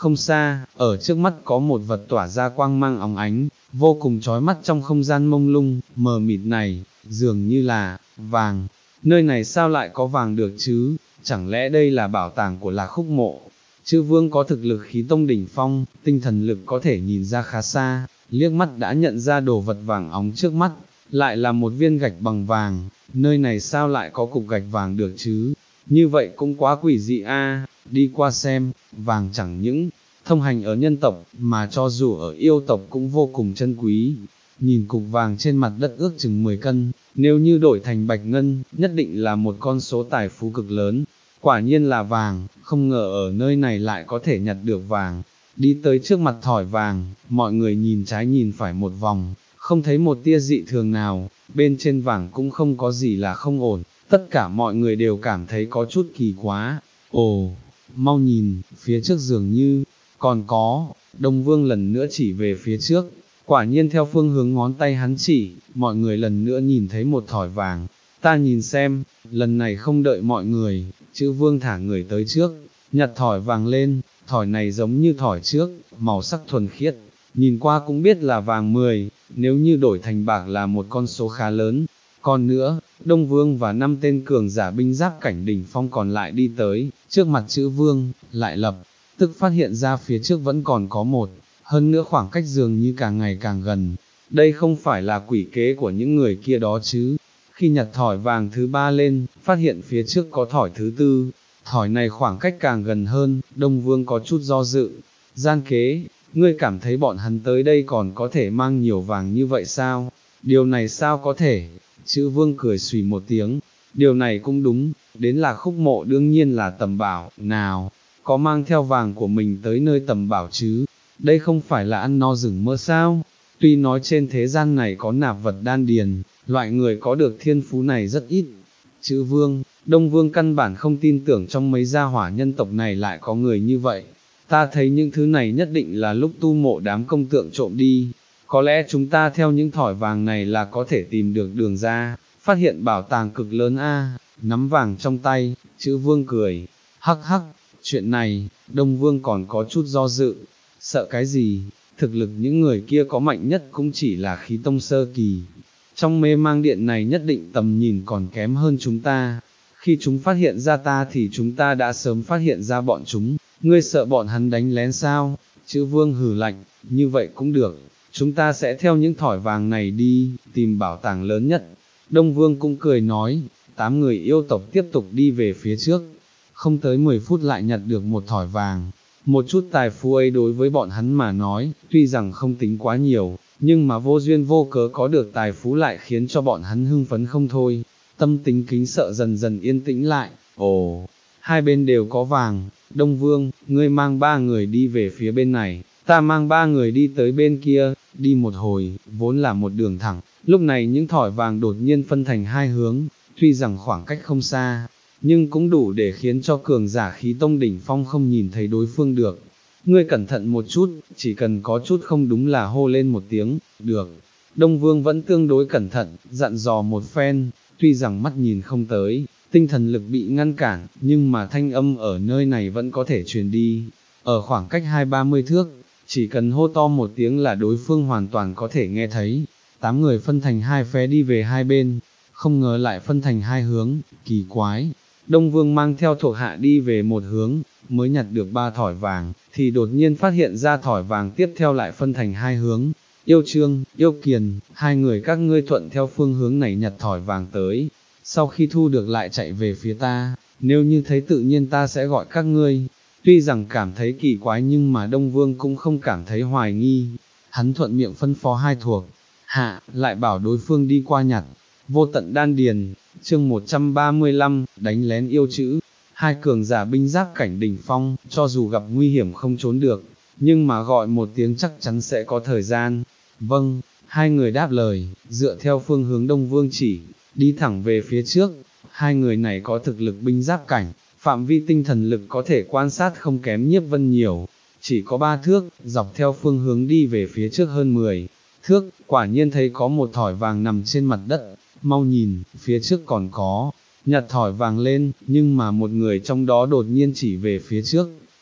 Không xa, ở trước mắt có một vật tỏa ra quang mang óng ánh, vô cùng chói mắt trong không gian mông lung, mờ mịt này, dường như là, vàng. Nơi này sao lại có vàng được chứ, chẳng lẽ đây là bảo tàng của Lạc Khúc Mộ? Chư vương có thực lực khí tông đỉnh phong, tinh thần lực có thể nhìn ra khá xa, liếc mắt đã nhận ra đồ vật vàng óng trước mắt, lại là một viên gạch bằng vàng, nơi này sao lại có cục gạch vàng được chứ? Như vậy cũng quá quỷ dị a. Đi qua xem, vàng chẳng những thông hành ở nhân tộc, mà cho dù ở yêu tộc cũng vô cùng chân quý. Nhìn cục vàng trên mặt đất ước chừng mười cân, nếu như đổi thành bạch ngân, nhất định là một con số tài phú cực lớn. Quả nhiên là vàng, không ngờ ở nơi này lại có thể nhặt được vàng. Đi tới trước mặt thỏi vàng, mọi người nhìn trái nhìn phải một vòng, không thấy một tia dị thường nào, bên trên vàng cũng không có gì là không ổn, tất cả mọi người đều cảm thấy có chút kỳ quá. Ồ, mau nhìn, phía trước dường như, còn có, Đông Vương lần nữa chỉ về phía trước, quả nhiên theo phương hướng ngón tay hắn chỉ, mọi người lần nữa nhìn thấy một thỏi vàng. Ta nhìn xem, lần này không đợi mọi người, chữ Vương thả người tới trước, nhặt thỏi vàng lên, thỏi này giống như thỏi trước, màu sắc thuần khiết, nhìn qua cũng biết là vàng mười, nếu như đổi thành bạc là một con số khá lớn. Còn nữa, Đông Vương và năm tên cường giả binh giáp cảnh đỉnh phong còn lại đi tới, trước mặt chữ Vương, lại lập, tức phát hiện ra phía trước vẫn còn có một, hơn nữa khoảng cách dường như càng ngày càng gần. Đây không phải là quỷ kế của những người kia đó chứ. Khi nhặt thỏi vàng thứ ba lên, phát hiện phía trước có thỏi thứ tư, thỏi này khoảng cách càng gần hơn, Đông Vương có chút do dự. Gian kế, ngươi cảm thấy bọn hắn tới đây còn có thể mang nhiều vàng như vậy sao? Điều này sao có thể? Chữ Vương cười xùy một tiếng, điều này cũng đúng, đến là Khúc Mộ đương nhiên là tầm bảo, nào, có mang theo vàng của mình tới nơi tầm bảo chứ, đây không phải là ăn no rừng mơ sao? Tuy nói trên thế gian này có nạp vật đan điền, loại người có được thiên phú này rất ít. Chữ Vương, Đông Vương căn bản không tin tưởng trong mấy gia hỏa nhân tộc này lại có người như vậy. Ta thấy những thứ này nhất định là lúc tu mộ đám công tượng trộm đi. Có lẽ chúng ta theo những thỏi vàng này là có thể tìm được đường ra, phát hiện bảo tàng cực lớn a. Nắm vàng trong tay, chữ Vương cười, hắc hắc, chuyện này, Đông Vương còn có chút do dự, sợ cái gì, thực lực những người kia có mạnh nhất cũng chỉ là khí tông sơ kỳ. Trong mê mang điện này nhất định tầm nhìn còn kém hơn chúng ta, khi chúng phát hiện ra ta thì chúng ta đã sớm phát hiện ra bọn chúng, ngươi sợ bọn hắn đánh lén sao? Chữ Vương hừ lạnh, như vậy cũng được. Chúng ta sẽ theo những thỏi vàng này đi, tìm bảo tàng lớn nhất. Đông Vương cũng cười nói, tám người yêu tộc tiếp tục đi về phía trước, không tới mười phút lại nhặt được một thỏi vàng. Một chút tài phú ấy đối với bọn hắn mà nói, tuy rằng không tính quá nhiều, nhưng mà vô duyên vô cớ có được tài phú lại khiến cho bọn hắn hưng phấn không thôi. Tâm tính kính sợ dần dần yên tĩnh lại, ồ, hai bên đều có vàng. Đông Vương, ngươi mang ba người đi về phía bên này, ta mang ba người đi tới bên kia, đi một hồi, vốn là một đường thẳng, lúc này những thỏi vàng đột nhiên phân thành hai hướng, tuy rằng khoảng cách không xa, nhưng cũng đủ để khiến cho cường giả khí tông đỉnh phong không nhìn thấy đối phương được. Ngươi cẩn thận một chút, chỉ cần có chút không đúng là hô lên một tiếng, được. Đông Vương vẫn tương đối cẩn thận, dặn dò một phen, tuy rằng mắt nhìn không tới, tinh thần lực bị ngăn cản, nhưng mà thanh âm ở nơi này vẫn có thể truyền đi. Ở khoảng cách hai ba mươi thước, chỉ cần hô to một tiếng là đối phương hoàn toàn có thể nghe thấy. Tám người phân thành hai phe đi về hai bên, không ngờ lại phân thành hai hướng, kỳ quái. Đông Vương mang theo thuộc hạ đi về một hướng, mới nhặt được ba thỏi vàng, thì đột nhiên phát hiện ra thỏi vàng tiếp theo lại phân thành hai hướng. Yêu Trương, Yêu Kiền, hai người các ngươi thuận theo phương hướng này nhặt thỏi vàng tới, sau khi thu được lại chạy về phía ta, nếu như thấy tự nhiên ta sẽ gọi các ngươi. Tuy rằng cảm thấy kỳ quái nhưng mà Đông Vương cũng không cảm thấy hoài nghi, hắn thuận miệng phân phó hai thuộc hạ, lại bảo đối phương đi qua nhặt. Vô tận đan điền, chương một trăm ba mươi lăm, đánh lén yêu chữ. Hai cường giả binh giáp cảnh đỉnh phong, cho dù gặp nguy hiểm không trốn được, nhưng mà gọi một tiếng chắc chắn sẽ có thời gian. Vâng, hai người đáp lời, dựa theo phương hướng Đông Vương chỉ, đi thẳng về phía trước. Hai người này có thực lực binh giáp cảnh, phạm vi tinh thần lực có thể quan sát không kém Nhiếp Vân nhiều, chỉ có ba thước, dọc theo phương hướng đi về phía trước hơn mười thước, quả nhiên thấy có một thỏi vàng nằm trên mặt đất. Mau nhìn, phía trước còn có, nhặt thỏi vàng lên, nhưng mà một người trong đó đột nhiên chỉ về phía trước,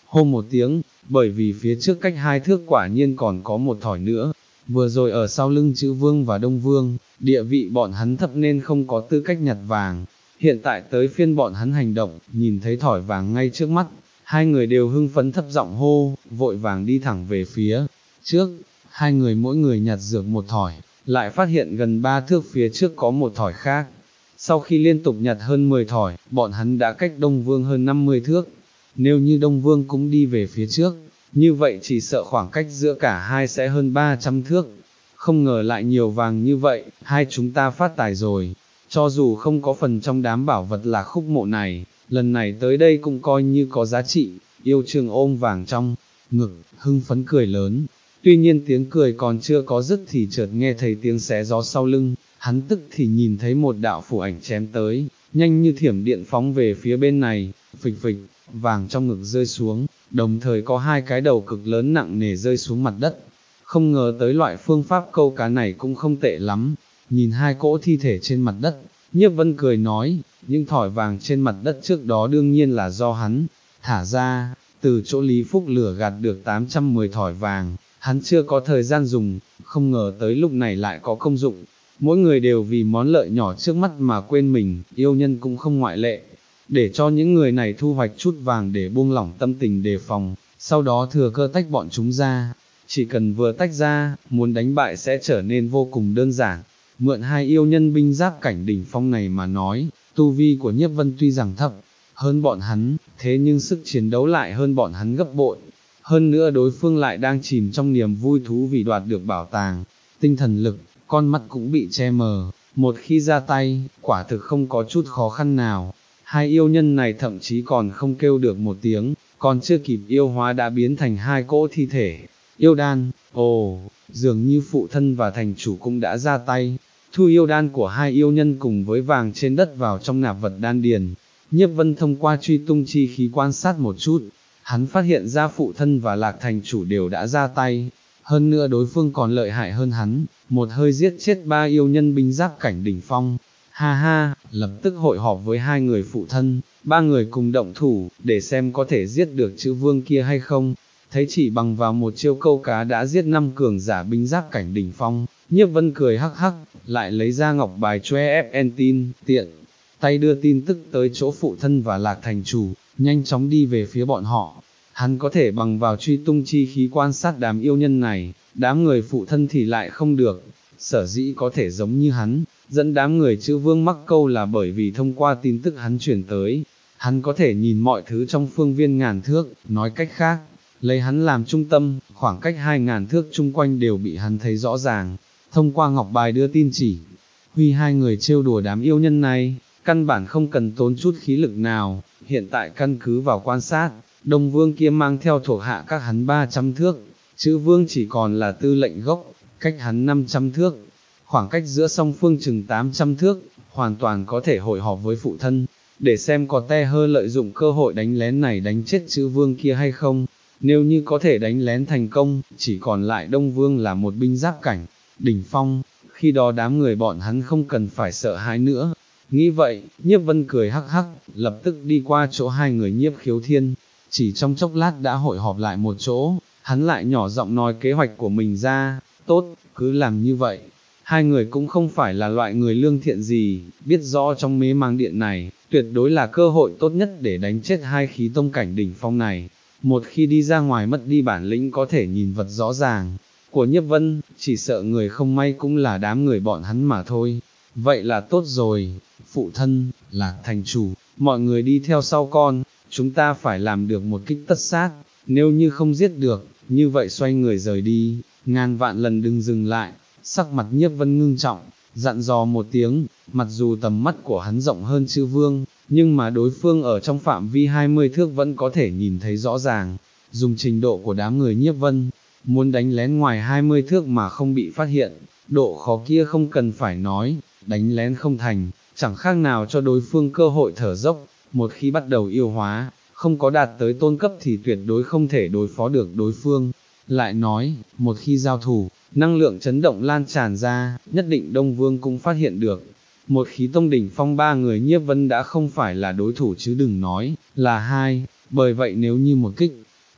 hô một tiếng, bởi vì phía trước cách hai thước quả nhiên còn có một thỏi nữa, vừa rồi ở sau lưng Chữ Vương và Đông Vương, địa vị bọn hắn thấp nên không có tư cách nhặt vàng, hiện tại tới phiên bọn hắn hành động, nhìn thấy thỏi vàng ngay trước mắt, hai người đều hưng phấn thấp giọng hô, vội vàng đi thẳng về phía trước, hai người mỗi người nhặt dược một thỏi, lại phát hiện gần ba thước phía trước có một thỏi khác. Sau khi liên tục nhặt hơn mười thỏi, bọn hắn đã cách Đông Vương hơn năm mươi thước. Nếu như Đông Vương cũng đi về phía trước, như vậy chỉ sợ khoảng cách giữa cả hai sẽ hơn ba trăm thước. Không ngờ lại nhiều vàng như vậy, hai chúng ta phát tài rồi. Cho dù không có phần trong đám bảo vật là khúc mộ này, lần này tới đây cũng coi như có giá trị. Yêu Trường ôm vàng trong ngực, hưng phấn cười lớn. Tuy nhiên tiếng cười còn chưa có dứt thì chợt nghe thấy tiếng xé gió sau lưng, hắn tức thì nhìn thấy một đạo phủ ảnh chém tới, nhanh như thiểm điện phóng về phía bên này, phịch phịch, vàng trong ngực rơi xuống, đồng thời có hai cái đầu cực lớn nặng nề rơi xuống mặt đất. Không ngờ tới loại phương pháp câu cá này cũng không tệ lắm, nhìn hai cỗ thi thể trên mặt đất, Nhiếp Vân cười nói, những thỏi vàng trên mặt đất trước đó đương nhiên là do hắn thả ra, từ chỗ Lý Phúc lửa gạt được tám trăm mười thỏi vàng, hắn chưa có thời gian dùng, không ngờ tới lúc này lại có công dụng. Mỗi người đều vì món lợi nhỏ trước mắt mà quên mình, yêu nhân cũng không ngoại lệ, để cho những người này thu hoạch chút vàng để buông lỏng tâm tình đề phòng, sau đó thừa cơ tách bọn chúng ra, chỉ cần vừa tách ra, muốn đánh bại sẽ trở nên vô cùng đơn giản. Mượn hai yêu nhân binh giáp cảnh đỉnh phong này mà nói, tu vi của Nhiếp Vân tuy rằng thấp hơn bọn hắn, thế nhưng sức chiến đấu lại hơn bọn hắn gấp bội. Hơn nữa đối phương lại đang chìm trong niềm vui thú vì đoạt được bảo tàng, tinh thần lực, con mắt cũng bị che mờ, một khi ra tay, quả thực không có chút khó khăn nào. Hai yêu nhân này thậm chí còn không kêu được một tiếng, còn chưa kịp yêu hóa đã biến thành hai cỗ thi thể. Yêu đan, ồ, dường như phụ thân và thành chủ cũng đã ra tay, thu yêu đan của hai yêu nhân cùng với vàng trên đất vào trong nạp vật đan điền. Nhiếp Vân thông qua truy tung chi khí quan sát một chút, hắn phát hiện ra phụ thân và lạc thành chủ đều đã ra tay, hơn nữa đối phương còn lợi hại hơn hắn, một hơi giết chết ba yêu nhân binh giáp cảnh đỉnh phong. Ha ha, lập tức hội họp với hai người phụ thân, ba người cùng động thủ, để xem có thể giết được Chữ Vương kia hay không. Thấy chỉ bằng vào một chiêu câu cá đã giết năm cường giả binh giáp cảnh đỉnh phong, Nhiếp Vân cười hắc hắc, lại lấy ra ngọc bài choe ép en tin, tiện tay đưa tin tức tới chỗ phụ thân và lạc thành chủ, nhanh chóng đi về phía bọn họ. Hắn có thể bằng vào truy tung chi khí quan sát đám yêu nhân này, đám người phụ thân thì lại không được, sở dĩ có thể giống như hắn, dẫn đám người Chữ Vương mắc câu là bởi vì thông qua tin tức hắn truyền tới, hắn có thể nhìn mọi thứ trong phương viên ngàn thước, nói cách khác, lấy hắn làm trung tâm, khoảng cách hai ngàn thước chung quanh đều bị hắn thấy rõ ràng, thông qua ngọc bài đưa tin chỉ, huy hai người trêu đùa đám yêu nhân này, căn bản không cần tốn chút khí lực nào, hiện tại căn cứ vào quan sát, Đông Vương kia mang theo thuộc hạ các hắn ba trăm thước, Chữ Vương chỉ còn là tư lệnh gốc, cách hắn năm trăm thước, khoảng cách giữa song phương chừng tám trăm thước, hoàn toàn có thể hội họp với phụ thân, để xem có te hơ lợi dụng cơ hội đánh lén này đánh chết Chữ Vương kia hay không. Nếu như có thể đánh lén thành công, chỉ còn lại Đông Vương là một binh giáp cảnh, đỉnh phong, khi đó đám người bọn hắn không cần phải sợ hãi nữa. Nghĩ vậy, Nhiếp Vân cười hắc hắc, lập tức đi qua chỗ hai người Nhiếp Khiếu Thiên, chỉ trong chốc lát đã hội họp lại một chỗ, hắn lại nhỏ giọng nói kế hoạch của mình ra, tốt, cứ làm như vậy. Hai người cũng không phải là loại người lương thiện gì, biết rõ trong mế mang điện này, tuyệt đối là cơ hội tốt nhất để đánh chết hai khí tông cảnh đỉnh phong này. Một khi đi ra ngoài mất đi bản lĩnh có thể nhìn vật rõ ràng, của Nhiếp Vân, chỉ sợ người không may cũng là đám người bọn hắn mà thôi. Vậy là tốt rồi, phụ thân, lạc thành chủ, mọi người đi theo sau con, chúng ta phải làm được một kích tất sát, nếu như không giết được, như vậy xoay người rời đi, ngàn vạn lần đừng dừng lại. Sắc mặt Nhiếp Vân ngưng trọng, dặn dò một tiếng, mặc dù tầm mắt của hắn rộng hơn Chữ Vương, nhưng mà đối phương ở trong phạm vi hai mươi thước vẫn có thể nhìn thấy rõ ràng, dùng trình độ của đám người Nhiếp Vân, muốn đánh lén ngoài hai mươi thước mà không bị phát hiện, độ khó kia không cần phải nói, đánh lén không thành, chẳng khác nào cho đối phương cơ hội thở dốc, một khi bắt đầu yêu hóa, không có đạt tới tôn cấp thì tuyệt đối không thể đối phó được đối phương. Lại nói, một khi giao thủ, năng lượng chấn động lan tràn ra, nhất định Đông Vương cũng phát hiện được. Một khí tông đỉnh phong ba người Nhiếp Vân đã không phải là đối thủ chứ đừng nói là hai, bởi vậy nếu như một kích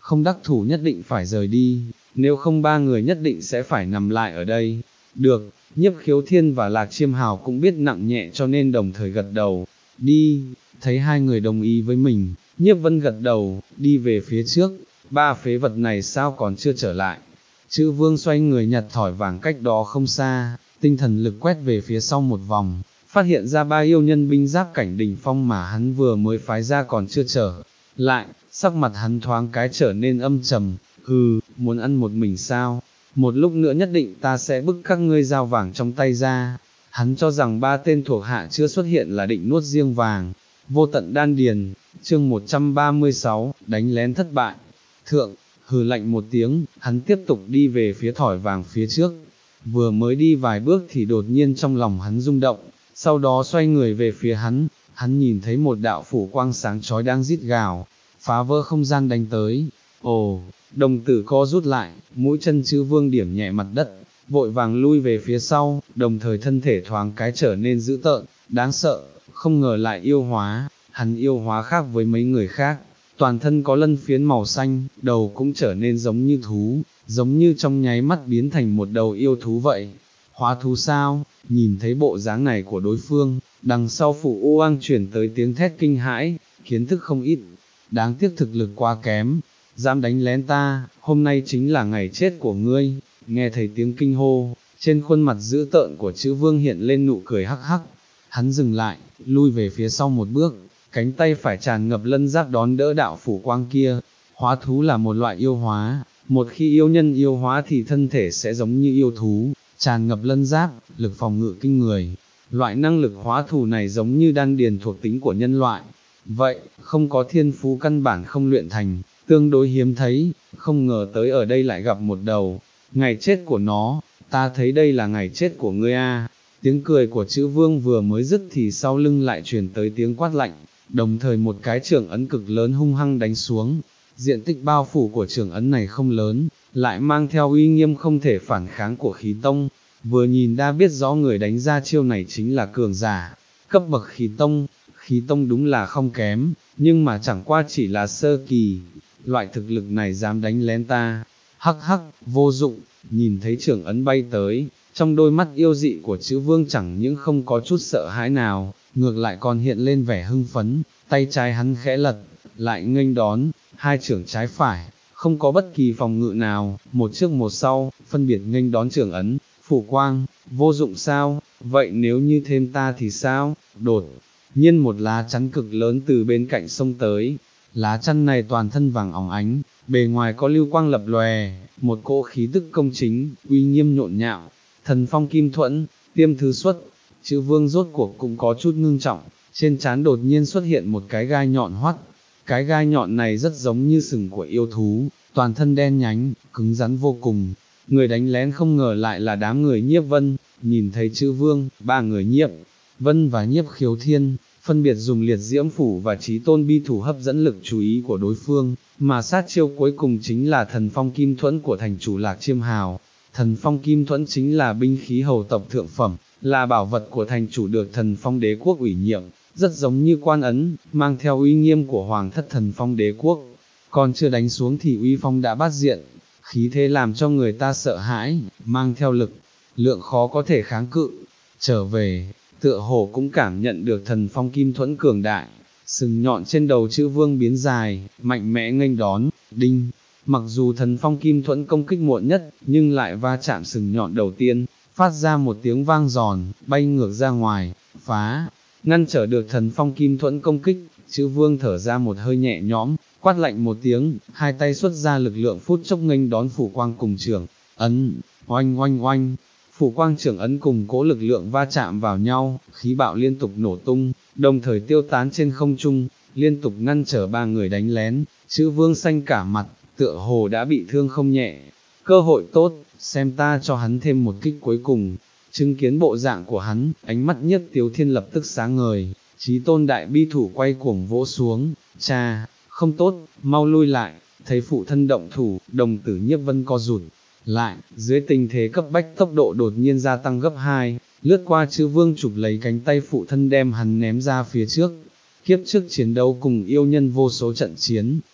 không đắc thủ nhất định phải rời đi, nếu không ba người nhất định sẽ phải nằm lại ở đây. Được, Nhiếp Khiếu Thiên và Lạc Chiêm Hào cũng biết nặng nhẹ cho nên đồng thời gật đầu, đi, thấy hai người đồng ý với mình, Nhiếp Vân gật đầu, đi về phía trước, ba phế vật này sao còn chưa trở lại. Chữ Vương xoay người nhặt thỏi vàng cách đó không xa, tinh thần lực quét về phía sau một vòng, phát hiện ra ba yêu nhân binh giáp cảnh đỉnh phong mà hắn vừa mới phái ra còn chưa trở lại, sắc mặt hắn thoáng cái trở nên âm trầm, hừ, muốn ăn một mình sao, một lúc nữa nhất định ta sẽ bức các ngươi dao vàng trong tay ra. Hắn cho rằng ba tên thuộc hạ chưa xuất hiện là định nuốt riêng vàng. Vô tận đan điền, chương một trăm ba mươi sáu, đánh lén thất bại. Thượng, hừ lạnh một tiếng, hắn tiếp tục đi về phía thỏi vàng phía trước. Vừa mới đi vài bước thì đột nhiên trong lòng hắn rung động, sau đó xoay người về phía hắn, hắn nhìn thấy một đạo phủ quang sáng chói đang rít gào, phá vỡ không gian đánh tới. Ồ, đồng tử co rút lại, mũi chân Chữ Vương điểm nhẹ mặt đất, vội vàng lui về phía sau, đồng thời thân thể thoáng cái trở nên dữ tợn, đáng sợ, không ngờ lại yêu hóa, hắn yêu hóa khác với mấy người khác, toàn thân có lân phiến màu xanh, đầu cũng trở nên giống như thú, giống như trong nháy mắt biến thành một đầu yêu thú vậy. Hóa thú sao? Nhìn thấy bộ dáng này của đối phương, đằng sau phủ u oang chuyển tới tiếng thét kinh hãi, kiến thức không ít, đáng tiếc thực lực quá kém, dám đánh lén ta, hôm nay chính là ngày chết của ngươi. Nghe thấy tiếng kinh hô, trên khuôn mặt dữ tợn của Chữ Vương hiện lên nụ cười hắc hắc, hắn dừng lại, lui về phía sau một bước, cánh tay phải tràn ngập lân giáp đón đỡ đạo phủ quang kia. Hóa thú là một loại yêu hóa, một khi yêu nhân yêu hóa thì thân thể sẽ giống như yêu thú, tràn ngập lân giáp, lực phòng ngự kinh người. Loại năng lực hóa thú này giống như đan điền thuộc tính của nhân loại, vậy, không có thiên phú căn bản không luyện thành, tương đối hiếm thấy, không ngờ tới ở đây lại gặp một đầu. Ngày chết của nó, ta thấy đây là ngày chết của ngươi a. Tiếng cười của Chữ Vương vừa mới dứt thì sau lưng lại truyền tới tiếng quát lạnh, đồng thời một cái trường ấn cực lớn hung hăng đánh xuống. Diện tích bao phủ của trường ấn này không lớn, lại mang theo uy nghiêm không thể phản kháng của khí tông, vừa nhìn đã biết rõ người đánh ra chiêu này chính là cường giả, cấp bậc khí tông. Khí tông đúng là không kém, nhưng mà chẳng qua chỉ là sơ kỳ, loại thực lực này dám đánh lén ta, hắc hắc, vô dụng. Nhìn thấy trường ấn bay tới, trong đôi mắt yêu dị của Chữ Vương chẳng những không có chút sợ hãi nào, ngược lại còn hiện lên vẻ hưng phấn, tay trái hắn khẽ lật, lại nghênh đón, hai trưởng trái phải, không có bất kỳ phòng ngự nào, một trước một sau, phân biệt nghênh đón trường ấn, phủ quang, vô dụng sao, vậy nếu như thêm ta thì sao, đột nhiên một lá chắn cực lớn từ bên cạnh sông tới, lá chắn này toàn thân vàng óng ánh, bề ngoài có lưu quang lập lòe, một cỗ khí tức công chính, uy nghiêm nhộn nhạo, thần phong kim thuẫn, tiêm thứ xuất. Chữ Vương rốt cuộc cũng có chút ngưng trọng, trên trán đột nhiên xuất hiện một cái gai nhọn hoắt, cái gai nhọn này rất giống như sừng của yêu thú, toàn thân đen nhánh, cứng rắn vô cùng. Người đánh lén không ngờ lại là đám người Nhiếp Vân. Nhìn thấy Chữ Vương, ba người Nhiếp Vân và Nhiếp Khiếu Thiên, phân biệt dùng liệt diễm phủ và chí tôn bi thủ hấp dẫn lực chú ý của đối phương, mà sát chiêu cuối cùng chính là thần phong kim thuẫn của thành chủ Lạc Chiêm Hào. Thần phong kim thuẫn chính là binh khí hầu tộc thượng phẩm, là bảo vật của thành chủ được thần phong đế quốc ủy nhiệm, rất giống như quan ấn, mang theo uy nghiêm của hoàng thất thần phong đế quốc, còn chưa đánh xuống thì uy phong đã bát diện, khí thế làm cho người ta sợ hãi, mang theo lực lượng khó có thể kháng cự. Trở về, tựa hồ cũng cảm nhận được thần phong kim thuẫn cường đại, sừng nhọn trên đầu Chữ Vương biến dài, mạnh mẽ nghênh đón, đinh. Mặc dù thần phong kim thuẫn công kích muộn nhất, nhưng lại va chạm sừng nhọn đầu tiên, phát ra một tiếng vang giòn, bay ngược ra ngoài, phá, ngăn trở được thần phong kim thuẫn công kích. Chữ Vương thở ra một hơi nhẹ nhõm, quát lạnh một tiếng, hai tay xuất ra lực lượng phút chốc nghênh đón phủ quang cùng trưởng ấn, oanh oanh oanh. Phủ quang trưởng ấn cùng cố lực lượng va chạm vào nhau, khí bạo liên tục nổ tung, đồng thời tiêu tán trên không trung, liên tục ngăn trở ba người đánh lén. Chữ Vương xanh cả mặt, tựa hồ đã bị thương không nhẹ. Cơ hội tốt, xem ta cho hắn thêm một kích cuối cùng. Chứng kiến bộ dạng của hắn, ánh mắt Nhất Tiếu Thiên lập tức sáng ngời, chí tôn đại bi thủ quay cuồng vỗ xuống. Cha, không tốt, mau lui lại. Thấy phụ thân động thủ, đồng tử Nhiếp Vân co rụt lại, dưới tình thế cấp bách tốc độ đột nhiên gia tăng gấp hai, lướt qua Chữ Vương chụp lấy cánh tay phụ thân đem hắn ném ra phía trước. Kiếp trước chiến đấu cùng yêu nhân vô số trận chiến,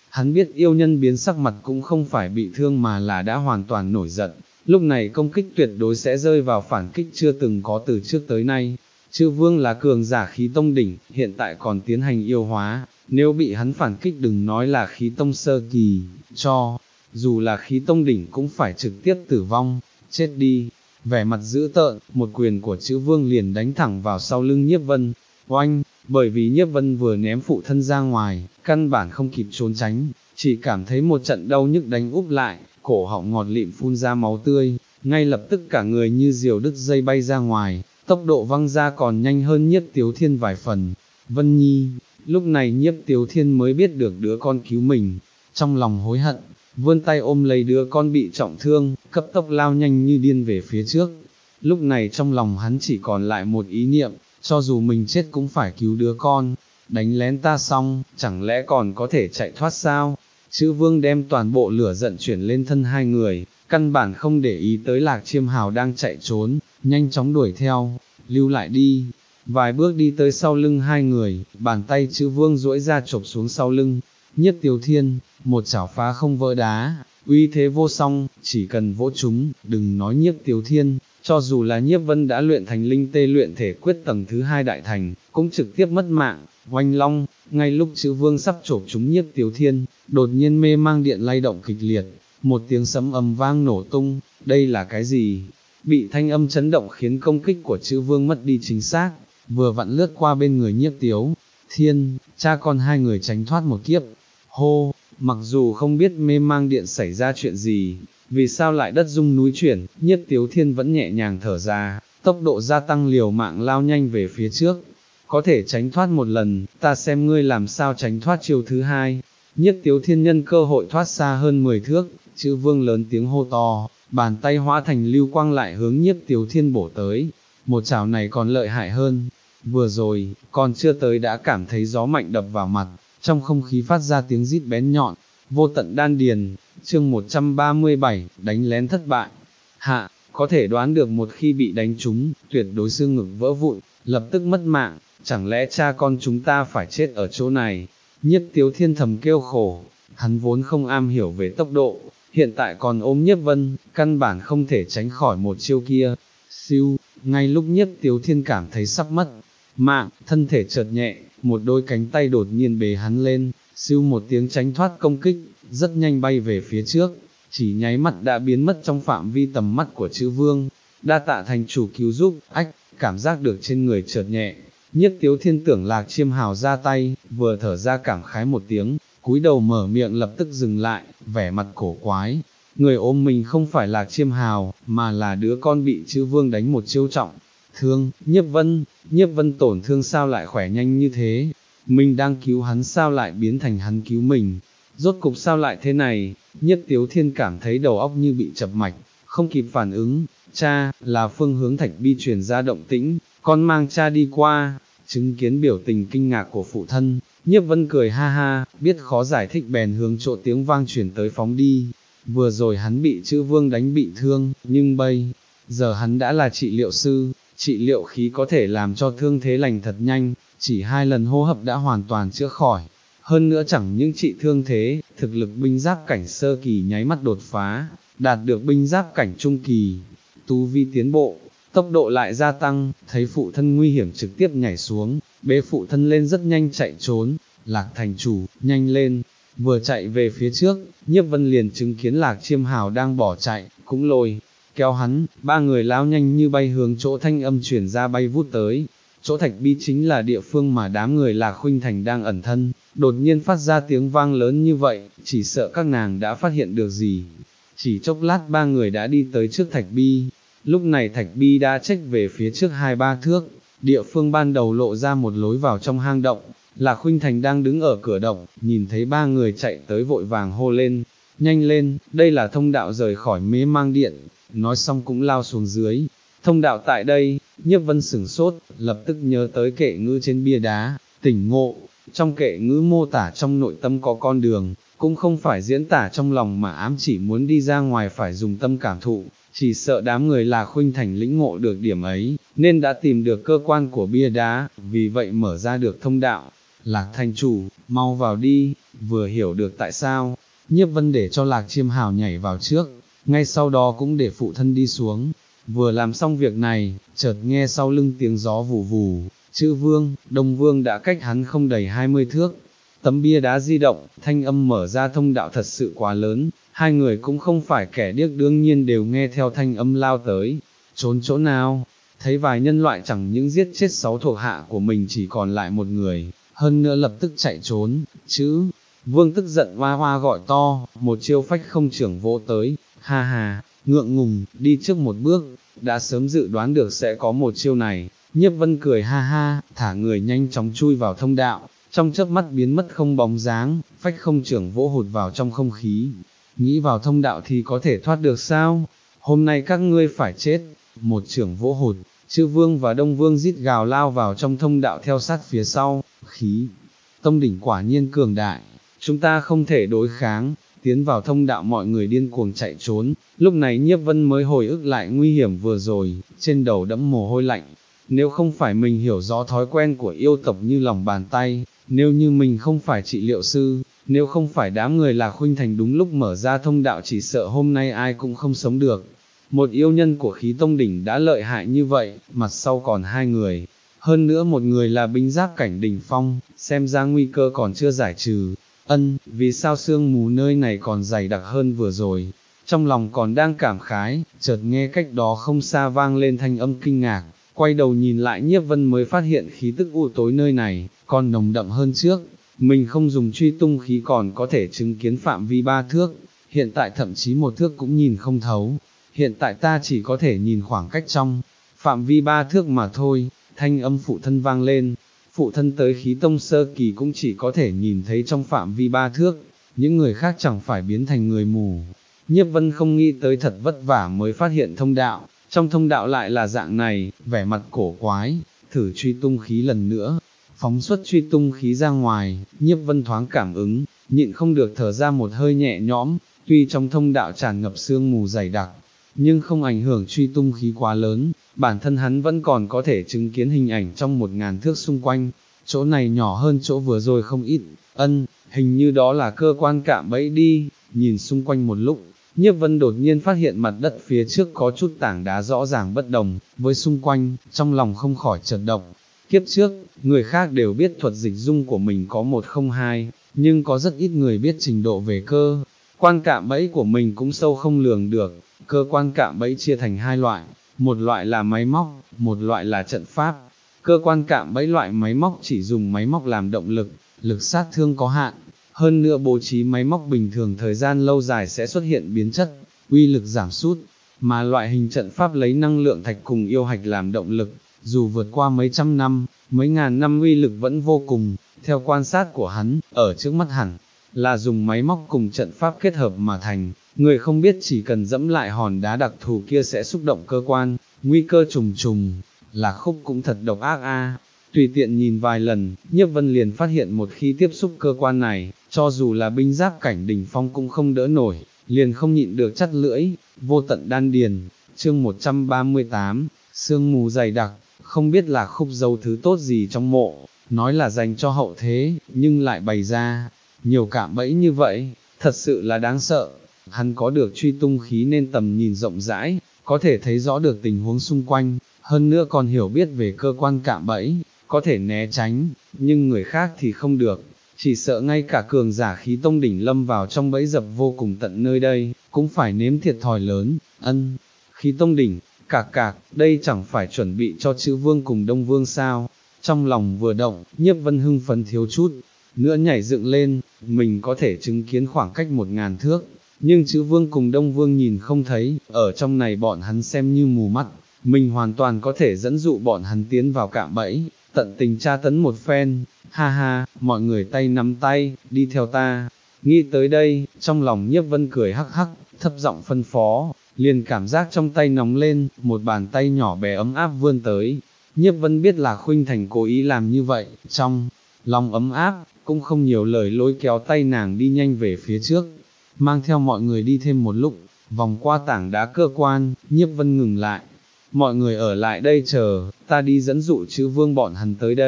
Hắn biết yêu nhân biến sắc mặt cũng không phải bị thương mà là đã hoàn toàn nổi giận, lúc này công kích tuyệt đối sẽ rơi vào phản kích chưa từng có từ trước tới nay. Chư vương là cường giả khí tông đỉnh, hiện tại còn tiến hành yêu hóa, nếu bị hắn phản kích đừng nói là khí tông sơ kỳ, cho dù là khí tông đỉnh cũng phải trực tiếp tử vong, chết đi. Vẻ mặt dữ tợn, một quyền của chữ vương liền đánh thẳng vào sau lưng Nhiếp Vân, oanh, bởi vì Nhiếp Vân vừa ném phụ thân ra ngoài, căn bản không kịp trốn tránh, chỉ cảm thấy một trận đau nhức đánh úp lại, cổ họng ngọt lịm phun ra máu tươi, ngay lập tức cả người như diều đứt dây bay ra ngoài, tốc độ văng ra còn nhanh hơn Nhiếp Tiếu Thiên vài phần. Vân Nhi, lúc này Nhiếp Tiếu Thiên mới biết được đứa con cứu mình, trong lòng hối hận, vươn tay ôm lấy đứa con bị trọng thương, cấp tốc lao nhanh như điên về phía trước. Lúc này trong lòng hắn chỉ còn lại một ý niệm, cho dù mình chết cũng phải cứu đứa con, đánh lén ta xong, chẳng lẽ còn có thể chạy thoát sao? Chữ vương đem toàn bộ lửa giận chuyển lên thân hai người, căn bản không để ý tới Lạc Chiêm Hào đang chạy trốn, nhanh chóng đuổi theo, lưu lại đi. Vài bước đi tới sau lưng hai người, bàn tay chữ vương duỗi ra chộp xuống sau lưng. Nhiếp Tiếu Thiên, một chảo phá không vỡ đá, uy thế vô song, chỉ cần vỗ chúng, đừng nói Nhiếp Tiếu Thiên, cho dù là Nhiếp Vân đã luyện thành linh tê luyện thể quyết tầng thứ hai đại thành, cũng trực tiếp mất mạng. Oanh long, ngay lúc chữ vương sắp chộp chúng Nhiếp Tiếu Thiên, đột nhiên mê mang điện lay động kịch liệt, một tiếng sấm ầm vang nổ tung, đây là cái gì? Bị thanh âm chấn động khiến công kích của chữ vương mất đi chính xác, vừa vặn lướt qua bên người Nhiếp Tiếu Thiên, cha con hai người tránh thoát một kiếp. Hô, mặc dù không biết mê mang điện xảy ra chuyện gì, vì sao lại đất rung núi chuyển, Nhiếp Tiếu Thiên vẫn nhẹ nhàng thở ra, tốc độ gia tăng liều mạng lao nhanh về phía trước. Có thể tránh thoát một lần, ta xem ngươi làm sao tránh thoát chiêu thứ hai. Nhiếp Tiếu Thiên nhân cơ hội thoát xa hơn mười thước, chữ vương lớn tiếng hô to, bàn tay hóa thành lưu quang lại hướng Nhiếp Tiếu Thiên bổ tới. Một chảo này còn lợi hại hơn, vừa rồi, còn chưa tới đã cảm thấy gió mạnh đập vào mặt, trong không khí phát ra tiếng rít bén nhọn, vô tận đan điền. Chương một trăm ba mươi bảy, đánh lén thất bại. Hạ, có thể đoán được một khi bị đánh trúng, tuyệt đối xương ngực vỡ vụn, lập tức mất mạng, chẳng lẽ cha con chúng ta phải chết ở chỗ này? Nhiếp Tiếu Thiên thầm kêu khổ, hắn vốn không am hiểu về tốc độ, hiện tại còn ôm Nhiếp Vân, căn bản không thể tránh khỏi một chiêu kia. Siêu, ngay lúc Nhiếp Tiếu Thiên cảm thấy sắp mất mạng, thân thể chợt nhẹ, một đôi cánh tay đột nhiên bế hắn lên, siêu một tiếng tránh thoát công kích, rất nhanh bay về phía trước, chỉ nháy mắt đã biến mất trong phạm vi tầm mắt của chữ vương. Đa tạ thành chủ cứu giúp, ách, cảm giác được trên người chợt nhẹ, Nhiếp Tiếu Thiên tưởng Lạc Chiêm Hào ra tay, vừa thở ra cảm khái một tiếng, cúi đầu mở miệng lập tức dừng lại, vẻ mặt cổ quái. Người ôm mình không phải Lạc Chiêm Hào, mà là đứa con bị chữ vương đánh một chiêu trọng thương. Nhiếp Vân, Nhiếp Vân tổn thương sao lại khỏe nhanh như thế? Mình đang cứu hắn sao lại biến thành hắn cứu mình? Rốt cục sao lại thế này? Nhiếp Tiếu Thiên cảm thấy đầu óc như bị chập mạch, không kịp phản ứng. Cha, là phương hướng Thạch Bi truyền ra động tĩnh, con mang cha đi qua. Chứng kiến biểu tình kinh ngạc của phụ thân, Nhiếp Vân cười ha ha, biết khó giải thích bèn hướng chỗ tiếng vang chuyển tới phóng đi. Vừa rồi hắn bị chữ vương đánh bị thương, nhưng bây giờ hắn đã là trị liệu sư, trị liệu khí có thể làm cho thương thế lành thật nhanh, chỉ hai lần hô hấp đã hoàn toàn chữa khỏi. Hơn nữa chẳng những trị thương thế, thực lực binh giáp cảnh sơ kỳ nháy mắt đột phá, đạt được binh giáp cảnh trung kỳ, tu vi tiến bộ, tốc độ lại gia tăng, thấy phụ thân nguy hiểm trực tiếp nhảy xuống, bế phụ thân lên rất nhanh chạy trốn. Lạc thành chủ, nhanh lên. Vừa chạy về phía trước, Nhiếp Vân liền chứng kiến Lạc Chiêm Hào đang bỏ chạy, cũng lôi kéo hắn, ba người lao nhanh như bay hướng chỗ thanh âm chuyển ra bay vút tới. Chỗ Thạch Bi chính là địa phương mà đám người Lạc Khuynh Thành đang ẩn thân, đột nhiên phát ra tiếng vang lớn như vậy, chỉ sợ các nàng đã phát hiện được gì. Chỉ chốc lát ba người đã đi tới trước Thạch Bi, lúc này Thạch Bi đã chếch về phía trước hai ba thước, địa phương ban đầu lộ ra một lối vào trong hang động. Lạc Khuynh Thành đang đứng ở cửa động, nhìn thấy ba người chạy tới vội vàng hô lên, nhanh lên, đây là thông đạo rời khỏi mê mang điện, nói xong cũng lao xuống dưới. Thông đạo tại đây, Nhiếp Vân sửng sốt, lập tức nhớ tới kệ ngữ trên bia đá, tỉnh ngộ, trong kệ ngữ mô tả trong nội tâm có con đường, cũng không phải diễn tả trong lòng mà ám chỉ muốn đi ra ngoài phải dùng tâm cảm thụ, chỉ sợ đám người Lạc Khuynh Thành lĩnh ngộ được điểm ấy, nên đã tìm được cơ quan của bia đá, vì vậy mở ra được thông đạo. Lạc thành chủ, mau vào đi, vừa hiểu được tại sao, Nhiếp Vân để cho Lạc Chiêm Hào nhảy vào trước, ngay sau đó cũng để phụ thân đi xuống. Vừa làm xong việc này, chợt nghe sau lưng tiếng gió vù vù, chữ Vương, Đông Vương đã cách hắn không đầy hai mươi thước. Tấm bia đá di động, thanh âm mở ra thông đạo thật sự quá lớn, hai người cũng không phải kẻ điếc đương nhiên đều nghe theo thanh âm lao tới. Trốn chỗ nào? Thấy vài nhân loại chẳng những giết chết sáu thuộc hạ của mình chỉ còn lại một người, hơn nữa lập tức chạy trốn, chữ. Vương tức giận hoa hoa gọi to, một chiêu phách không trưởng vỗ tới, ha ha, ngượng ngùng, đi trước một bước, đã sớm dự đoán được sẽ có một chiêu này. Nhiếp Vân cười ha ha, thả người nhanh chóng chui vào thông đạo, trong chớp mắt biến mất không bóng dáng, phách không trưởng vỗ hụt vào trong không khí. Nghĩ vào thông đạo thì có thể thoát được sao? Hôm nay các ngươi phải chết. Một trưởng vỗ hụt, chư Vương và Đông Vương rít gào lao vào trong thông đạo theo sát phía sau. Khí tông đỉnh quả nhiên cường đại, chúng ta không thể đối kháng. Tiến vào thông đạo mọi người điên cuồng chạy trốn, lúc này Nhiếp Vân mới hồi ức lại nguy hiểm vừa rồi, trên đầu đẫm mồ hôi lạnh. Nếu không phải mình hiểu rõ thói quen của yêu tộc như lòng bàn tay, nếu như mình không phải trị liệu sư, nếu không phải đám người là Khuynh Thành đúng lúc mở ra thông đạo chỉ sợ hôm nay ai cũng không sống được. Một yêu nhân của khí tông đỉnh đã lợi hại như vậy, mặt sau còn hai người, hơn nữa một người là binh giáp cảnh đỉnh phong, xem ra nguy cơ còn chưa giải trừ. Ân, vì sao sương mù nơi này còn dày đặc hơn vừa rồi? Trong lòng còn đang cảm khái, chợt nghe cách đó không xa vang lên thanh âm kinh ngạc, quay đầu nhìn lại Nhiếp Vân mới phát hiện khí tức u tối nơi này, còn nồng đậm hơn trước. Mình không dùng truy tung khí còn có thể chứng kiến phạm vi ba thước, hiện tại thậm chí một thước cũng nhìn không thấu. Hiện tại ta chỉ có thể nhìn khoảng cách trong phạm vi ba thước mà thôi. Thanh âm phụ thân vang lên, phụ thân tới khí tông sơ kỳ cũng chỉ có thể nhìn thấy trong phạm vi ba thước, những người khác chẳng phải biến thành người mù. Nhiếp Vân không nghĩ tới thật vất vả mới phát hiện thông đạo, trong thông đạo lại là dạng này, vẻ mặt cổ quái, thử truy tung khí lần nữa, phóng xuất truy tung khí ra ngoài. Nhiếp Vân thoáng cảm ứng, nhịn không được thở ra một hơi nhẹ nhõm, tuy trong thông đạo tràn ngập sương mù dày đặc, nhưng không ảnh hưởng truy tung khí quá lớn, bản thân hắn vẫn còn có thể chứng kiến hình ảnh trong một ngàn thước xung quanh, chỗ này nhỏ hơn chỗ vừa rồi không ít. Ân, hình như đó là cơ quan cạm bẫy đi. Nhìn xung quanh một lúc, Nhiếp Vân đột nhiên phát hiện mặt đất phía trước có chút tảng đá rõ ràng bất đồng với xung quanh, trong lòng không khỏi chợt động. Kiếp trước, người khác đều biết thuật dịch dung của mình có một không hai, nhưng có rất ít người biết trình độ về cơ quan cạm bẫy của mình cũng sâu không lường được. Cơ quan cạm bẫy chia thành hai loại, một loại là máy móc, một loại là trận pháp. Cơ quan cạm bẫy loại máy móc chỉ dùng máy móc làm động lực, lực sát thương có hạn, hơn nữa bố trí máy móc bình thường thời gian lâu dài sẽ xuất hiện biến chất, uy lực giảm sút, mà loại hình trận pháp lấy năng lượng thạch cùng yêu hạch làm động lực, dù vượt qua mấy trăm năm, mấy ngàn năm uy lực vẫn vô cùng. Theo quan sát của hắn, ở trước mắt hẳn là dùng máy móc cùng trận pháp kết hợp mà thành, người không biết chỉ cần dẫm lại hòn đá đặc thù kia sẽ xúc động cơ quan, nguy cơ trùng trùng. Lạc Khúc cũng thật độc ác a. Tùy tiện nhìn vài lần, Nhiếp Vân liền phát hiện một khi tiếp xúc cơ quan này, cho dù là binh giáp cảnh đỉnh phong cũng không đỡ nổi, liền không nhịn được chắt lưỡi. Vô tận đan điền, chương một trăm ba mươi tám, sương mù dày đặc, không biết Lạc Khúc giấu thứ tốt gì trong mộ, nói là dành cho hậu thế, nhưng lại bày ra nhiều cạm bẫy như vậy, thật sự là đáng sợ. Hắn có được truy tung khí nên tầm nhìn rộng rãi, có thể thấy rõ được tình huống xung quanh, hơn nữa còn hiểu biết về cơ quan cạm bẫy, có thể né tránh, nhưng người khác thì không được, chỉ sợ ngay cả cường giả khí tông đỉnh lâm vào trong bẫy dập vô cùng tận nơi đây, cũng phải nếm thiệt thòi lớn. Ân, khí tông đỉnh, cạc cạc, đây chẳng phải chuẩn bị cho chữ Vương cùng Đông Vương sao? Trong lòng vừa động, Nhiếp Vân hưng phấn thiếu chút nữa nhảy dựng lên, mình có thể chứng kiến khoảng cách một ngàn thước, nhưng chữ Vương cùng Đông Vương nhìn không thấy, ở trong này bọn hắn xem như mù mắt, mình hoàn toàn có thể dẫn dụ bọn hắn tiến vào cạm bẫy, tận tình tra tấn một phen. Ha ha, mọi người tay nắm tay, đi theo ta. Nghĩ tới đây, trong lòng Nhiếp Vân cười hắc hắc, thấp giọng phân phó, liền cảm giác trong tay nóng lên, một bàn tay nhỏ bé ấm áp vươn tới. Nhiếp Vân biết là Khuynh Thành cố ý làm như vậy, trong lòng ấm áp, cũng không nhiều lời lôi kéo tay nàng đi nhanh về phía trước, mang theo mọi người đi thêm một lúc, vòng qua tảng đá cơ quan. Nhiếp Vân ngừng lại, mọi người ở lại đây chờ, ta đi dẫn dụ chữ Vương bọn hắn tới đây.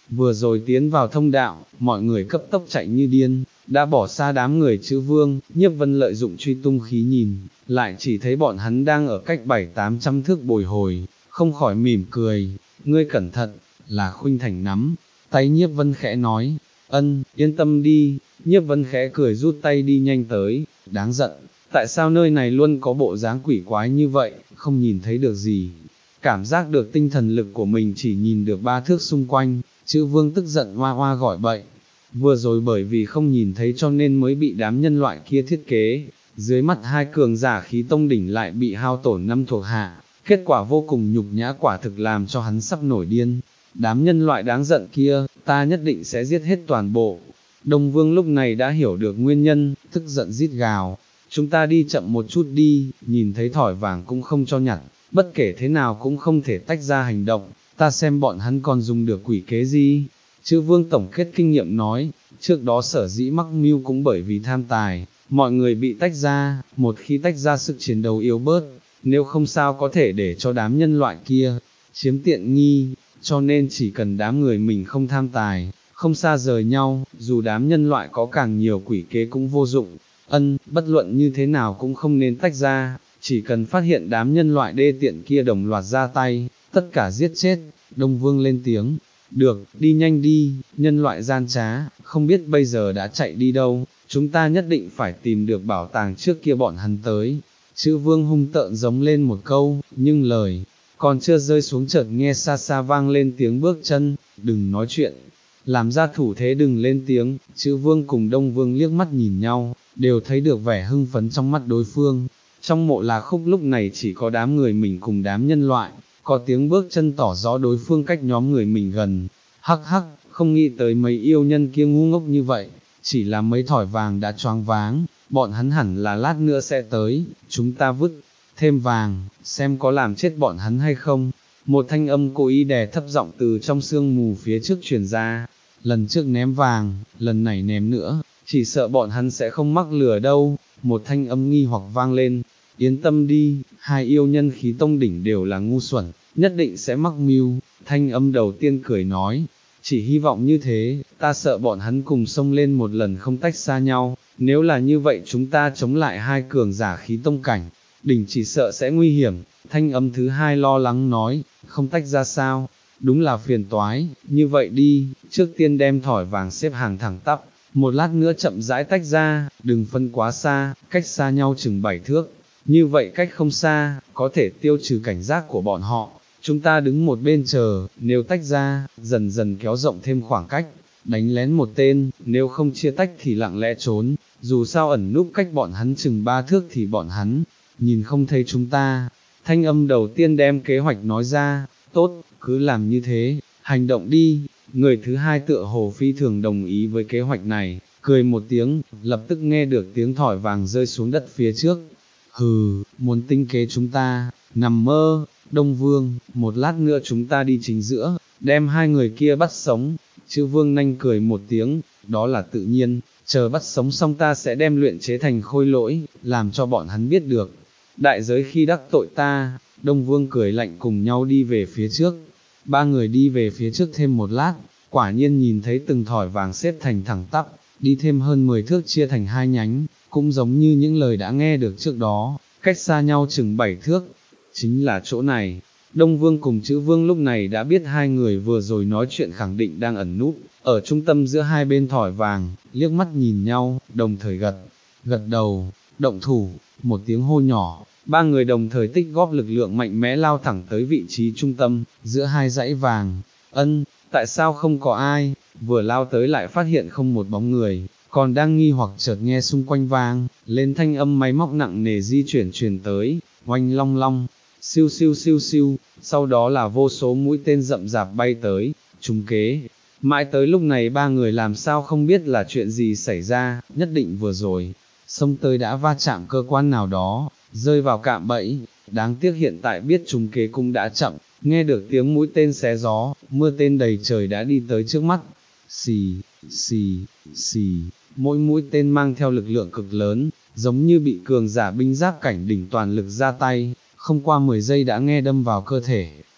Vừa rồi tiến vào thông đạo, mọi người cấp tốc chạy như điên, đã bỏ xa đám người chữ Vương. Nhiếp Vân lợi dụng truy tung khí nhìn, lại chỉ thấy bọn hắn đang ở cách bảy tám trăm thước bồi hồi, không khỏi mỉm cười. Ngươi cẩn thận, là Khuynh Thành nắm tay Nhiếp Vân khẽ nói. Ân, yên tâm đi. Nhiếp Vân khẽ cười rút tay đi nhanh tới. Đáng giận, tại sao nơi này luôn có bộ dáng quỷ quái như vậy, không nhìn thấy được gì. Cảm giác được tinh thần lực của mình chỉ nhìn được ba thước xung quanh, chữ Vương tức giận hoa hoa gọi bậy. Vừa rồi bởi vì không nhìn thấy cho nên mới bị đám nhân loại kia thiết kế, dưới mắt hai cường giả khí tông đỉnh lại bị hao tổn năm thuộc hạ, kết quả vô cùng nhục nhã, quả thực làm cho hắn sắp nổi điên. Đám nhân loại đáng giận kia, ta nhất định sẽ giết hết toàn bộ. Đông Vương lúc này đã hiểu được nguyên nhân, tức giận rít gào. Chúng ta đi chậm một chút đi, nhìn thấy thỏi vàng cũng không cho nhặt, bất kể thế nào cũng không thể tách ra hành động, ta xem bọn hắn còn dùng được quỷ kế gì. Chữ Vương tổng kết kinh nghiệm nói, trước đó sở dĩ mắc mưu cũng bởi vì tham tài, mọi người bị tách ra, một khi tách ra sức chiến đấu yếu bớt, nếu không sao có thể để cho đám nhân loại kia chiếm tiện nghi, cho nên chỉ cần đám người mình không tham tài, không xa rời nhau, dù đám nhân loại có càng nhiều quỷ kế cũng vô dụng. Ân, bất luận như thế nào cũng không nên tách ra, chỉ cần phát hiện đám nhân loại đê tiện kia đồng loạt ra tay, tất cả giết chết. Đông Vương lên tiếng, được, đi nhanh đi, nhân loại gian trá, không biết bây giờ đã chạy đi đâu, chúng ta nhất định phải tìm được bảo tàng trước kia bọn hắn tới. Chữ Vương hung tợn giống lên một câu, nhưng lời còn chưa rơi xuống chợt nghe xa xa vang lên tiếng bước chân. Đừng nói chuyện, làm ra thủ thế đừng lên tiếng. Chữ Vương cùng Đông Vương liếc mắt nhìn nhau, đều thấy được vẻ hưng phấn trong mắt đối phương. Trong Mộ La Khúc lúc này chỉ có đám người mình cùng đám nhân loại, có tiếng bước chân tỏ rõ đối phương cách nhóm người mình gần. Hắc hắc, không nghĩ tới mấy yêu nhân kia ngu ngốc như vậy, chỉ là mấy thỏi vàng đã choáng váng, bọn hắn hẳn là lát nữa sẽ tới, chúng ta vứt thêm vàng, xem có làm chết bọn hắn hay không. Một thanh âm cố ý đè thấp giọng từ trong sương mù phía trước truyền ra, lần trước ném vàng, lần này ném nữa, chỉ sợ bọn hắn sẽ không mắc lừa đâu. Một thanh âm nghi hoặc vang lên, yên tâm đi, hai yêu nhân khí tông đỉnh đều là ngu xuẩn, nhất định sẽ mắc mưu. Thanh âm đầu tiên cười nói, chỉ hy vọng như thế, ta sợ bọn hắn cùng xông lên một lần không tách xa nhau, nếu là như vậy chúng ta chống lại hai cường giả khí tông cảnh, đỉnh chỉ sợ sẽ nguy hiểm. Thanh âm thứ hai lo lắng nói, không tách ra sao, đúng là phiền toái, như vậy đi, trước tiên đem thỏi vàng xếp hàng thẳng tắp, một lát nữa chậm rãi tách ra, đừng phân quá xa, cách xa nhau chừng bảy thước, như vậy cách không xa, có thể tiêu trừ cảnh giác của bọn họ. Chúng ta đứng một bên chờ, nếu tách ra, dần dần kéo rộng thêm khoảng cách, đánh lén một tên, nếu không chia tách thì lặng lẽ trốn, dù sao ẩn núp cách bọn hắn chừng ba thước thì bọn hắn nhìn không thấy chúng ta. Thanh âm đầu tiên đem kế hoạch nói ra, tốt, cứ làm như thế, hành động đi. Người thứ hai tựa hồ phi thường đồng ý với kế hoạch này, cười một tiếng, lập tức nghe được tiếng thỏi vàng rơi xuống đất phía trước. Hừ, muốn tính kế chúng ta, nằm mơ. Đông Vương, một lát nữa chúng ta đi chính giữa, đem hai người kia bắt sống. Chữ Vương nanh cười một tiếng, đó là tự nhiên, chờ bắt sống xong ta sẽ đem luyện chế thành khôi lỗi, làm cho bọn hắn biết được đại giới khi đắc tội ta. Đông Vương cười lạnh cùng nhau đi về phía trước. Ba người đi về phía trước thêm một lát, quả nhiên nhìn thấy từng thỏi vàng xếp thành thẳng tắp, đi thêm hơn mười thước chia thành hai nhánh, cũng giống như những lời đã nghe được trước đó, cách xa nhau chừng bảy thước. Chính là chỗ này. Đông Vương cùng Chữ Vương lúc này đã biết hai người vừa rồi nói chuyện khẳng định đang ẩn núp ở trung tâm giữa hai bên thỏi vàng, liếc mắt nhìn nhau, đồng thời gật gật đầu, động thủ. Một tiếng hô nhỏ, ba người đồng thời tích góp lực lượng mạnh mẽ lao thẳng tới vị trí trung tâm, giữa hai dãy vàng. Ân, tại sao không có ai? Vừa lao tới lại phát hiện không một bóng người, còn đang nghi hoặc chợt nghe xung quanh vang lên thanh âm máy móc nặng nề di chuyển truyền tới, oanh long long, siêu siêu siêu siêu, sau đó là vô số mũi tên rậm rạp bay tới, trúng kế. Mãi tới lúc này ba người làm sao không biết là chuyện gì xảy ra, nhất định vừa rồi xông tới đã va chạm cơ quan nào đó, rơi vào cạm bẫy. Đáng tiếc hiện tại biết trúng kế cũng đã chậm, nghe được tiếng mũi tên xé gió, mưa tên đầy trời đã đi tới trước mắt. Xì, xì, xì, mỗi mũi tên mang theo lực lượng cực lớn, giống như bị cường giả binh giáp cảnh đỉnh toàn lực ra tay, không qua mười giây đã nghe đâm vào cơ thể,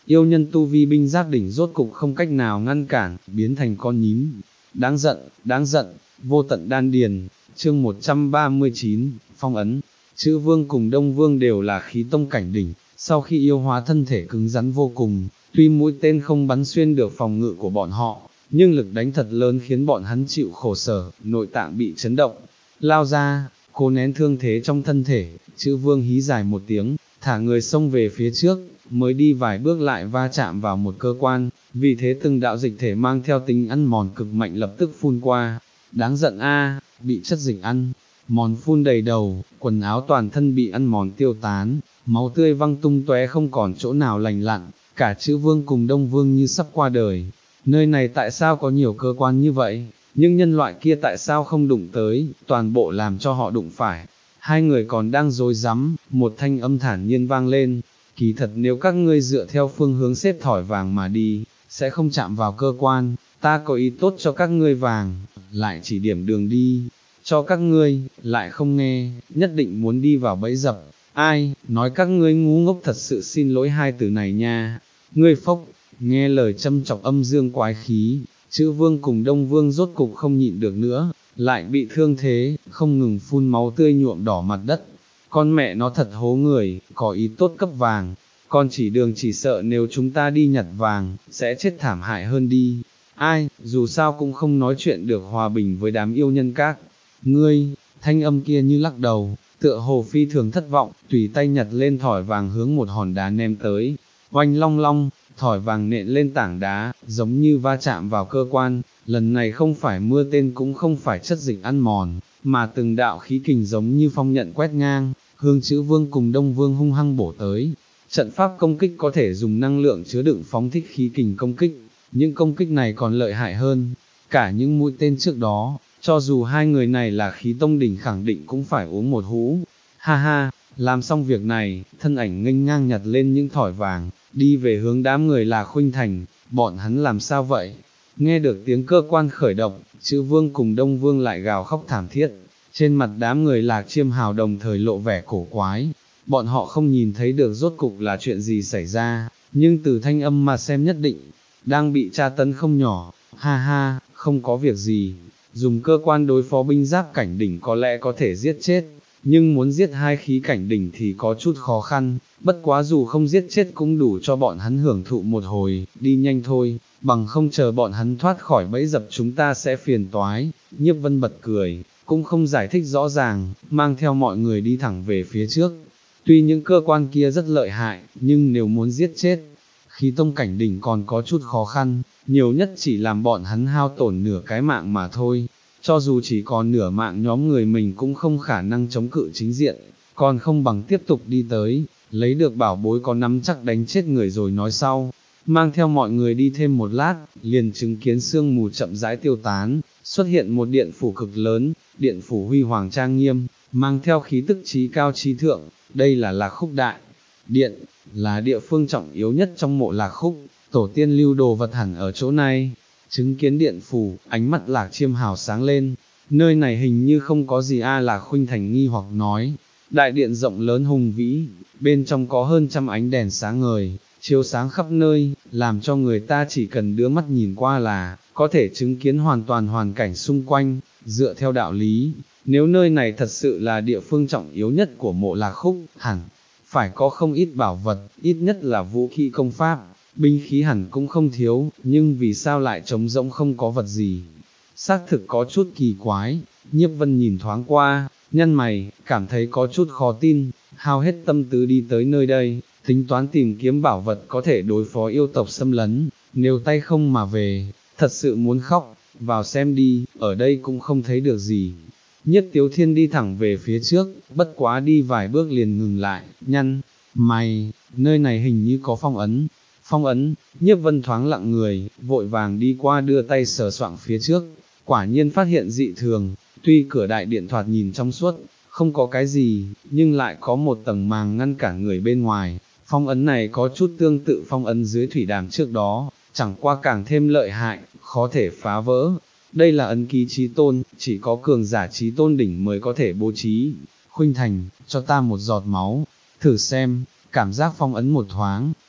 yêu nhân tu vi binh giáp đỉnh rốt cục không cách nào ngăn cản, biến thành con nhím. Đáng giận, đáng giận, vô tận đan điền. Chương một trăm ba mươi chín, phong ấn. Chữ Vương cùng Đông Vương đều là khí tông cảnh đỉnh, sau khi yêu hóa thân thể cứng rắn vô cùng, tuy mũi tên không bắn xuyên được phòng ngự của bọn họ, nhưng lực đánh thật lớn khiến bọn hắn chịu khổ sở, nội tạng bị chấn động. Lao ra, cố nén thương thế trong thân thể, chữ Vương hí dài một tiếng, thả người xông về phía trước, mới đi vài bước lại va chạm vào một cơ quan, vì thế từng đạo dịch thể mang theo tính ăn mòn cực mạnh lập tức phun qua. Đáng giận a, bị chất dịch ăn mòn phun đầy đầu, quần áo toàn thân bị ăn mòn tiêu tán, máu tươi văng tung tóe không còn chỗ nào lành lặn, cả chữ Vương cùng Đông Vương như sắp qua đời. Nơi này tại sao có nhiều cơ quan như vậy, nhưng nhân loại kia tại sao không đụng tới, toàn bộ làm cho họ đụng phải. Hai người còn đang rối rắm, một thanh âm thản nhiên vang lên, kỳ thật nếu các ngươi dựa theo phương hướng xếp thỏi vàng mà đi, sẽ không chạm vào cơ quan, ta có ý tốt cho các ngươi vàng, lại chỉ điểm đường đi, cho các ngươi, lại không nghe, nhất định muốn đi vào bẫy dập. Ai, nói các ngươi ngu ngốc, thật sự xin lỗi hai từ này nha. Ngươi phốc, nghe lời châm chọc âm dương quái khí, chữ Vương cùng Đông Vương rốt cục không nhịn được nữa, lại bị thương thế, không ngừng phun máu tươi nhuộm đỏ mặt đất. Con mẹ nó thật hố người, có ý tốt cấp vàng, con chỉ đường chỉ sợ nếu chúng ta đi nhặt vàng, sẽ chết thảm hại hơn đi. Ai, dù sao cũng không nói chuyện được hòa bình với đám yêu nhân các ngươi. Thanh âm kia như lắc đầu, tựa hồ phi thường thất vọng, tùy tay nhặt lên thỏi vàng hướng một hòn đá ném tới. Oanh long long, thỏi vàng nện lên tảng đá, giống như va chạm vào cơ quan, lần này không phải mưa tên cũng không phải chất dịch ăn mòn, mà từng đạo khí kình giống như phong nhận quét ngang, hướng chữ Vương cùng Đông Vương hung hăng bổ tới. Trận pháp công kích có thể dùng năng lượng chứa đựng phóng thích khí kình công kích, những công kích này còn lợi hại hơn cả những mũi tên trước đó, cho dù hai người này là khí tông đỉnh khẳng định cũng phải uống một hũ. Ha ha, làm xong việc này, thân ảnh nghênh ngang nhặt lên những thỏi vàng, đi về hướng đám người là Khuynh Thành. Bọn hắn làm sao vậy? Nghe được tiếng cơ quan khởi động, chữ Vương cùng Đông Vương lại gào khóc thảm thiết, trên mặt đám người Lạc Chiêm Hào đồng thời lộ vẻ cổ quái. Bọn họ không nhìn thấy được rốt cục là chuyện gì xảy ra, nhưng từ thanh âm mà xem nhất định đang bị tra tấn không nhỏ. Ha ha, không có việc gì, dùng cơ quan đối phó binh giáp cảnh đỉnh có lẽ có thể giết chết, nhưng muốn giết hai khí cảnh đỉnh thì có chút khó khăn, bất quá dù không giết chết cũng đủ cho bọn hắn hưởng thụ một hồi, đi nhanh thôi, bằng không chờ bọn hắn thoát khỏi bẫy dập chúng ta sẽ phiền toái. Nhiếp Vân bật cười, cũng không giải thích rõ ràng, mang theo mọi người đi thẳng về phía trước. Tuy những cơ quan kia rất lợi hại, nhưng nếu muốn giết chết khí tông cảnh đỉnh còn có chút khó khăn, nhiều nhất chỉ làm bọn hắn hao tổn nửa cái mạng mà thôi. Cho dù chỉ còn nửa mạng nhóm người mình cũng không khả năng chống cự chính diện, còn không bằng tiếp tục đi tới, lấy được bảo bối có nắm chắc đánh chết người rồi nói sau. Mang theo mọi người đi thêm một lát, liền chứng kiến sương mù chậm rãi tiêu tán, xuất hiện một điện phủ cực lớn, điện phủ huy hoàng trang nghiêm, mang theo khí tức trí cao trí thượng. Đây là Lạc Khúc Đại Điện, là địa phương trọng yếu nhất trong mộ Lạc Khúc, tổ tiên lưu đồ vật hẳn ở chỗ này. Chứng kiến điện phủ, ánh mắt Lạc Chiêm Hào sáng lên, nơi này hình như không có gì a. Lạc Khuynh Thành nghi hoặc nói, đại điện rộng lớn hùng vĩ, bên trong có hơn trăm ánh đèn sáng ngời, chiếu sáng khắp nơi, làm cho người ta chỉ cần đưa mắt nhìn qua là có thể chứng kiến hoàn toàn hoàn cảnh xung quanh. Dựa theo đạo lý, nếu nơi này thật sự là địa phương trọng yếu nhất của mộ Lạc Khúc, hẳn phải có không ít bảo vật, ít nhất là vũ khí công pháp, binh khí hẳn cũng không thiếu, nhưng vì sao lại trống rỗng không có vật gì? Xác thực có chút kỳ quái. Nhiếp Vân nhìn thoáng qua, nhăn mày, cảm thấy có chút khó tin, hao hết tâm tư đi tới nơi đây, tính toán tìm kiếm bảo vật có thể đối phó yêu tộc xâm lấn, nếu tay không mà về, thật sự muốn khóc. Vào xem đi, ở đây cũng không thấy được gì. Nhất Tiếu Thiên đi thẳng về phía trước, bất quá đi vài bước liền ngừng lại, nhăn mày, nơi này hình như có phong ấn. Phong ấn, Nhiếp Vân thoáng lặng người, vội vàng đi qua đưa tay sờ soạng phía trước, quả nhiên phát hiện dị thường. Tuy cửa đại điện thoạt nhìn trong suốt, không có cái gì, nhưng lại có một tầng màng ngăn cản người bên ngoài. Phong ấn này có chút tương tự phong ấn dưới thủy đàm trước đó, chẳng qua càng thêm lợi hại, khó thể phá vỡ. Đây là ấn ký chí tôn, chỉ có cường giả chí tôn đỉnh mới có thể bố trí. Khuynh Thành, cho ta một giọt máu, thử xem. Cảm giác phong ấn một thoáng,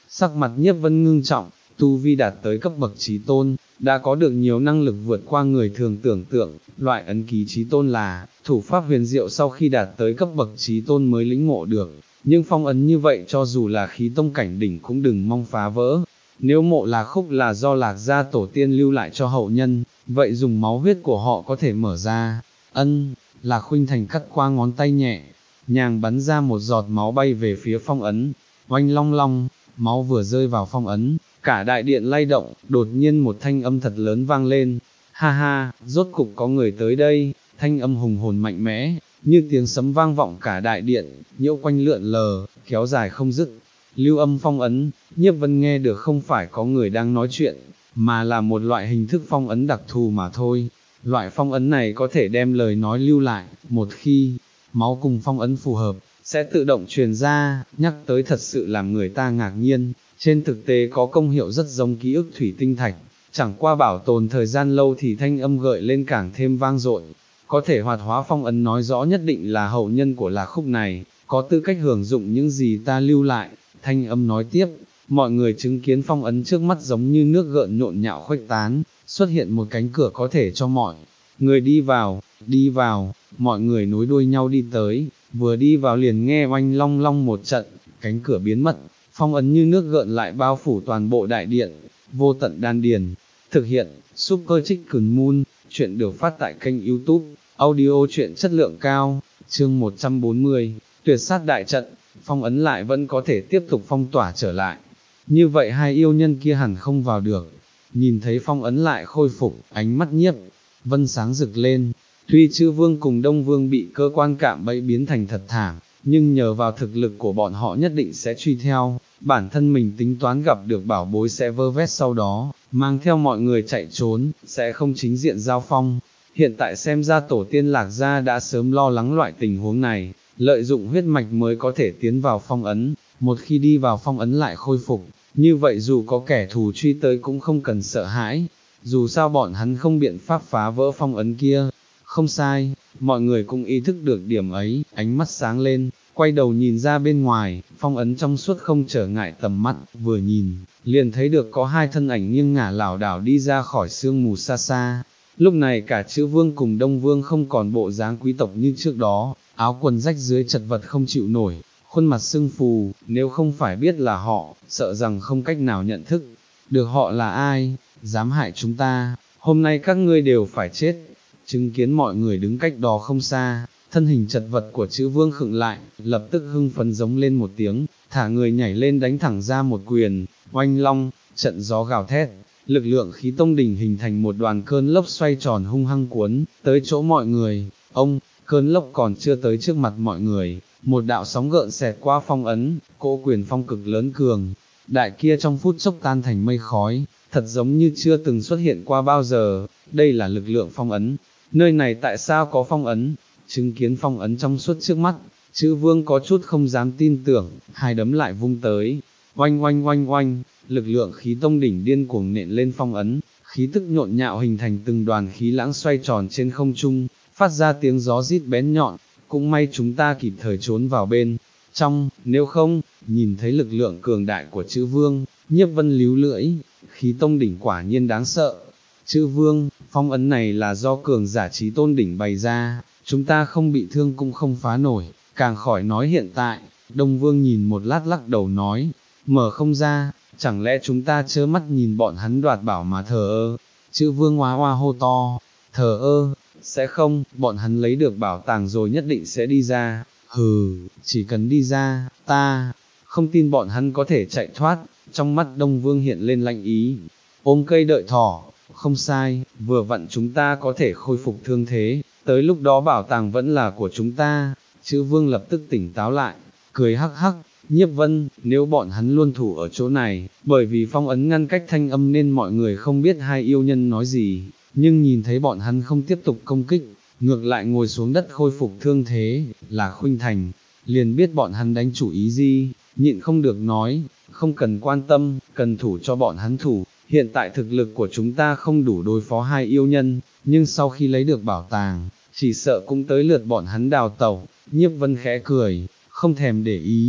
Sắc mặt Nhiếp Vân ngưng trọng, tu vi đạt tới cấp bậc chí tôn, đã có được nhiều năng lực vượt qua người thường tưởng tượng, loại ấn ký chí tôn là, thủ pháp huyền diệu sau khi đạt tới cấp bậc chí tôn mới lĩnh ngộ được, nhưng phong ấn như vậy cho dù là khí tông cảnh đỉnh cũng đừng mong phá vỡ. Nếu Mộ Lạc Khúc là do Lạc gia tổ tiên lưu lại cho hậu nhân, vậy dùng máu huyết của họ có thể mở ra. Ân, Lạc Khuynh Thành cắt qua ngón tay nhẹ, nhàng bắn ra một giọt máu bay về phía phong ấn, oanh long long, máu vừa rơi vào phong ấn, cả đại điện lay động, đột nhiên một thanh âm thật lớn vang lên, ha ha, rốt cục có người tới đây, thanh âm hùng hồn mạnh mẽ, như tiếng sấm vang vọng cả đại điện, nhiễu quanh lượn lờ, kéo dài không dứt. Lưu âm phong ấn, Nhiếp Vân nghe được không phải có người đang nói chuyện, mà là một loại hình thức phong ấn đặc thù mà thôi. Loại phong ấn này có thể đem lời nói lưu lại, một khi máu cùng phong ấn phù hợp, sẽ tự động truyền ra, nhắc tới thật sự làm người ta ngạc nhiên. Trên thực tế có công hiệu rất giống ký ức thủy tinh thạch, chẳng qua bảo tồn thời gian lâu thì thanh âm gợi lên càng thêm vang dội. Có thể hoạt hóa phong ấn nói rõ nhất định là hậu nhân của Lạc Khúc này, có tư cách hưởng dụng những gì ta lưu lại. Thanh âm nói tiếp, mọi người chứng kiến phong ấn trước mắt giống như nước gợn nhộn nhạo khuếch tán, xuất hiện một cánh cửa có thể cho mọi người đi vào, đi vào, mọi người nối đuôi nhau đi tới, vừa đi vào liền nghe oanh long long một trận, cánh cửa biến mất, phong ấn như nước gợn lại bao phủ toàn bộ đại điện, vô tận đan điền. Thực hiện, Super Chicken Moon, chuyện được phát tại kênh YouTube, audio truyện chất lượng cao, chương một trăm bốn mươi, tuyệt sát đại trận. Phong ấn lại vẫn có thể tiếp tục phong tỏa trở lại, như vậy hai yêu nhân kia hẳn không vào được. Nhìn thấy phong ấn lại khôi phục, ánh mắt Nhiếp Vân sáng rực lên, tuy Chư Vương cùng Đông Vương bị cơ quan cạm bẫy biến thành thật thảm, nhưng nhờ vào thực lực của bọn họ nhất định sẽ truy theo, bản thân mình tính toán gặp được bảo bối sẽ vơ vét sau đó, mang theo mọi người chạy trốn, sẽ không chính diện giao phong. Hiện tại xem ra tổ tiên Lạc gia đã sớm lo lắng loại tình huống này, lợi dụng huyết mạch mới có thể tiến vào phong ấn, một khi đi vào phong ấn lại khôi phục, như vậy dù có kẻ thù truy tới cũng không cần sợ hãi, dù sao bọn hắn không biện pháp phá vỡ phong ấn kia. Không sai, mọi người cũng ý thức được điểm ấy, ánh mắt sáng lên, quay đầu nhìn ra bên ngoài, phong ấn trong suốt không trở ngại tầm mắt, vừa nhìn, liền thấy được có hai thân ảnh nghiêng ngả lảo đảo đi ra khỏi sương mù xa xa. Lúc này cả Chữ Vương cùng Đông Vương không còn bộ dáng quý tộc như trước đó, áo quần rách dưới chật vật không chịu nổi, khuôn mặt sưng phù, nếu không phải biết là họ, sợ rằng không cách nào nhận thức được họ là ai, dám hại chúng ta, hôm nay các ngươi đều phải chết. Chứng kiến mọi người đứng cách đó không xa, thân hình chật vật của Chữ Vương khựng lại, lập tức hưng phấn giống lên một tiếng, thả người nhảy lên đánh thẳng ra một quyền, oanh long, trận gió gào thét, lực lượng khí tông đỉnh hình thành một đoàn cơn lốc xoay tròn hung hăng cuốn tới chỗ mọi người. Ông, cơn lốc còn chưa tới trước mặt mọi người, một đạo sóng gợn xẹt qua phong ấn, cỗ quyền phong cực lớn cường đại kia trong phút chốc tan thành mây khói, thật giống như chưa từng xuất hiện qua bao giờ. Đây là lực lượng phong ấn, nơi này tại sao có phong ấn? Chứng kiến phong ấn trong suốt trước mắt, Chữ Vương có chút không dám tin tưởng, hai đấm lại vung tới, oanh oanh oanh oanh, lực lượng khí tông đỉnh điên cuồng nện lên phong ấn, khí tức nhộn nhạo hình thành từng đoàn khí lãng xoay tròn trên không trung, phát ra tiếng gió rít bén nhọn. Cũng may chúng ta kịp thời trốn vào bên trong, nếu không, nhìn thấy lực lượng cường đại của Chữ Vương, Nhiếp Vân líu lưỡi, khí tông đỉnh quả nhiên đáng sợ. Chữ Vương, phong ấn này là do cường giả chí tôn đỉnh bày ra, chúng ta không bị thương cũng không phá nổi, càng khỏi nói hiện tại. Đông Vương nhìn một lát lắc đầu nói, mở không ra, chẳng lẽ chúng ta trơ mắt nhìn bọn hắn đoạt bảo mà thờ ơ? Chữ Vương hoa hoa hô to, thờ ơ, sẽ không, bọn hắn lấy được bảo tàng rồi nhất định sẽ đi ra. Hừ, chỉ cần đi ra, ta không tin bọn hắn có thể chạy thoát. Trong mắt Đông Vương hiện lên lạnh ý, ôm cây đợi thỏ. Không sai, vừa vặn chúng ta có thể khôi phục thương thế, tới lúc đó bảo tàng vẫn là của chúng ta. Chữ Vương lập tức tỉnh táo lại, cười hắc hắc, Nhiếp Vân, nếu bọn hắn luôn thủ ở chỗ này, bởi vì phong ấn ngăn cách thanh âm nên mọi người không biết hai yêu nhân nói gì, nhưng nhìn thấy bọn hắn không tiếp tục công kích, ngược lại ngồi xuống đất khôi phục thương thế, là Khuynh Thành, liền biết bọn hắn đánh chủ ý gì, nhịn không được nói, không cần quan tâm, cần thủ cho bọn hắn thủ. Hiện tại thực lực của chúng ta không đủ đối phó hai yêu nhân, nhưng sau khi lấy được bảo tàng, chỉ sợ cũng tới lượt bọn hắn đào tẩu. Nhiếp Vân khẽ cười, không thèm để ý,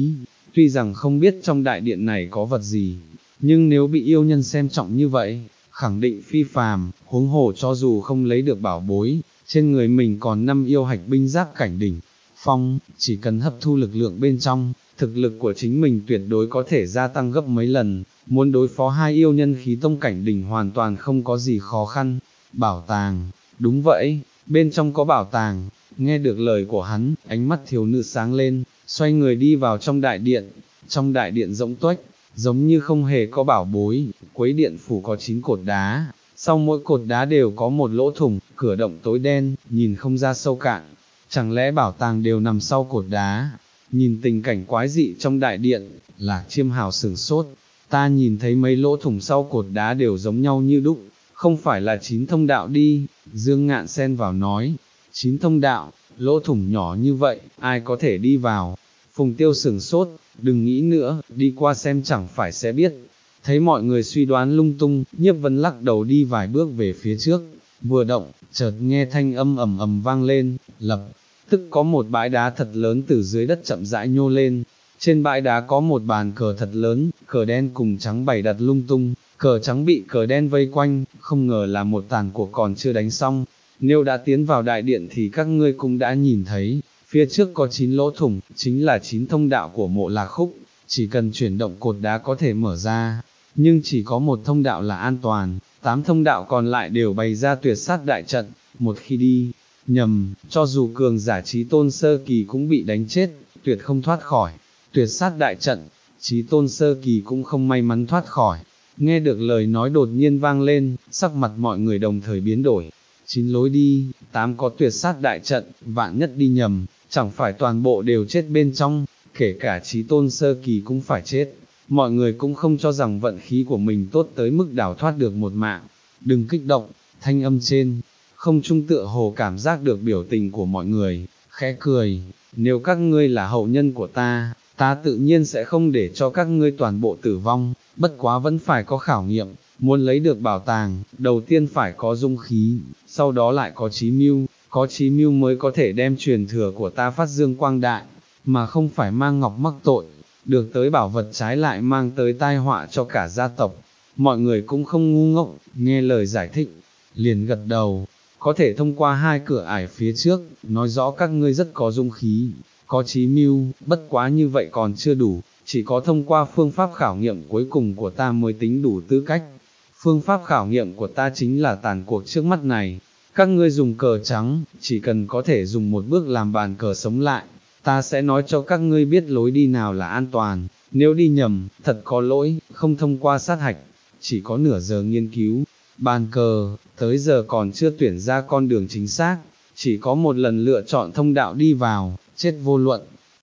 tuy rằng không biết trong đại điện này có vật gì, nhưng nếu bị yêu nhân xem trọng như vậy, khẳng định phi phàm, huống hồ cho dù không lấy được bảo bối, trên người mình còn năm yêu hạch binh giáp cảnh đỉnh phong, chỉ cần hấp thu lực lượng bên trong, thực lực của chính mình tuyệt đối có thể gia tăng gấp mấy lần, muốn đối phó hai yêu nhân khí tông cảnh đỉnh hoàn toàn không có gì khó khăn. Bảo tàng, đúng vậy, bên trong có bảo tàng. Nghe được lời của hắn, ánh mắt thiếu nữ sáng lên, xoay người đi vào trong đại điện. Trong đại điện rỗng tuếch, giống như không hề có bảo bối, cuối điện phủ có chín cột đá, sau mỗi cột đá đều có một lỗ thủng, cửa động tối đen, nhìn không ra sâu cạn. Chẳng lẽ bảo tàng đều nằm sau cột đá? Nhìn tình cảnh quái dị trong đại điện, Lạc Chiêm Hào sửng sốt, ta nhìn thấy mấy lỗ thủng sau cột đá đều giống nhau như đúc, không phải là chín thông đạo đi. Dương Ngạn xen vào nói, chín thông đạo, lỗ thủng nhỏ như vậy, ai có thể đi vào? Phùng Tiêu sửng sốt, đừng nghĩ nữa, đi qua xem chẳng phải sẽ biết. Thấy mọi người suy đoán lung tung, Nhiếp Vân lắc đầu đi vài bước về phía trước, vừa động, chợt nghe thanh âm ầm ầm vang lên, lập tức có một bãi đá thật lớn từ dưới đất chậm rãi nhô lên. Trên bãi đá có một bàn cờ thật lớn, cờ đen cùng trắng bày đặt lung tung, cờ trắng bị cờ đen vây quanh, không ngờ là một tàn cuộc còn chưa đánh xong. Nếu đã tiến vào đại điện thì các ngươi cũng đã nhìn thấy, phía trước có chín lỗ thủng, chính là chín thông đạo của Mộ Lạc Khúc, chỉ cần chuyển động cột đá có thể mở ra, nhưng chỉ có một thông đạo là an toàn, tám thông đạo còn lại đều bày ra tuyệt sát đại trận, một khi đi nhầm, cho dù cường giả chí tôn sơ kỳ cũng bị đánh chết, tuyệt không thoát khỏi. Tuyệt sát đại trận, chí tôn sơ kỳ cũng không may mắn thoát khỏi. Nghe được lời nói đột nhiên vang lên, sắc mặt mọi người đồng thời biến đổi. Chín lối đi, tám có tuyệt sát đại trận, vạn nhất đi nhầm, chẳng phải toàn bộ đều chết bên trong, kể cả chí tôn sơ kỳ cũng phải chết. Mọi người cũng không cho rằng vận khí của mình tốt tới mức đào thoát được một mạng. Đừng kích động, thanh âm trên, không trung tựa hồ cảm giác được biểu tình của mọi người, khẽ cười, nếu các ngươi là hậu nhân của ta, ta tự nhiên sẽ không để cho các ngươi toàn bộ tử vong, bất quá vẫn phải có khảo nghiệm, muốn lấy được bảo tàng, đầu tiên phải có dung khí, sau đó lại có chí mưu, có chí mưu mới có thể đem truyền thừa của ta phát dương quang đại, mà không phải mang ngọc mắc tội, được tới bảo vật trái lại mang tới tai họa cho cả gia tộc. Mọi người cũng không ngu ngốc, nghe lời giải thích, liền gật đầu, có thể thông qua hai cửa ải phía trước, nói rõ các ngươi rất có dung khí, có chí mưu, bất quá như vậy còn chưa đủ, chỉ có thông qua phương pháp khảo nghiệm cuối cùng của ta mới tính đủ tư cách. Phương pháp khảo nghiệm của ta chính là tàn cuộc trước mắt này, các ngươi dùng cờ trắng, chỉ cần có thể dùng một bước làm bàn cờ sống lại, ta sẽ nói cho các ngươi biết lối đi nào là an toàn, nếu đi nhầm, thật có lỗi, không thông qua sát hạch, chỉ có nửa giờ nghiên cứu. Bàn cờ, tới giờ còn chưa tuyển ra con đường chính xác, chỉ có một lần lựa chọn thông đạo đi vào, chết vô luận.